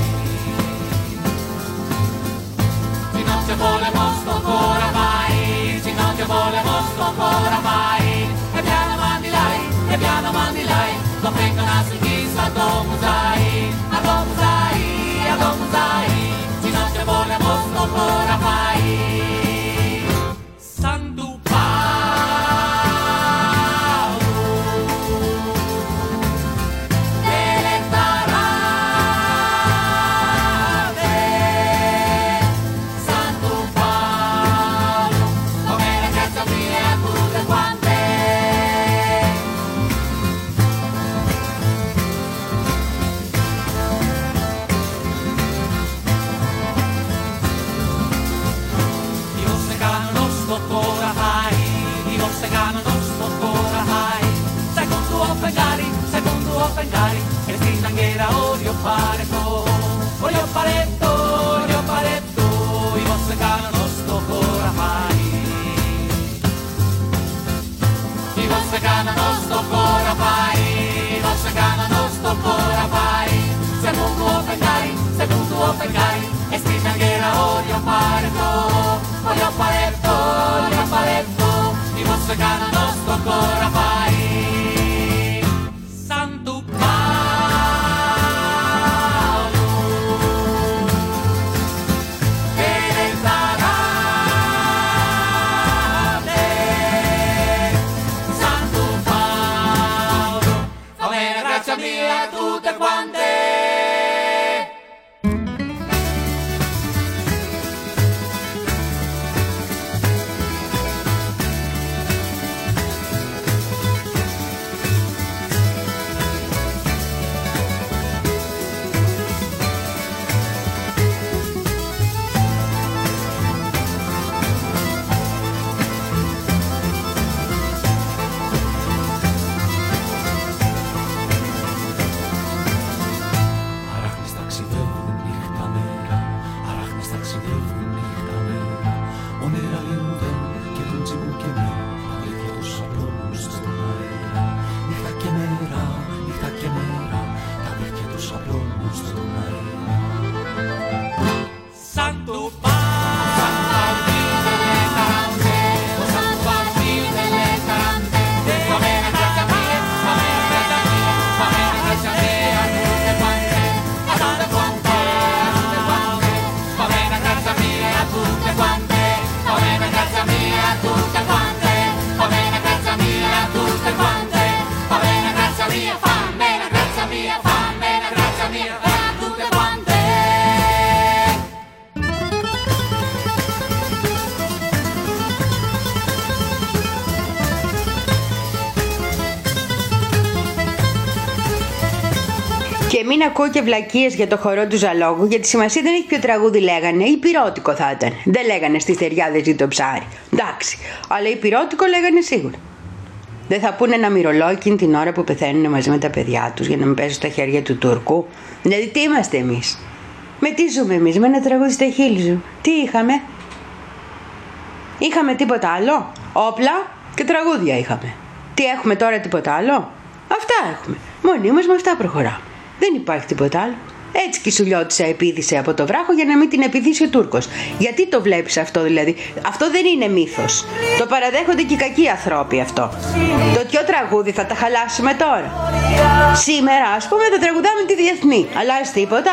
Ci non ci volemo sto fora hai, ci non ci volemo sto fora hai. E piano mandi lei, e piano mandi lei, do vengo na sughisa do musai, a do musai. Ci non ci volemo sto fora mai. Santo Paolo delle parate, Santo Paolo, come la grazia mia a tutte quante. Offendari, e si tanghera odio fare to, odio paretto, odio paretto, i vostri cano non sto ora mai. I vostri cano non sto ora mai, i vostri cano non sto ora mai. Se non tu offendari, se non tu offendari, e si tanghera odio paretto, odio paretto, odio paretto, i vostri cano non sto ora mai. Santo Paolo delle parate, Santo Paolo, fammi la grazia mia a tutte quante. Και μην ακούω και βλακίες για το χορό του Ζαλόγου, γιατί σημασία δεν έχει ποιο τραγούδι λέγανε. Υπηρώτικο θα ήταν. Δεν λέγανε στις θηριάδες ή το ψάρι. Εντάξει. Αλλά υπηρώτικο λέγανε σίγουρα. Δεν θα πούνε ένα μυρολόι την ώρα που πεθαίνουν μαζί με τα παιδιά τους για να μην πέσουν στα χέρια του Τούρκου. Δηλαδή τι είμαστε εμείς? Με τι ζούμε εμείς? Με ένα τραγούδι στα χείλη σου. Τι είχαμε? Είχαμε τίποτα άλλο? Όπλα και τραγούδια είχαμε. Τι έχουμε τώρα? Τίποτα άλλο? Αυτά έχουμε. Μόνοι μας με αυτά προχωράμε. Δεν υπάρχει τίποτα άλλο. Έτσι και η Σουλιώτισσα επίδησε από το βράχο για να μην την επιδίσει ο Τούρκος. Γιατί το βλέπεις αυτό δηλαδή? Αυτό δεν είναι μύθος. Το παραδέχονται και οι κακοί ανθρώποι αυτό. Το τιο τραγούδι θα τα χαλάσουμε τώρα? Σήμερα ας πούμε θα τραγουδάμε τη διεθνή. Αλλάζει τίποτα?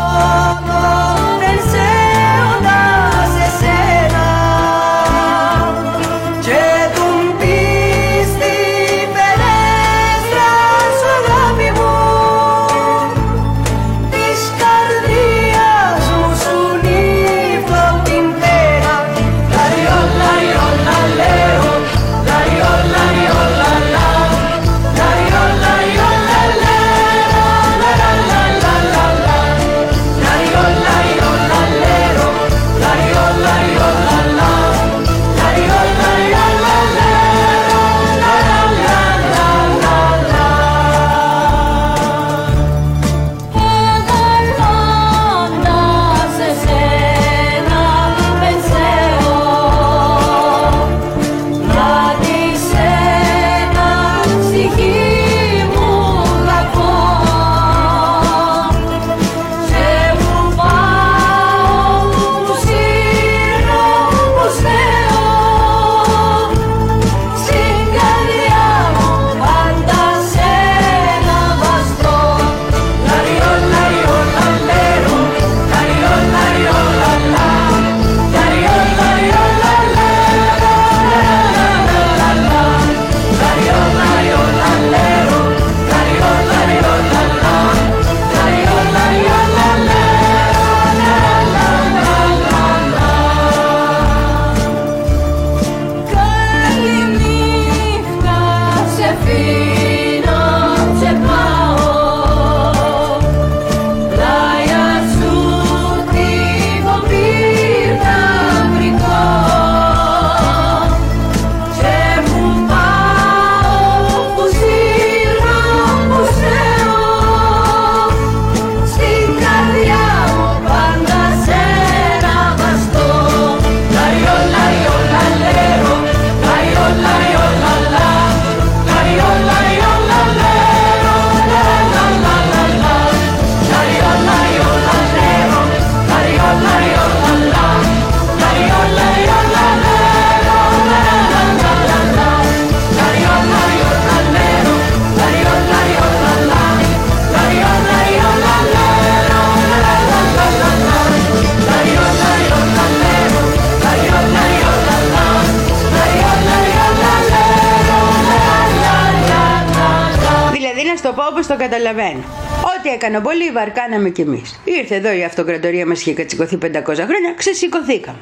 Όπως το καταλαβαίνω. Ό,τι έκανε ο Μπολίβαρ κάναμε κι εμείς. Ήρθε εδώ η αυτοκρατορία μας, είχε κατσικωθεί πεντακόσια χρόνια, ξεσηκωθήκαμε.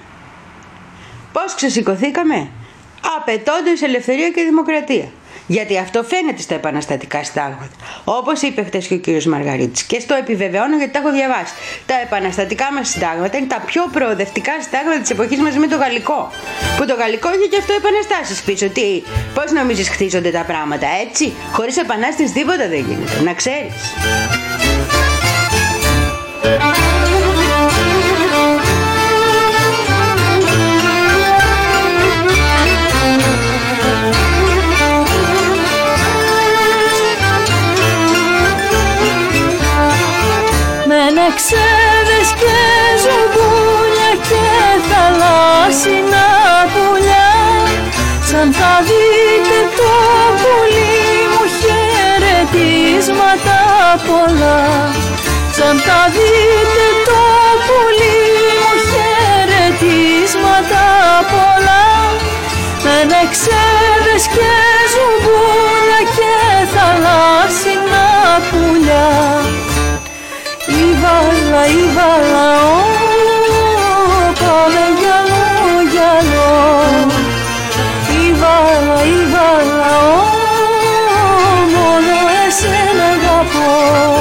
Πώς ξεσηκωθήκαμε? Απαιτώντας ελευθερία και δημοκρατία. Γιατί αυτό φαίνεται στα επαναστατικά συντάγματα. Όπως είπε χτες και ο κύριος Μαργαρίτης, και στο επιβεβαιώνω γιατί τα έχω διαβάσει. Τα επαναστατικά μας συντάγματα είναι τα πιο προοδευτικά συντάγματα της εποχής μαζί με το γαλλικό. Που το γαλλικό είχε και αυτό επαναστάσεις πίσω. Τι, πώς νομίζεις χτίζονται τα πράγματα, έτσι? Χωρίς επανάσταση τίποτα δεν γίνεται, να ξέρεις. Ξέδες και ζουμπούλια και θαλάσσινα πουλιά, σαν θα δείτε το πουλί μου χαιρετίσματα πολλά, σαν θα δείτε το πουλί μου χαιρετίσματα πολλά. Με ξέδες και ζουμπούλια και θαλάσσινα πουλιά, Ήβαλα, ήβαλα, ω, πάμε γυαλό, γυαλό. Ήβαλα, ήβαλα, ω, μόνο εσένα αγαπώ.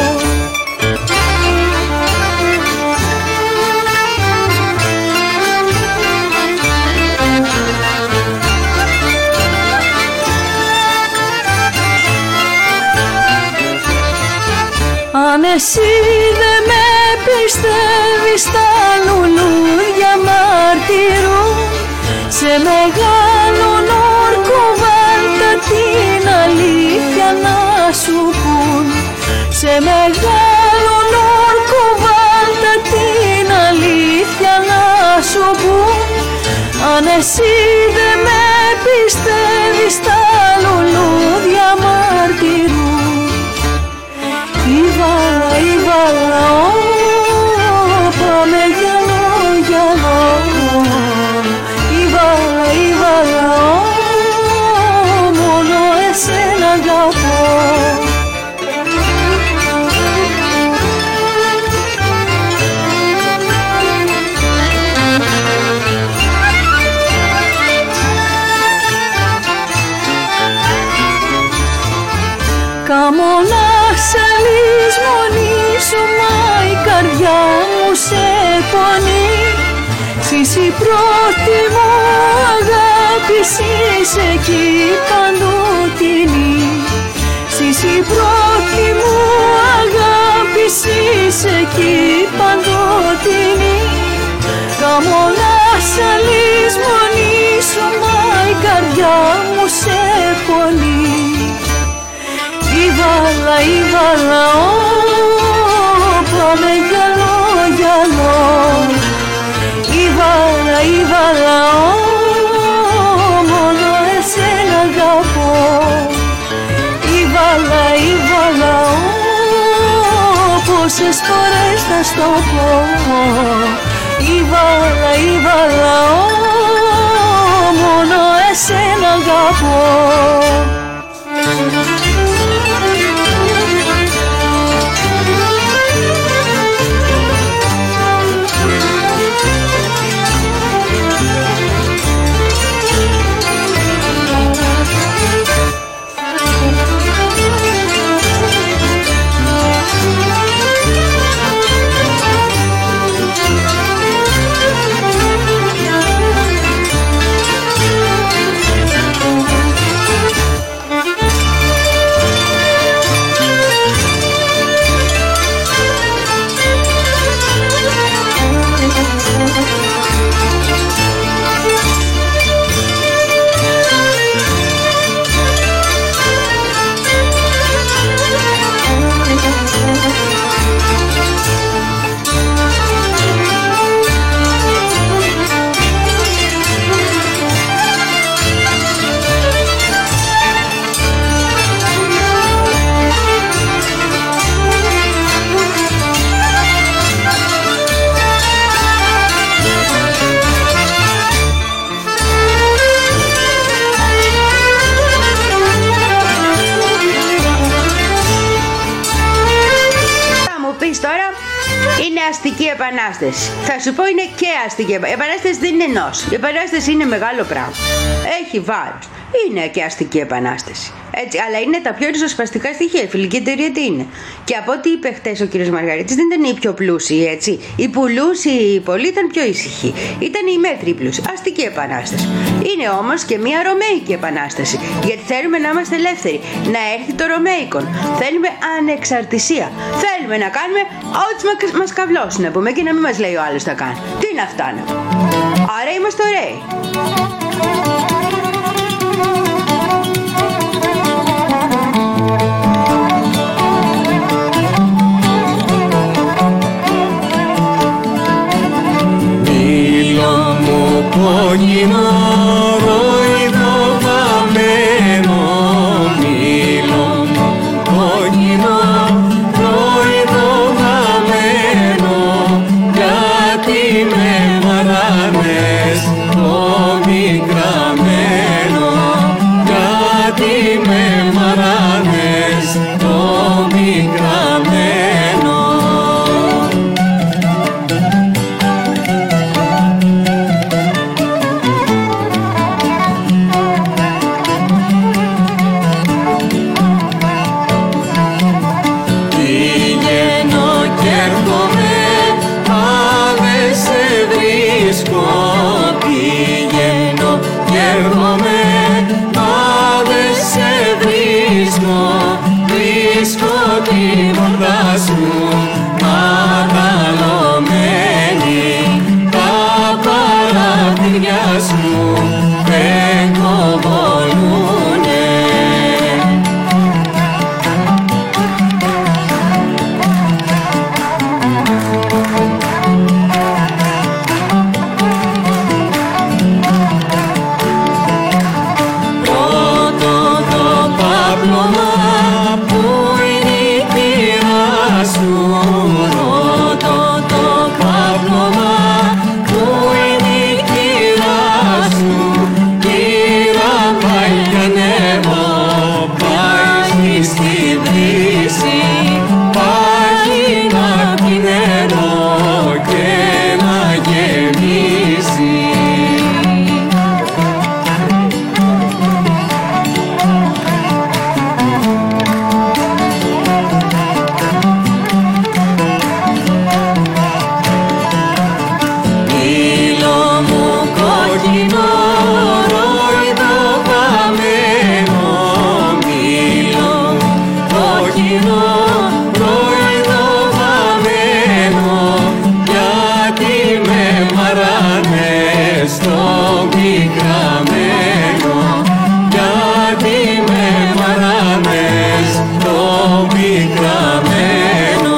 Αν εσύ δεν με πιστεύεις, τα λουλούδια μαρτυρούν, σε μεγάλον όρκο βάλτα την αλήθεια να σου πουν, σε μεγάλον εσύ δεν με πιστεύεις τα λουλούδια μαρτυρού. Η βάλα, η βάλα, ω, πάμε γυαλό, γυαλό. Η βάλα, η βάλα, ω, μόνο εσένα αγαπώ. Καμώνα σε λησμονήσω, μα η καρδιά μου σε πονεί. Εσύ η πρώτη μου αγάπη, είσαι εκεί παντοτινή. Εσύ η πρώτη μου αγάπη, είσαι εκεί παντοτινή. Καμώνα σε λησμονήσω, μα η καρδιά μου σε πονεί. Η βάλα, η βάλα, ω, πάμε γυαλό, γυαλό. Η βάλα, η βάλα, ω, μόνο εσένα αγαπώ. Η βάλα, η βάλα, ω, πόσες φορές θα στο πω. Η βάλα, η βάλα, ω, μόνο εσένα αγαπώ. Αστική επανάσταση. Θα σου πω είναι και αστική επανάσταση. Η επανάσταση δεν είναι ενός. Η επανάσταση είναι μεγάλο πράγμα. Έχει βάρος. Είναι και αστική επανάσταση. Έτσι, αλλά είναι τα πιο ριζοσπαστικά στοιχεία. Η φιλική εταιρεία τι είναι. Και από ό,τι είπε χτες ο κύριος Μαργαρίτης, δεν ήταν οι πιο πλούσιοι, έτσι. Οι πουλούσιοι πολλοί ήταν πιο ήσυχοι. Ήταν οι μέτροι πλούσιοι. Αστική επανάσταση. Είναι όμως και μια ρωμαϊκή επανάσταση. Γιατί θέλουμε να είμαστε ελεύθεροι. Να έρθει το ρωμαϊκό. Θέλουμε ανεξαρτησία. Θέλουμε να κάνουμε ό,τι μας καυλώσει να πούμε και να μην μας λέει ο άλλος θα κάνει. Τι είναι αυτά να πούμε. Άρα είμαστε ωραίοι. Κόκκινο ροϊδοβαμένο μήλο μου, κόκκινο ροϊδοβαμένο, γιατί με μαράνες το μικραμένο, γιατί με μαράνες το μικραμένο. στο πρωινό βαμμένο, γιατί με μαράνε στο πικραμένο, γιατί με μαράνε στο πικραμένο.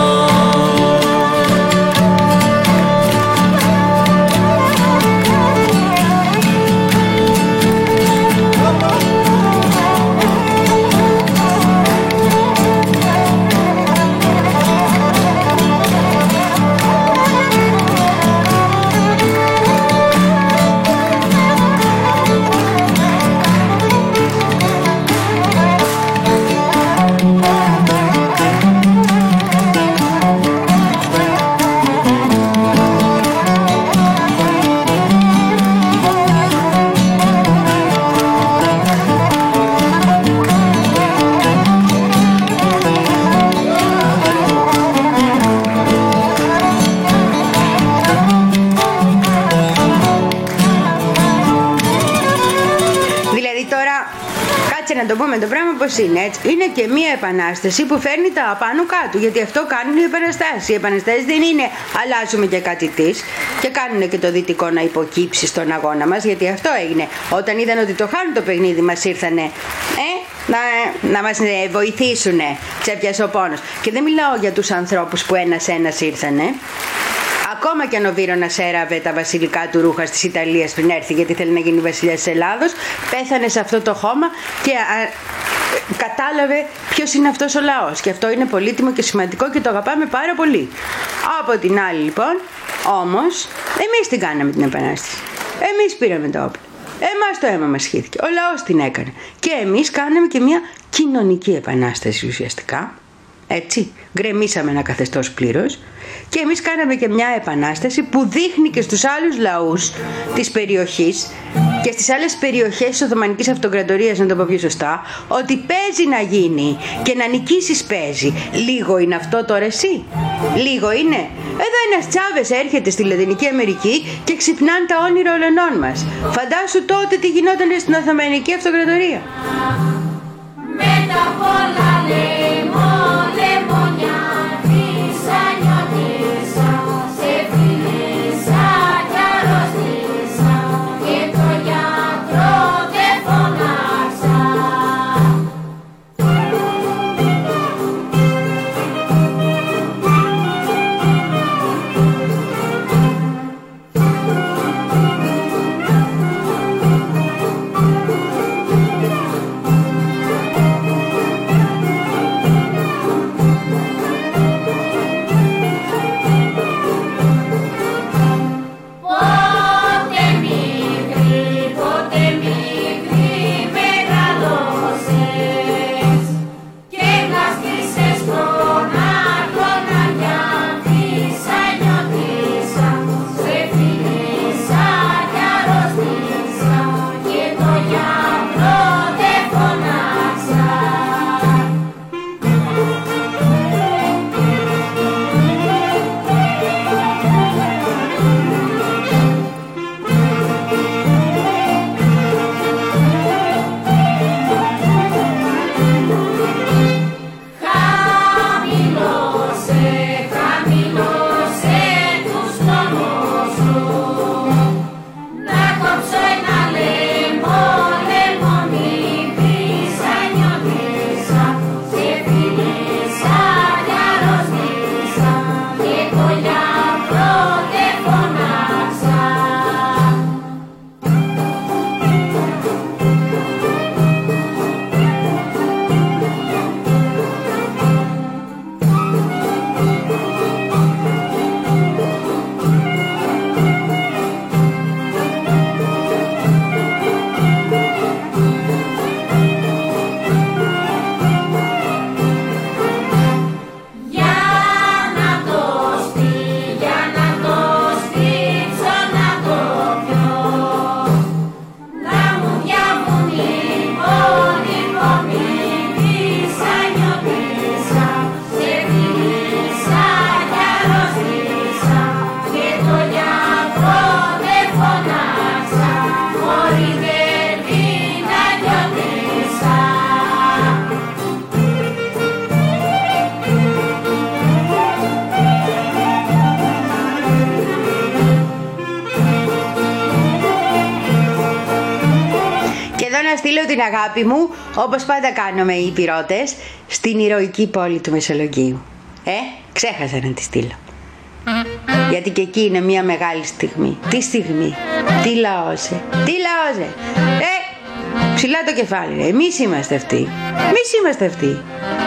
Να το πούμε το πράγμα πως είναι, έτσι. Είναι και μία επανάσταση που φέρνει τα πάνω κάτω, γιατί αυτό κάνουν οι επαναστάσεις. Οι επαναστάσεις δεν είναι αλλάζουμε και κάτι της και κάνουν και το δυτικό να υποκύψει στον αγώνα μας, γιατί αυτό έγινε. Όταν είδαν ότι το χάνουν το παιχνίδι μας ήρθανε ε, να, να μας βοηθήσουνε, ξέπιασε ο πόνος. Και δεν μιλάω για τους ανθρώπους που ένας-ένας ήρθανε. Ακόμα και αν ο Βύρονας έραβε τα βασιλικά του ρούχα της Ιταλίας πριν έρθει, γιατί θέλει να γίνει βασιλιάς της Ελλάδος, πέθανε σε αυτό το χώμα και α, κατάλαβε ποιος είναι αυτός ο λαός. Και αυτό είναι πολύτιμο και σημαντικό και το αγαπάμε πάρα πολύ. Από την άλλη λοιπόν, όμως, εμείς την κάναμε την επανάσταση. Εμείς πήραμε το όπλο. Εμάς το αίμα μας χύθηκε. Ο λαός την έκανε. Και εμείς κάναμε και μια κοινωνική επανάσταση ουσιαστικά. Έτσι, γκρεμίσαμε ένα καθεστώς πλήρως και εμείς κάναμε και μια επανάσταση που δείχνει και στους άλλους λαούς της περιοχής και στις άλλες περιοχές της Οθωμανικής Αυτοκρατορίας, να το πω πιο σωστά, ότι παίζει να γίνει και να νικήσεις παίζει. Λίγο είναι αυτό τώρα εσύ? Λίγο είναι? Εδώ ένας Τσάβες έρχεται στη Λατινική Αμερική και ξυπνάνε τα όνειρα ολενών μας. Φαντάσου τότε τι γινόταν στην Οθωμανική Αυτοκρατορία. Με τα πολλά λαιμό, λεμονιά, ρίσα, νιώτησα, σε φίλησα κι αρρώστησα και το γιατρό δεν φωνάξα. την αγάπη μου, όπως πάντα κάνουμε οι Υπηρώτες, στην ηρωική πόλη του Μεσολογγίου. Ε, ξέχασα να τη στείλω. Γιατί και εκεί είναι μια μεγάλη στιγμή. Τι στιγμή, τι λαόζε, τι λαόζε. Ε, ψηλά το κεφάλι, εμείς είμαστε αυτοί. Εμείς είμαστε αυτοί.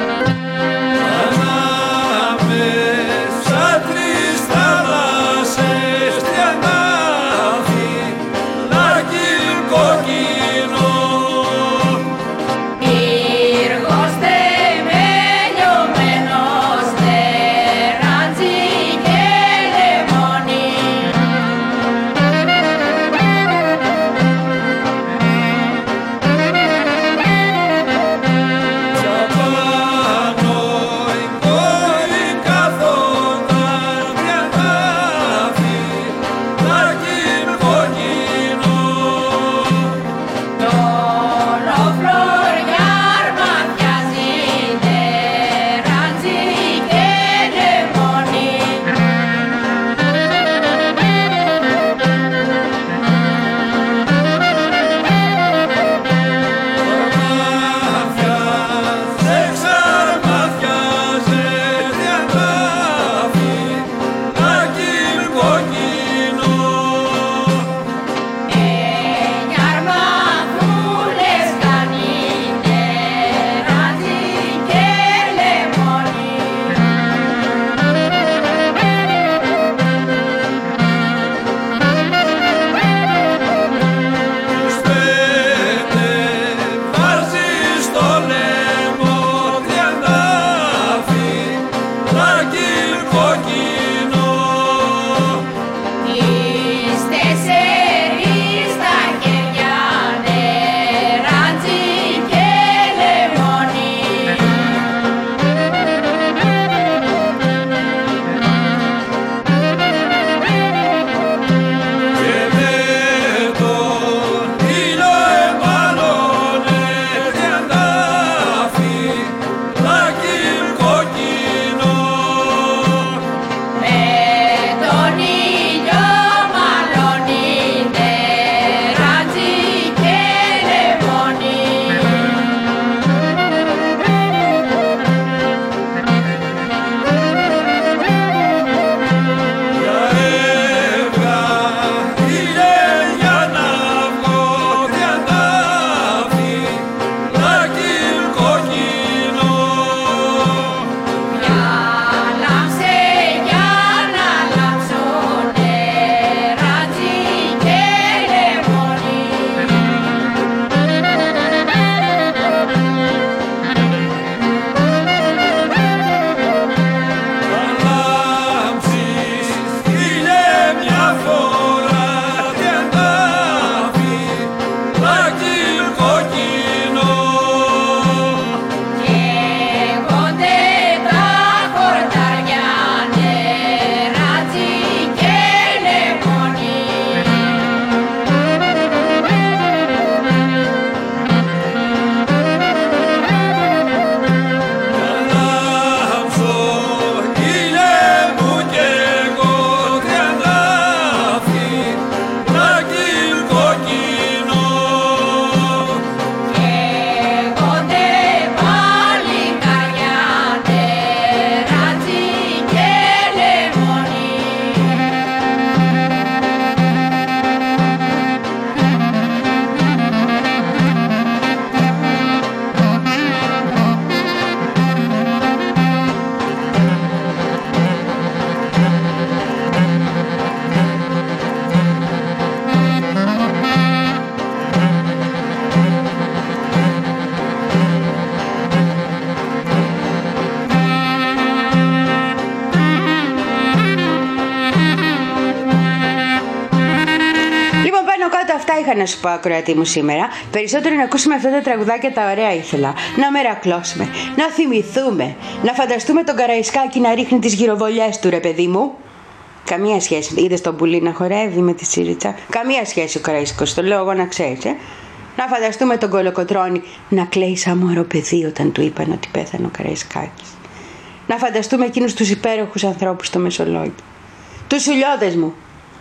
είχα να σου πω, ακροατή μου, σήμερα. Περισσότερο να ακούσουμε αυτά τα τραγουδάκια τα ωραία ήθελα. Να μερακλώσουμε, να θυμηθούμε, να φανταστούμε τον Καραϊσκάκη να ρίχνει τις γυροβολιές του, ρε παιδί μου. Καμία σχέση. Είδες τον πουλί να χορεύει με τη Σύριτσα? Καμία σχέση ο Καραϊσκός, το λέω εγώ να ξέρεις, ε. Να φανταστούμε τον Κολοκοτρώνη να κλαίει σαν μωρό παιδί όταν του είπαν ότι πέθανε ο Καραϊσκάκης. Να φανταστούμε εκείνους τους υπέροχους ανθρώπους στο Μεσολόγγι. Τους Σουλιώδες μου.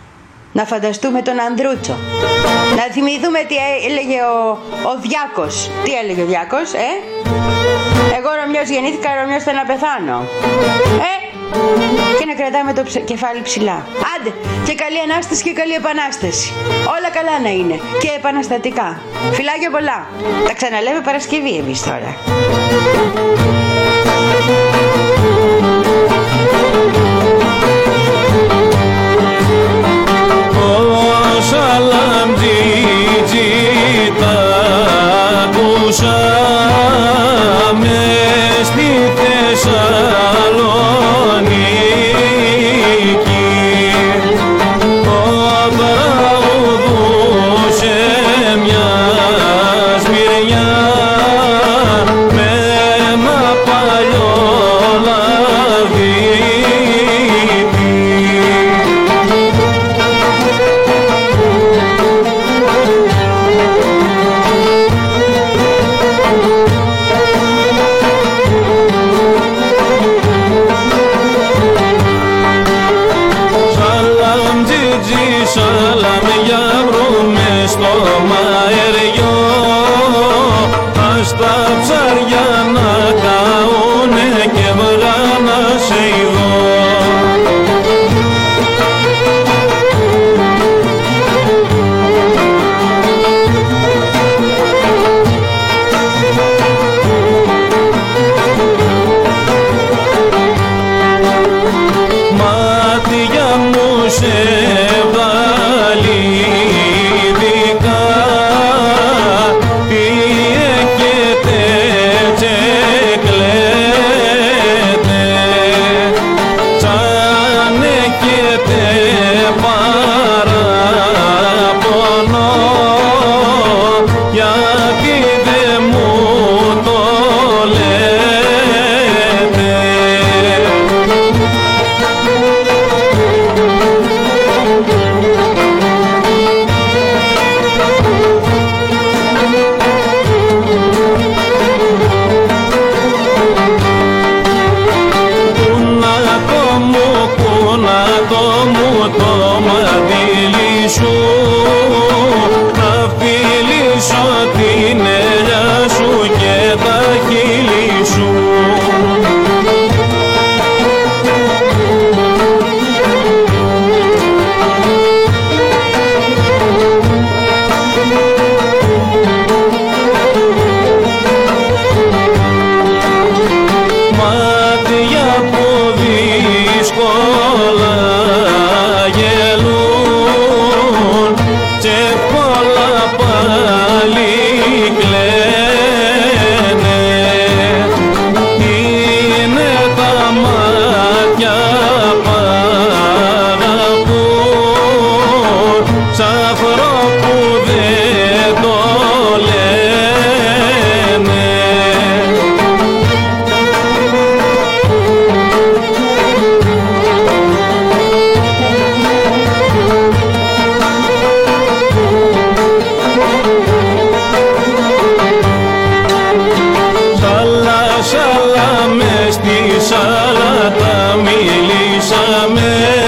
Να φανταστούμε τον Ανδρούτσο. Να θυμηθούμε τι έλεγε ο, ο Διάκος. Τι έλεγε ο Διάκος, ε? Εγώ Ρωμιός γεννήθηκα, Ρωμιός θα να πεθάνω. Ε? Και να κρατάμε το ψ- κεφάλι ψηλά. Άντε, και καλή Ανάσταση και καλή Επανάσταση. Όλα καλά να είναι. Και επαναστατικά. Φιλάκια πολλά. Τα ξαναλέμε Παρασκευή εμείς τώρα. Σαλάμ τζιτζι τα ακούσαμε στη Θεσσαλονίκη. Ο τραγουδούσε μια σμυριά με ένα παλιό λαδίτη. Σαλάμ για βρούμε στο μαεριό, ας τα ψάρια να καούνε και βγάνα σε ειδώ. Μάτια μου σε βγάλει δικά, τι έχετε τσεκλέτε, σαν έχετε παραπονό, γιατί δε μου το λέτε. Το μαντήλι σου να φιλήσω την ελιά σου και τα χείλη σου. Μάτια που δύσκολα γελούν και πολλά πάλι κλαίνε. Είναι τα μάτια που αγαπούν σαν αφρό που δεν το λένε. Σαλά, σαλά, μες στη σάλατα μιλήσαμε.